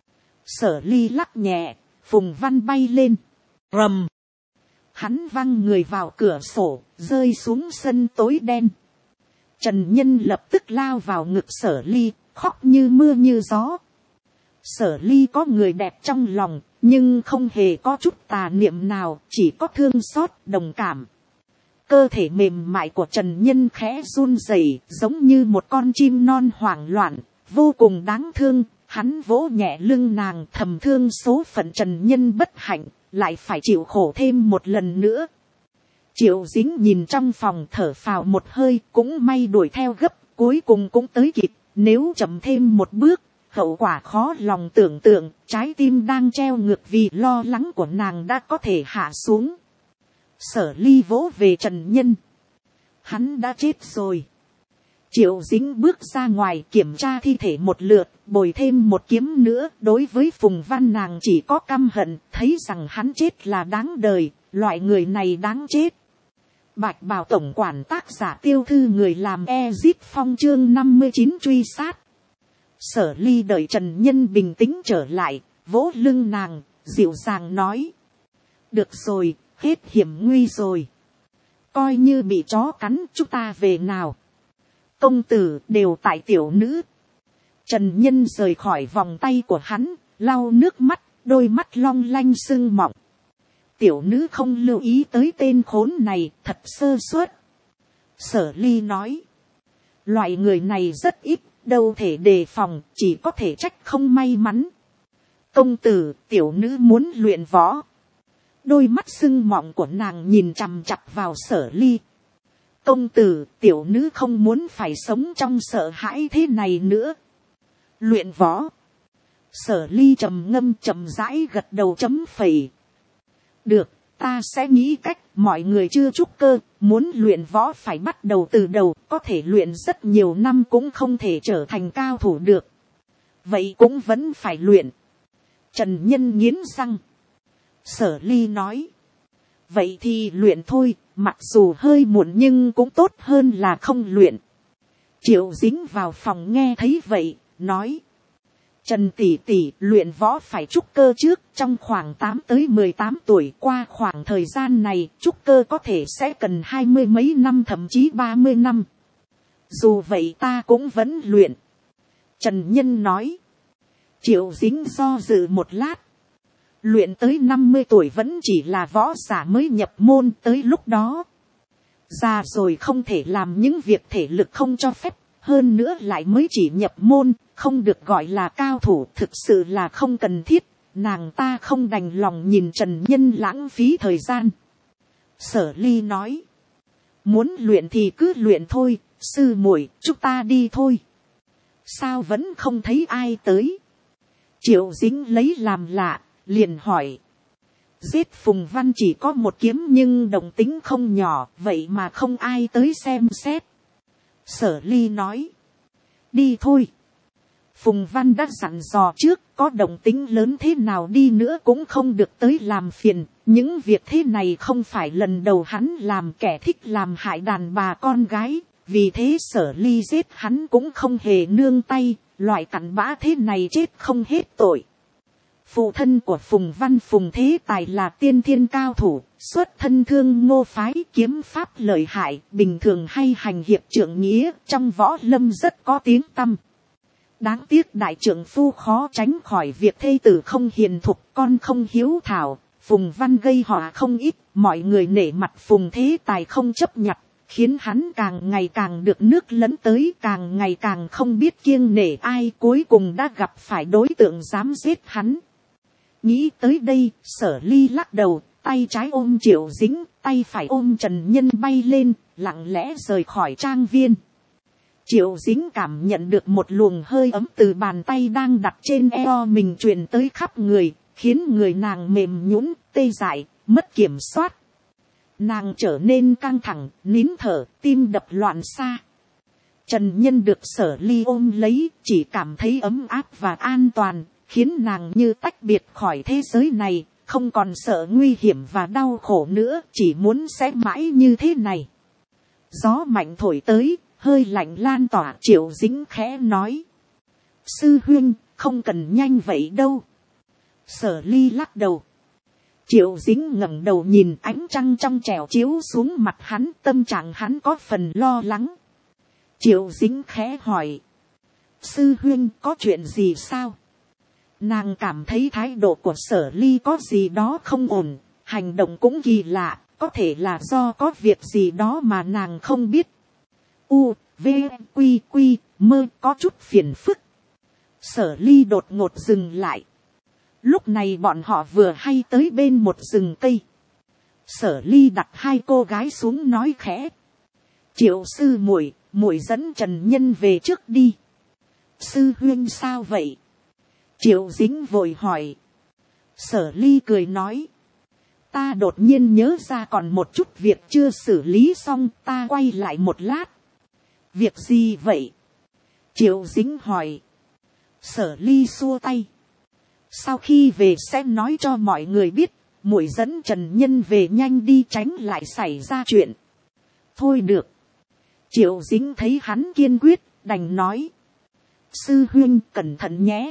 [SPEAKER 1] Sở Ly lắc nhẹ, Phùng Văn bay lên. Rầm! Hắn văng người vào cửa sổ, rơi xuống sân tối đen. Trần Nhân lập tức lao vào ngực Sở Ly, khóc như mưa như gió. Sở Ly có người đẹp trong lòng, nhưng không hề có chút tà niệm nào, chỉ có thương xót, đồng cảm. Cơ thể mềm mại của Trần Nhân khẽ run rẩy, giống như một con chim non hoảng loạn, vô cùng đáng thương. Hắn vỗ nhẹ lưng nàng, thầm thương số phận Trần Nhân bất hạnh, lại phải chịu khổ thêm một lần nữa. Triệu Dính nhìn trong phòng thở phào một hơi, cũng may đuổi theo gấp, cuối cùng cũng tới kịp. Nếu chậm thêm một bước, hậu quả khó lòng tưởng tượng. Trái tim đang treo ngược vì lo lắng của nàng đã có thể hạ xuống. Sở Ly vỗ về Trần Nhân. Hắn đã chết rồi. Triệu Dính bước ra ngoài kiểm tra thi thể một lượt, bồi thêm một kiếm nữa. Đối với Phùng Văn nàng chỉ có căm hận, thấy rằng hắn chết là đáng đời, loại người này đáng chết. Bạch Bào tổng quản tác giả Tiêu Thư người làm Ezip Phong chương 59 truy sát. Sở Ly đợi Trần Nhân bình tĩnh trở lại, vỗ lưng nàng, dịu dàng nói. Được rồi, hết hiểm nguy rồi. Coi như bị chó cắn, chúng ta về nào. Công tử đều tại tiểu nữ. Trần Nhân rời khỏi vòng tay của hắn, lau nước mắt, đôi mắt long lanh sưng mọng. Tiểu nữ không lưu ý tới tên khốn này, thật sơ suất. Sở Ly nói. Loại người này rất ít, đâu thể đề phòng, chỉ có thể trách không may mắn. Công tử, tiểu nữ muốn luyện võ. Đôi mắt sưng mọng của nàng nhìn chằm chặp vào Sở Ly. Công tử, tiểu nữ không muốn phải sống trong sợ hãi thế này nữa. Luyện võ. Sở Ly trầm ngâm chậm rãi gật đầu chấm phẩy. Được, ta sẽ nghĩ cách. Mọi người chưa trúc cơ, muốn luyện võ phải bắt đầu từ đầu. Có thể luyện rất nhiều năm cũng không thể trở thành cao thủ được. Vậy cũng vẫn phải luyện. Trần Nhân nghiến răng. Sở Ly nói. Vậy thì luyện thôi, mặc dù hơi muộn nhưng cũng tốt hơn là không luyện. Triệu Dính vào phòng nghe thấy vậy, nói. Trần tỷ tỷ, luyện võ phải trúc cơ trước, trong khoảng 8 tới 18 tuổi. Qua khoảng thời gian này, trúc cơ có thể sẽ cần 20 mấy năm thậm chí 30 năm. Dù vậy ta cũng vẫn luyện. Trần Nhân nói. Triệu Dính do dự một lát. Luyện tới 50 tuổi vẫn chỉ là võ giả mới nhập môn, tới lúc đó. Già rồi không thể làm những việc thể lực không cho phép. Hơn nữa lại mới chỉ nhập môn, không được gọi là cao thủ, thực sự là không cần thiết. Nàng ta không đành lòng nhìn Trần Nhân lãng phí thời gian. Sở Ly nói. Muốn luyện thì cứ luyện thôi, sư muội, chúng ta đi thôi. Sao vẫn không thấy ai tới? Triệu Dính lấy làm lạ, liền hỏi. Giết Phùng Văn chỉ có một kiếm nhưng động tính không nhỏ, vậy mà không ai tới xem xét. Sở Ly nói. Đi thôi. Phùng Văn đã dặn dò trước, có động tính lớn thế nào đi nữa cũng không được tới làm phiền. Những việc thế này không phải lần đầu hắn làm, kẻ thích làm hại đàn bà con gái. Vì thế Sở Ly giết hắn cũng không hề nương tay, loại cặn bã thế này chết không hết tội. Phụ thân của Phùng Văn Phùng Thế Tài là tiên thiên cao thủ, xuất thân Thương Ngô phái, kiếm pháp lợi hại, bình thường hay hành hiệp trượng nghĩa, trong võ lâm rất có tiếng tăm. Đáng tiếc đại trượng phu khó tránh khỏi việc thê tử không hiền thục, con không hiếu thảo. Phùng Văn gây họa không ít, mọi người nể mặt Phùng Thế Tài không chấp nhận, khiến hắn càng ngày càng được nước lấn tới, càng ngày càng không biết kiêng nể ai, cuối cùng đã gặp phải đối tượng dám giết hắn. Nghĩ tới đây, Sở Ly lắc đầu, tay trái ôm Triệu Dính, tay phải ôm Trần Nhân bay lên, lặng lẽ rời khỏi trang viên. Triệu Dính cảm nhận được một luồng hơi ấm từ bàn tay đang đặt trên eo mình truyền tới khắp người, khiến người nàng mềm nhũn, tê dại, mất kiểm soát. Nàng trở nên căng thẳng, nín thở, tim đập loạn xạ. Trần Nhân được Sở Ly ôm lấy, chỉ cảm thấy ấm áp và an toàn, khiến nàng như tách biệt khỏi thế giới này, không còn sợ nguy hiểm và đau khổ nữa, chỉ muốn sẽ mãi như thế này. Gió mạnh thổi tới, hơi lạnh lan tỏa. Triệu Dính khẽ nói. Sư huynh, không cần nhanh vậy đâu. Sở Ly lắc đầu. Triệu Dính ngẩng đầu nhìn ánh trăng trong trẻo chiếu xuống mặt hắn, tâm trạng hắn có phần lo lắng. Triệu Dính khẽ hỏi. Sư huynh có chuyện gì sao? Nàng cảm thấy thái độ của Sở Ly có gì đó không ổn, hành động cũng kỳ lạ, có thể là do có việc gì đó mà nàng không biết. V, Quy, Quy, Mơ có chút phiền phức. Sở Ly đột ngột dừng lại. Lúc này bọn họ vừa hay tới bên một rừng cây. Sở Ly đặt hai cô gái xuống nói khẽ. Triệu sư muội, muội dẫn Trần Nhân về trước đi. Sư huynh sao vậy? Triệu Dính vội hỏi. Sở Ly cười nói. Ta đột nhiên nhớ ra còn một chút việc chưa xử lý xong, ta quay lại một lát. Việc gì vậy? Triệu Dính hỏi. Sở Ly xua tay. Sau khi về sẽ nói cho mọi người biết, muội dẫn Trần Nhân về nhanh đi tránh lại xảy ra chuyện. Thôi được. Triệu Dính thấy hắn kiên quyết, đành nói. Sư huynh cẩn thận nhé.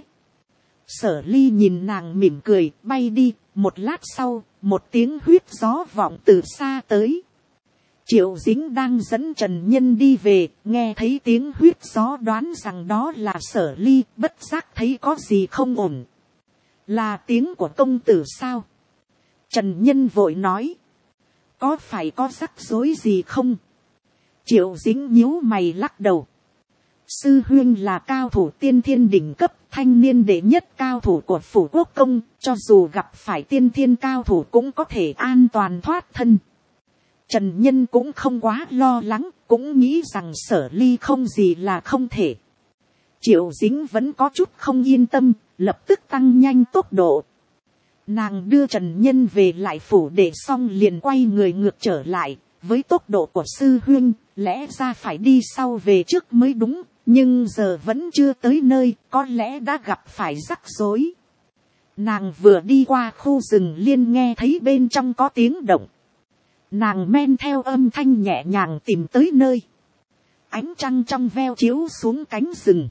[SPEAKER 1] Sở Ly nhìn nàng mỉm cười, bay đi. Một lát sau, một tiếng huýt gió vọng từ xa tới. Triệu Dính đang dẫn Trần Nhân đi về, nghe thấy tiếng huýt gió đoán rằng đó là Sở Ly, bất giác thấy có gì không ổn. Là tiếng của công tử sao? Trần Nhân vội nói. Có phải có rắc rối gì không? Triệu Dính nhíu mày lắc đầu. Sư huynh là cao thủ tiên thiên đỉnh cấp, thanh niên đệ nhất cao thủ của phủ quốc công, cho dù gặp phải tiên thiên cao thủ cũng có thể an toàn thoát thân. Trần Nhân cũng không quá lo lắng, cũng nghĩ rằng Sở Ly không gì là không thể. Triệu Dính vẫn có chút không yên tâm, lập tức tăng nhanh tốc độ. Nàng đưa Trần Nhân về lại phủ để xong liền quay người ngược trở lại. Với tốc độ của sư huynh, lẽ ra phải đi sau về trước mới đúng, nhưng giờ vẫn chưa tới nơi, có lẽ đã gặp phải rắc rối. Nàng vừa đi qua khu rừng liền nghe thấy bên trong có tiếng động. Nàng men theo âm thanh nhẹ nhàng tìm tới nơi. Ánh trăng trong veo chiếu xuống cánh rừng.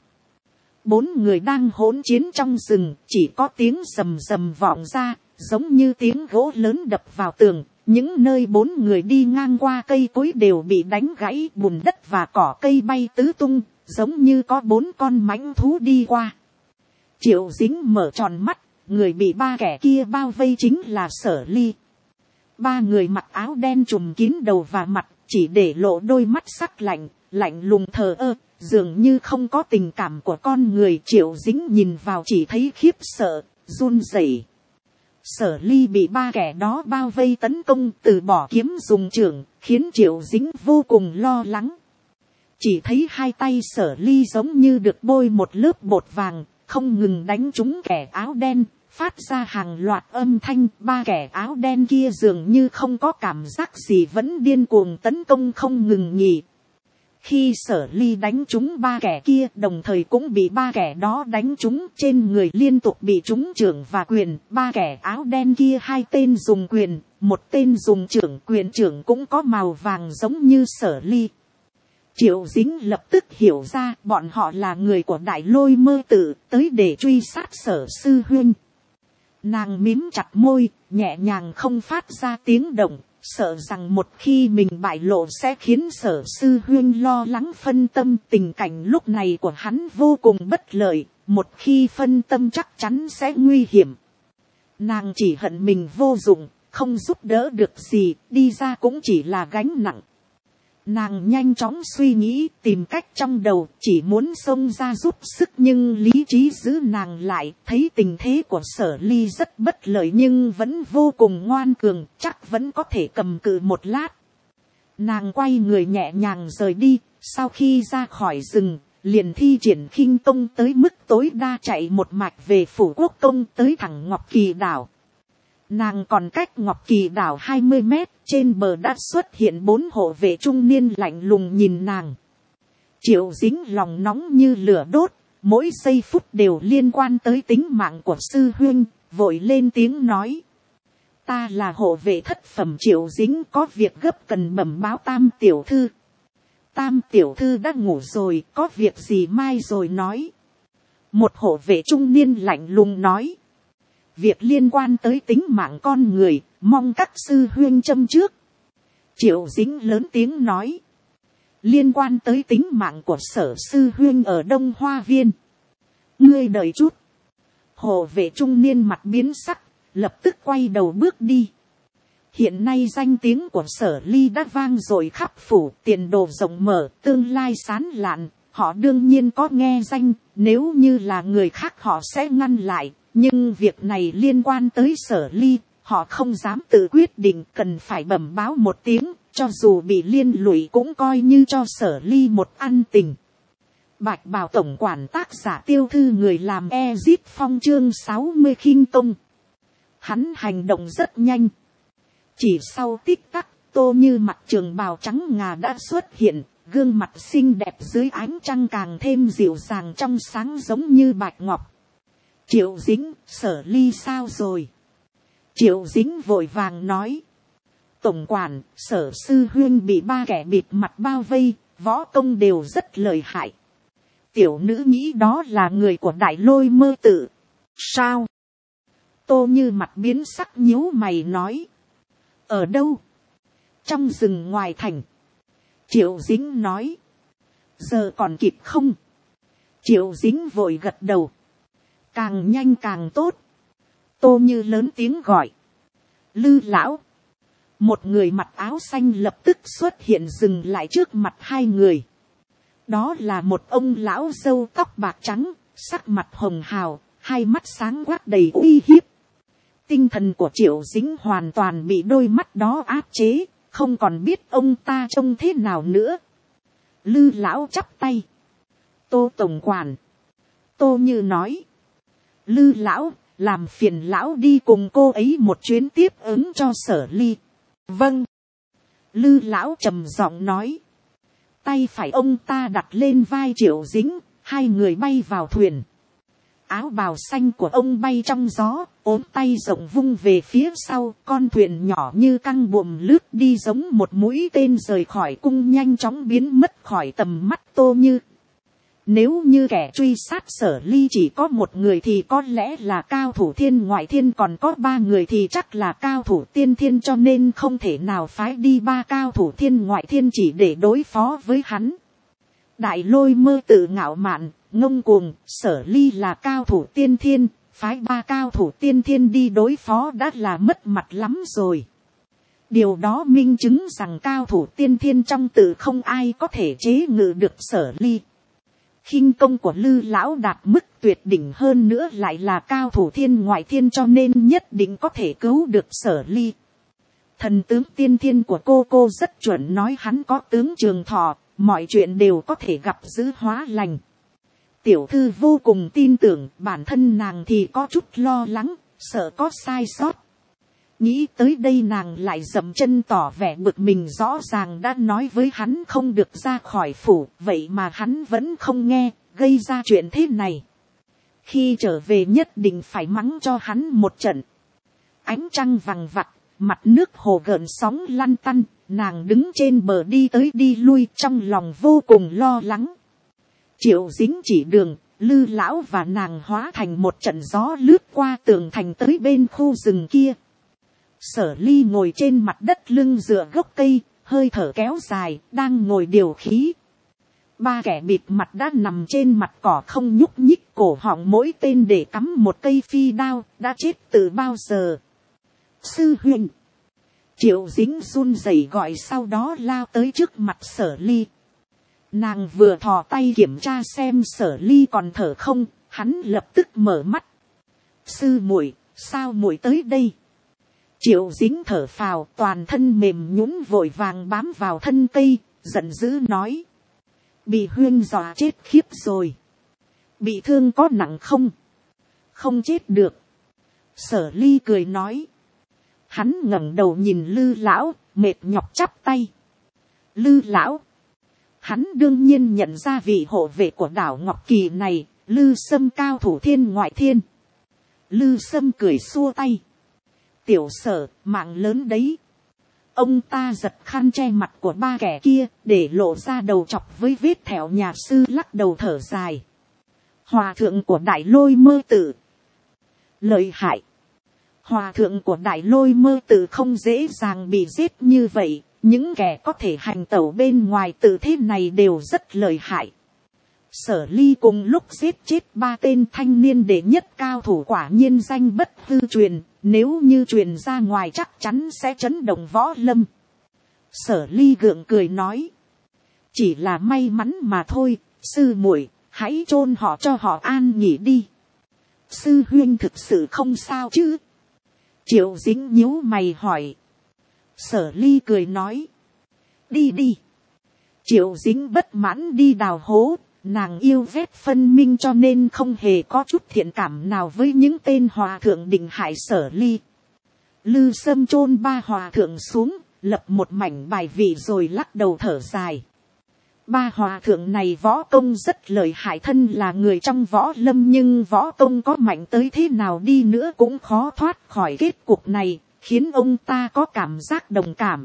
[SPEAKER 1] 4 người đang hỗn chiến trong rừng, chỉ có tiếng rầm rầm vọng ra, giống như tiếng gỗ lớn đập vào tường. Những nơi 4 người đi ngang qua cây cối đều bị đánh gãy, bùn đất và cỏ cây bay tứ tung, giống như có 4 con mãnh thú đi qua. Triệu Dính mở tròn mắt, người bị 3 kẻ kia bao vây chính là Sở Ly. 3 người mặc áo đen trùm kín đầu và mặt, chỉ để lộ đôi mắt sắc lạnh, lạnh lùng thờ ơ, dường như không có tình cảm của con người. Triệu Dính nhìn vào chỉ thấy khiếp sợ, run rẩy. Sở Ly bị 3 kẻ đó bao vây tấn công, từ bỏ kiếm dùng chưởng, khiến Triệu Dính vô cùng lo lắng. Chỉ thấy hai tay Sở Ly giống như được bôi một lớp bột vàng, không ngừng đánh trúng kẻ áo đen, phát ra hàng loạt âm thanh. 3 kẻ áo đen kia dường như không có cảm giác gì, vẫn điên cuồng tấn công không ngừng nghỉ. Khi Sở Ly đánh trúng 3 kẻ kia, đồng thời cũng bị 3 kẻ đó đánh trúng, trên người liên tục bị trúng chưởng và quyền. 3 kẻ áo đen kia 2 tên dùng quyền, 1 tên dùng chưởng, quyền chưởng cũng có màu vàng giống như Sở Ly. Triệu Dính lập tức hiểu ra bọn họ là người của Đại Lôi Mơ Tự, tới để truy sát Sở sư huynh. Nàng mím chặt môi, nhẹ nhàng không phát ra tiếng động, sợ rằng một khi mình bại lộ sẽ khiến Sở sư huynh lo lắng phân tâm. Tình cảnh lúc này của hắn vô cùng bất lợi, một khi phân tâm chắc chắn sẽ nguy hiểm. Nàng chỉ hận mình vô dụng, không giúp đỡ được gì, đi ra cũng chỉ là gánh nặng. Nàng nhanh chóng suy nghĩ, tìm cách trong đầu, chỉ muốn xông ra giúp sức, nhưng lý trí giữ nàng lại. Thấy tình thế của Sở Ly rất bất lợi nhưng vẫn vô cùng ngoan cường, chắc vẫn có thể cầm cự một lát. Nàng quay người nhẹ nhàng rời đi, sau khi ra khỏi rừng, liền thi triển khinh công tới mức tối đa, chạy một mạch về phủ quốc công, tới thẳng Ngọc Kỳ đảo. Nàng còn cách Ngọc Kỳ đảo 20 mét, trên bờ đã xuất hiện 4 hộ vệ trung niên lạnh lùng nhìn nàng. Triệu Dính lòng nóng như lửa đốt, mỗi giây phút đều liên quan tới tính mạng của sư huynh, vội lên tiếng nói. Ta là hộ vệ thất phẩm Triệu Dính, có việc gấp cần bẩm báo Tam tiểu thư. Tam tiểu thư đã ngủ rồi, có việc gì mai rồi nói. Một hộ vệ trung niên lạnh lùng nói. Việc liên quan tới tính mạng con người, mong các sư huynh châm trước. Triệu Dính lớn tiếng nói. Liên quan tới tính mạng của Sở sư huynh ở Đông Hoa Viên. Ngươi đợi chút. Hộ vệ trung niên mặt biến sắc, lập tức quay đầu bước đi. Hiện nay danh tiếng của Sở Ly đã vang dội khắp phủ, tiền đồ rộng mở, tương lai sáng lạn. Họ đương nhiên có nghe danh, nếu như là người khác họ sẽ ngăn lại. Nhưng việc này liên quan tới Sở Ly, họ không dám tự quyết định, cần phải bẩm báo một tiếng, cho dù bị liên lụy cũng coi như cho Sở Ly một ân tình. Bạch Bào tổng quản tác giả tiêu thư người làm Ezip Phong chương 60 khinh công. Hắn hành động rất nhanh. Chỉ sau tích tắc, Tô Như mặt trường bào trắng ngà đã xuất hiện, gương mặt xinh đẹp dưới ánh trăng càng thêm dịu dàng trong sáng giống như bạch ngọc. Triệu Dính, Sở Ly sao rồi? Triệu Dính vội vàng nói. Tổng quản, Sở sư huynh bị 3 kẻ bịt mặt bao vây, võ công đều rất lợi hại. Tiểu nữ nghĩ đó là người của Đại Lôi Mơ Tự. Sao? Tô Như mặt biến sắc nhíu mày nói. Ở đâu? Trong rừng ngoài thành. Triệu Dính nói. Giờ còn kịp không? Triệu Dính vội gật đầu. Càng nhanh càng tốt. Tô Như lớn tiếng gọi. Lư lão. Một người mặc áo xanh lập tức xuất hiện dừng lại trước mặt hai người. Đó là một ông lão râu tóc bạc trắng, sắc mặt hồng hào, hai mắt sáng quắc đầy uy hiếp. Tinh thần của Triệu Dính hoàn toàn bị đôi mắt đó áp chế, không còn biết ông ta trông thế nào nữa. Lư lão chắp tay. Tô tổng quản. Tô Như nói. Lư lão, làm phiền lão đi cùng cô ấy một chuyến tiếp ứng cho Sở Ly. Vâng. Lư lão trầm giọng nói. Tay phải ông ta đặt lên vai Triệu Dính, hai người bay vào thuyền. Áo bào xanh của ông bay trong gió, ốm tay rộng vung về phía sau, con thuyền nhỏ như căng buồm lướt đi giống một mũi tên rời khỏi cung nhanh chóng biến mất khỏi tầm mắt Tô Như. Nếu như kẻ truy sát Sở Ly chỉ có một người thì có lẽ là cao thủ thiên ngoại thiên, còn có 3 người thì chắc là cao thủ tiên thiên, cho nên không thể nào phái đi 3 cao thủ thiên ngoại thiên chỉ để đối phó với hắn. Đại Lôi Mơ Tự ngạo mạn, ngông cuồng, Sở Ly là cao thủ tiên thiên, phái 3 cao thủ tiên thiên đi đối phó đã là mất mặt lắm rồi. Điều đó minh chứng rằng cao thủ tiên thiên trong tự không ai có thể chế ngự được Sở Ly. Khinh công của Lư lão đạt mức tuyệt đỉnh, hơn nữa lại là cao thủ thiên ngoại thiên, cho nên nhất định có thể cứu được Sở Ly. Thần tướng tiên thiên của cô rất chuẩn, nói hắn có tướng trường thọ, mọi chuyện đều có thể gặp dữ hóa lành. Tiểu thư vô cùng tin tưởng, bản thân nàng thì có chút lo lắng, sợ có sai sót. Nghĩ tới đây nàng lại dậm chân tỏ vẻ bực mình, rõ ràng đã nói với hắn không được ra khỏi phủ, vậy mà hắn vẫn không nghe, gây ra chuyện thế này. Khi trở về nhất định phải mắng cho hắn một trận. Ánh trăng vằng vặc, mặt nước hồ gợn sóng lăn tăn, nàng đứng trên bờ đi tới đi lui trong lòng vô cùng lo lắng. Triệu Dính chỉ đường, Lư lão và nàng hóa thành một trận gió lướt qua tường thành tới bên khu rừng kia. Sở Ly ngồi trên mặt đất lưng dựa gốc cây, hơi thở kéo dài, đang ngồi điều khí. 3 kẻ bịt mặt đã nằm trên mặt cỏ không nhúc nhích, cổ họng mỗi tên để cắm một cây phi đao, đã chết từ bao giờ. Sư huynh. Triệu Dính run rẩy gọi, sau đó lao tới trước mặt Sở Ly. Nàng vừa thò tay kiểm tra xem Sở Ly còn thở không, hắn lập tức mở mắt. Sư muội, sao muội tới đây? Triệu Dính thở phào, toàn thân mềm nhũn, vội vàng bám vào thân cây, giận dữ nói. Bị huyên dọa chết khiếp rồi. Bị thương có nặng không? Không chết được. Sở Ly cười nói. Hắn ngẩng đầu nhìn Lư lão, mệt nhọc chắp tay. Lư lão. Hắn đương nhiên nhận ra vị hộ vệ của đảo Ngọc Kỳ này, Lư Sâm cao thủ thiên ngoại thiên. Lư Sâm cười xua tay. Tiểu Sở, mạng lớn đấy. Ông ta giật khăn che mặt của 3 kẻ kia, để lộ ra đầu chọc với vết thẹo, nhà sư lắc đầu thở dài. Hòa thượng của Đại Lôi Mơ Tự. Lợi hại. Hòa thượng của Đại Lôi Mơ Tự không dễ dàng bị giết như vậy, những kẻ có thể hành tẩu bên ngoài tự thế này đều rất lợi hại. Sở Ly cùng lúc giết chết 3 tên thanh niên đệ nhất cao thủ quả nhiên danh bất hư truyền, nếu như truyền ra ngoài chắc chắn sẽ chấn động võ lâm. Sở Ly gượng cười nói, chỉ là may mắn mà thôi, sư muội, hãy chôn họ cho họ an nghỉ đi. Sư huynh thực sự không sao chứ? Triệu Dính nhíu mày hỏi. Sở Ly cười nói, đi đi. Triệu Dính bất mãn đi đào hố, nàng yêu vết phân minh cho nên không hề có chút thiện cảm nào với những tên hòa thượng định hại Sở Ly. Lư Sâm chôn 3 hòa thượng xuống, lập một mảnh bài vị rồi lắc đầu thở dài. 3 hòa thượng này võ công rất lợi hại, thân là người trong võ lâm nhưng võ công có mạnh tới thế nào đi nữa cũng khó thoát khỏi kết cục này, khiến ông ta có cảm giác đồng cảm.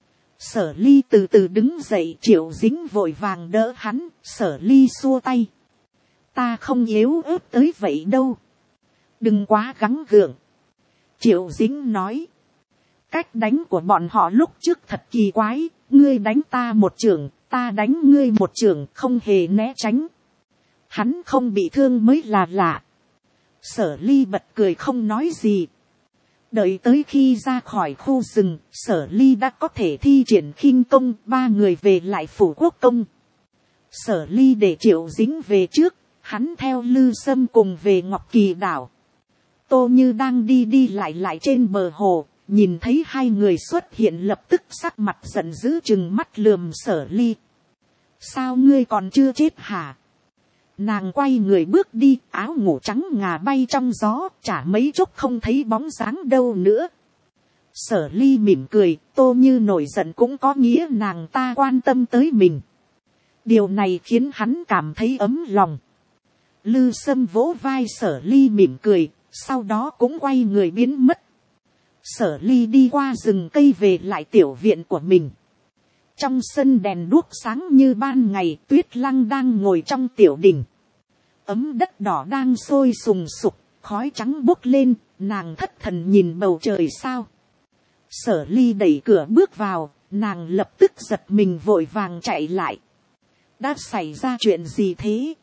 [SPEAKER 1] Sở Ly từ từ đứng dậy, Triệu Dính vội vàng đỡ hắn. Sở Ly xua tay, ta không yếu ớt tới vậy đâu, đừng quá gắng gượng. Triệu Dính nói, cách đánh của bọn họ lúc trước thật kỳ quái, ngươi đánh ta một chưởng, ta đánh ngươi một chưởng, không hề né tránh. Hắn không bị thương mới là lạ. Sở Ly bật cười không nói gì. Đợi tới khi ra khỏi khu rừng, Sở Ly đã có thể thi triển khinh công, 3 người về lại phủ quốc công. Sở Ly để Triệu Dính về trước, hắn theo Lư Sâm cùng về Ngọc Kỳ đảo. Tô Như đang đi lại trên bờ hồ, nhìn thấy 2 người xuất hiện lập tức sắc mặt giận dữ chừng mắt lườm Sở Ly. Sao ngươi còn chưa chết hả? Nàng quay người bước đi, áo ngủ trắng ngà bay trong gió, chả mấy chốc không thấy bóng dáng đâu nữa. Sở Ly mỉm cười, Tô Như nổi giận cũng có nghĩa nàng ta quan tâm tới mình. Điều này khiến hắn cảm thấy ấm lòng. Lư Sâm vỗ vai Sở Ly mỉm cười, sau đó cũng quay người biến mất. Sở Ly đi qua rừng cây về lại tiểu viện của mình. Trong sân đèn đuốc sáng như ban ngày, Tuyết Lăng đang ngồi trong tiểu đình. Ấm đất đỏ đang sôi sùng sục, khói trắng bốc lên, nàng thất thần nhìn bầu trời sao. Sở Ly đẩy cửa bước vào, nàng lập tức giật mình vội vàng chạy lại. Đã xảy ra chuyện gì thế?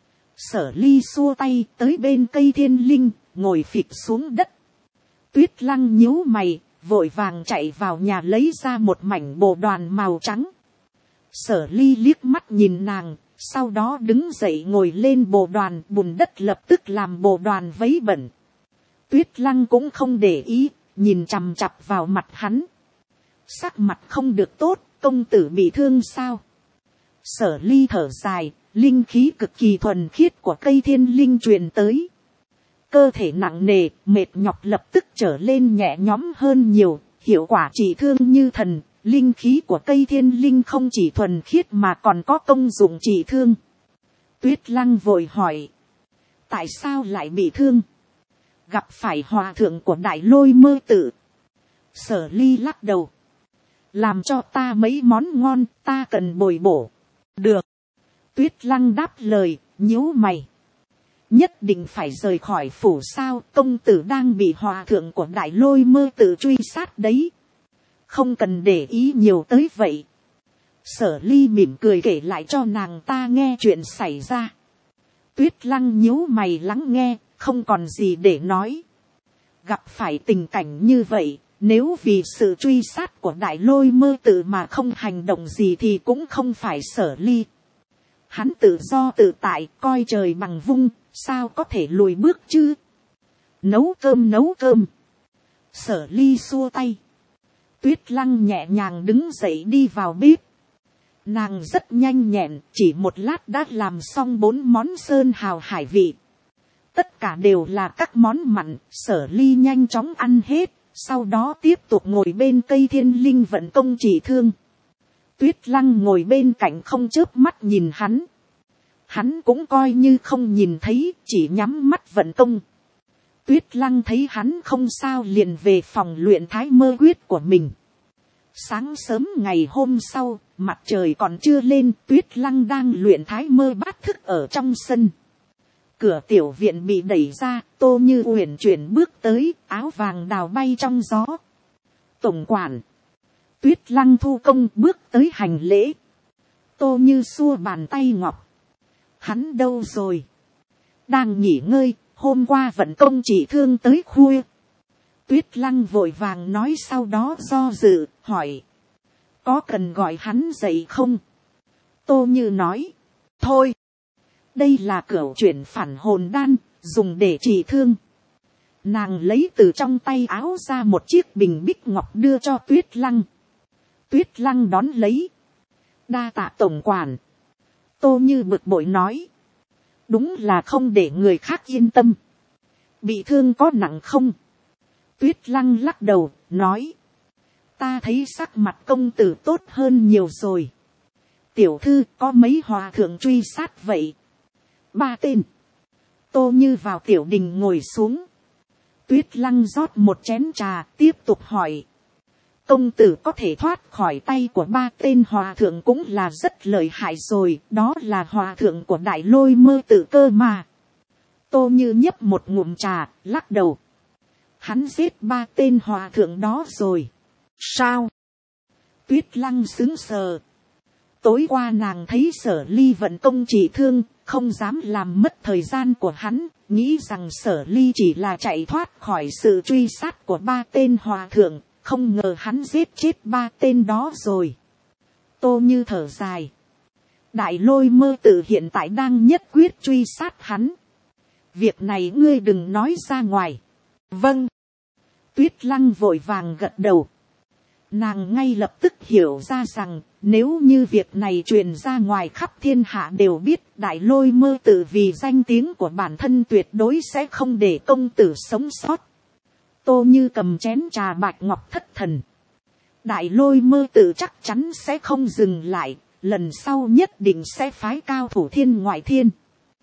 [SPEAKER 1] Sở Ly xua tay tới bên cây thiên linh, ngồi phịch xuống đất. Tuyết Lăng nhíu mày, vội vàng chạy vào nhà lấy ra một mảnh bồ đoàn màu trắng. Sở Ly liếc mắt nhìn nàng, sau đó đứng dậy ngồi lên bồ đoàn, bùn đất lập tức làm bồ đoàn vấy bẩn. Tuyết Lăng cũng không để ý, nhìn chằm chằm vào mặt hắn. Sắc mặt không được tốt, công tử bị thương sao? Sở Ly thở dài, linh khí cực kỳ thuần khiết của cây thiên linh truyền tới. Cơ thể nặng nề, mệt nhọc lập tức trở lên nhẹ nhõm hơn nhiều, hiệu quả trị thương như thần. Linh khí của cây thiên linh không chỉ thuần khiết mà còn có công dụng trị thương. Tuyết Lăng vội hỏi, tại sao lại bị thương? Gặp phải hòa thượng của Đại Lôi Mơ Tự. Sở Ly lắc đầu, làm cho ta mấy món ngon, ta cần bồi bổ. Được. Tuyết Lăng đáp lời, nhíu mày. Nhất định phải rời khỏi phủ sao? Công tử đang bị hòa thượng của Đại Lôi Mơ Tự truy sát đấy. Không cần để ý nhiều tới vậy. Sở Ly mỉm cười kể lại cho nàng ta nghe chuyện xảy ra. Tuyết Lăng nhíu mày lắng nghe, không còn gì để nói. Gặp phải tình cảnh như vậy, nếu vì sự truy sát của Đại Lôi Mơ Tự mà không hành động gì thì cũng không phải Sở Ly. Hắn tự do tự tại, coi trời bằng vung, sao có thể lùi bước chứ? Nấu cơm. Sở Ly xua tay. Tuyết Lăng nhẹ nhàng đứng dậy đi vào bếp. Nàng rất nhanh nhẹn, chỉ một lát đã làm xong 4 món sơn hào hải vị. Tất cả đều là các món mặn, Sở Ly nhanh chóng ăn hết, sau đó tiếp tục ngồi bên cây thiên linh vận công trị thương. Tuyết Lăng ngồi bên cạnh không chớp mắt nhìn hắn. Hắn cũng coi như không nhìn thấy, chỉ nhắm mắt vận công. Tuyết Lăng thấy hắn không sao liền về phòng luyện Thái Mơ Quyết của mình. Sáng sớm ngày hôm sau, mặt trời còn chưa lên, Tuyết Lăng đang luyện Thái Mơ Bát Thức ở trong sân. Cửa tiểu viện bị đẩy ra, Tô Như uyển chuyển bước tới, áo vàng đào bay trong gió. Tổng quản. Tuyết Lăng thu công bước tới hành lễ. Tô Như xua bàn tay ngọc. Hắn đâu rồi? Đang nghỉ ngơi, hôm qua vận công chỉ thương tới khuya. Tuyết Lăng vội vàng nói, sau đó do dự, hỏi. Có cần gọi hắn dậy không? Tô Như nói. Thôi. Đây là cửu chuyển phản hồn đan, dùng để trị thương. Nàng lấy từ trong tay áo ra một chiếc bình bích ngọc đưa cho Tuyết Lăng. Tuyết Lăng đón lấy. Đa tạ tổng quản. Tô Như bực bội nói. Đúng là không để người khác yên tâm. Bị thương có nặng không? Tuyết Lăng lắc đầu, nói. Ta thấy sắc mặt công tử tốt hơn nhiều rồi. Tiểu thư có mấy hòa thượng truy sát vậy? 3 tên. Tô Như vào tiểu đình ngồi xuống. Tuyết Lăng rót một chén trà, tiếp tục hỏi. Công tử có thể thoát khỏi tay của 3 tên hòa thượng cũng là rất lợi hại rồi. Đó là hòa thượng của Đại Lôi Mơ Tự cơ mà. Tô Như nhấp một ngụm trà, lắc đầu. Hắn giết 3 tên hòa thượng đó rồi. Sao? Tuyết Lăng sững sờ. Tối qua nàng thấy Sở Ly vận công trị thương, không dám làm mất thời gian của hắn, nghĩ rằng Sở Ly chỉ là chạy thoát khỏi sự truy sát của 3 tên hòa thượng, không ngờ hắn giết chết 3 tên đó rồi. Tô Như thở dài. Đại Lôi Mơ Tự hiện tại đang nhất quyết truy sát hắn. Việc này ngươi đừng nói ra ngoài. Vâng. Tuyết Lăng vội vàng gật đầu. Nàng ngay lập tức hiểu ra rằng, nếu như việc này truyền ra ngoài khắp thiên hạ đều biết, Đại Lôi Mơ Tự vì danh tiếng của bản thân tuyệt đối sẽ không để công tử sống sót. Tô Như cầm chén trà bạch ngọc thất thần. Đại Lôi Mơ Tự chắc chắn sẽ không dừng lại, lần sau nhất định sẽ phái cao thủ thiên ngoại thiên.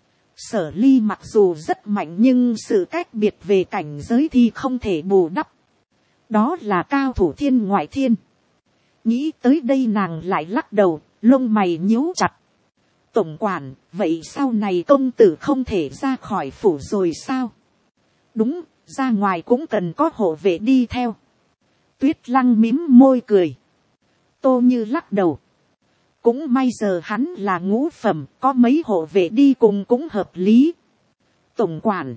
[SPEAKER 1] Sở Ly mặc dù rất mạnh nhưng sự cách biệt về cảnh giới thì không thể bù đắp. Đó là cao thủ thiên ngoại thiên. Nghĩ tới đây nàng lại lắc đầu, lông mày nhíu chặt. Tổng quản, vậy sau này công tử không thể ra khỏi phủ rồi sao? Đúng, ra ngoài cũng cần có hộ vệ đi theo. Tuyết Lăng mím môi cười. Tô Như lắc đầu. Cũng may giờ hắn là ngũ phẩm, có mấy hộ vệ đi cùng cũng hợp lý. Tổng quản.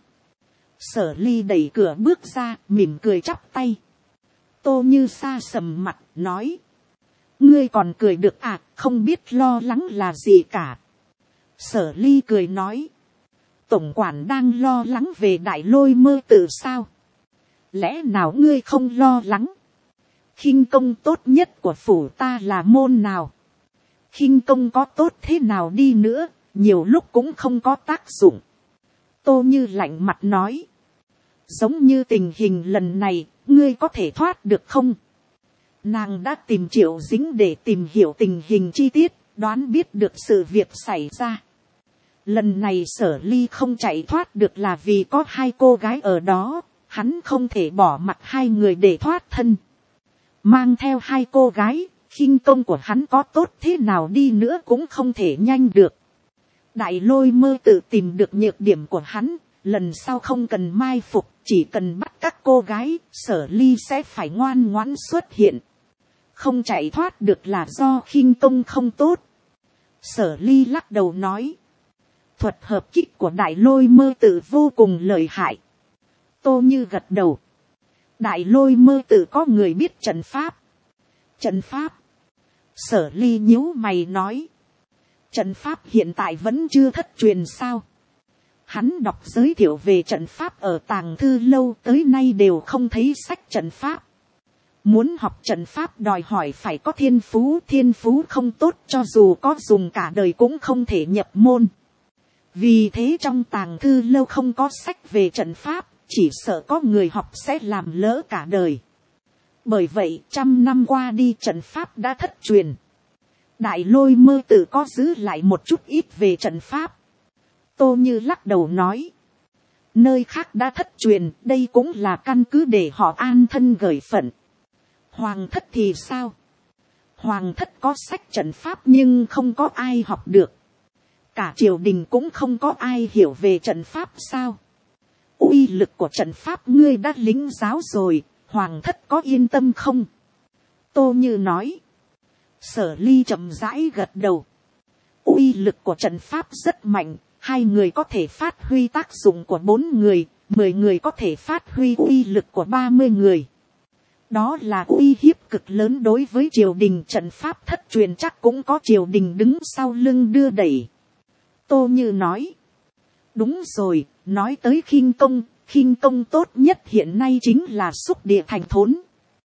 [SPEAKER 1] Sở Ly đẩy cửa bước ra, mỉm cười chắp tay. Tô Như xa sầm mặt, nói. Ngươi còn cười được à, không biết lo lắng là gì cả. Sở Ly cười nói. Tổng quản đang lo lắng về Đại Lôi Mơ Tự sao? Lẽ nào ngươi không lo lắng? Khinh công tốt nhất của phủ ta là môn nào? Khinh công có tốt thế nào đi nữa, nhiều lúc cũng không có tác dụng. Tô Như lạnh mặt nói. Giống như tình hình lần này, ngươi có thể thoát được không? Nàng đã tìm Triệu Dính để tìm hiểu tình hình chi tiết, đoán biết được sự việc xảy ra. Lần này Sở Ly không chạy thoát được là vì có 2 cô gái ở đó, hắn không thể bỏ mặc 2 người để thoát thân. Mang theo 2 cô gái, khinh công của hắn có tốt thế nào đi nữa cũng không thể nhanh được. Đại Lôi Mơ Tự tìm được nhược điểm của hắn, lần sau không cần mai phục, chỉ cần bắt các cô gái, Sở Ly sẽ phải ngoan ngoãn xuất hiện. Không chạy thoát được là do khinh công không tốt. Sở Ly lắc đầu nói. Thuật hợp kích của Đại Lôi Mơ Tự vô cùng lợi hại. Tô Như gật đầu. Đại Lôi Mơ Tự có người biết trận pháp. Trận pháp. Sở Ly nhíu mày nói. Trận pháp hiện tại vẫn chưa thất truyền sao? Hắn đọc giới thiệu về trận pháp ở Tàng Thư Lâu tới nay đều không thấy sách trận pháp. Muốn học trận pháp đòi hỏi phải có thiên phú không tốt cho dù có dùng cả đời cũng không thể nhập môn. Vì thế trong Tàng Thư Lâu không có sách về trận pháp, chỉ sợ có người học sẽ làm lỡ cả đời. Bởi vậy 100 năm qua đi trận pháp đã thất truyền. Đại Lôi Mơ Tự có giữ lại một chút ít về trận pháp. Tô Như lắc đầu nói. Nơi khác đã thất truyền, đây cũng là căn cứ để họ an thân gởi phận. Hoàng thất thì sao? Hoàng thất có sách trận pháp nhưng không có ai học được. Cả triều đình cũng không có ai hiểu về trận pháp sao? Uy lực của trận pháp ngươi đã lĩnh giáo rồi, hoàng thất có yên tâm không? Tô Như nói. Sở Ly chậm rãi gật đầu. Uy uy lực của trận pháp rất mạnh, 2 người có thể phát huy tác dụng của 4 người, 10 người có thể phát huy uy lực của 30 người. Đó là uy hiếp cực lớn đối với triều đình, trận pháp thất truyền chắc cũng có triều đình đứng sau lưng đưa đẩy. Tô Như nói, đúng rồi, nói tới khinh công tốt nhất hiện nay chính là xúc địa thành thốn.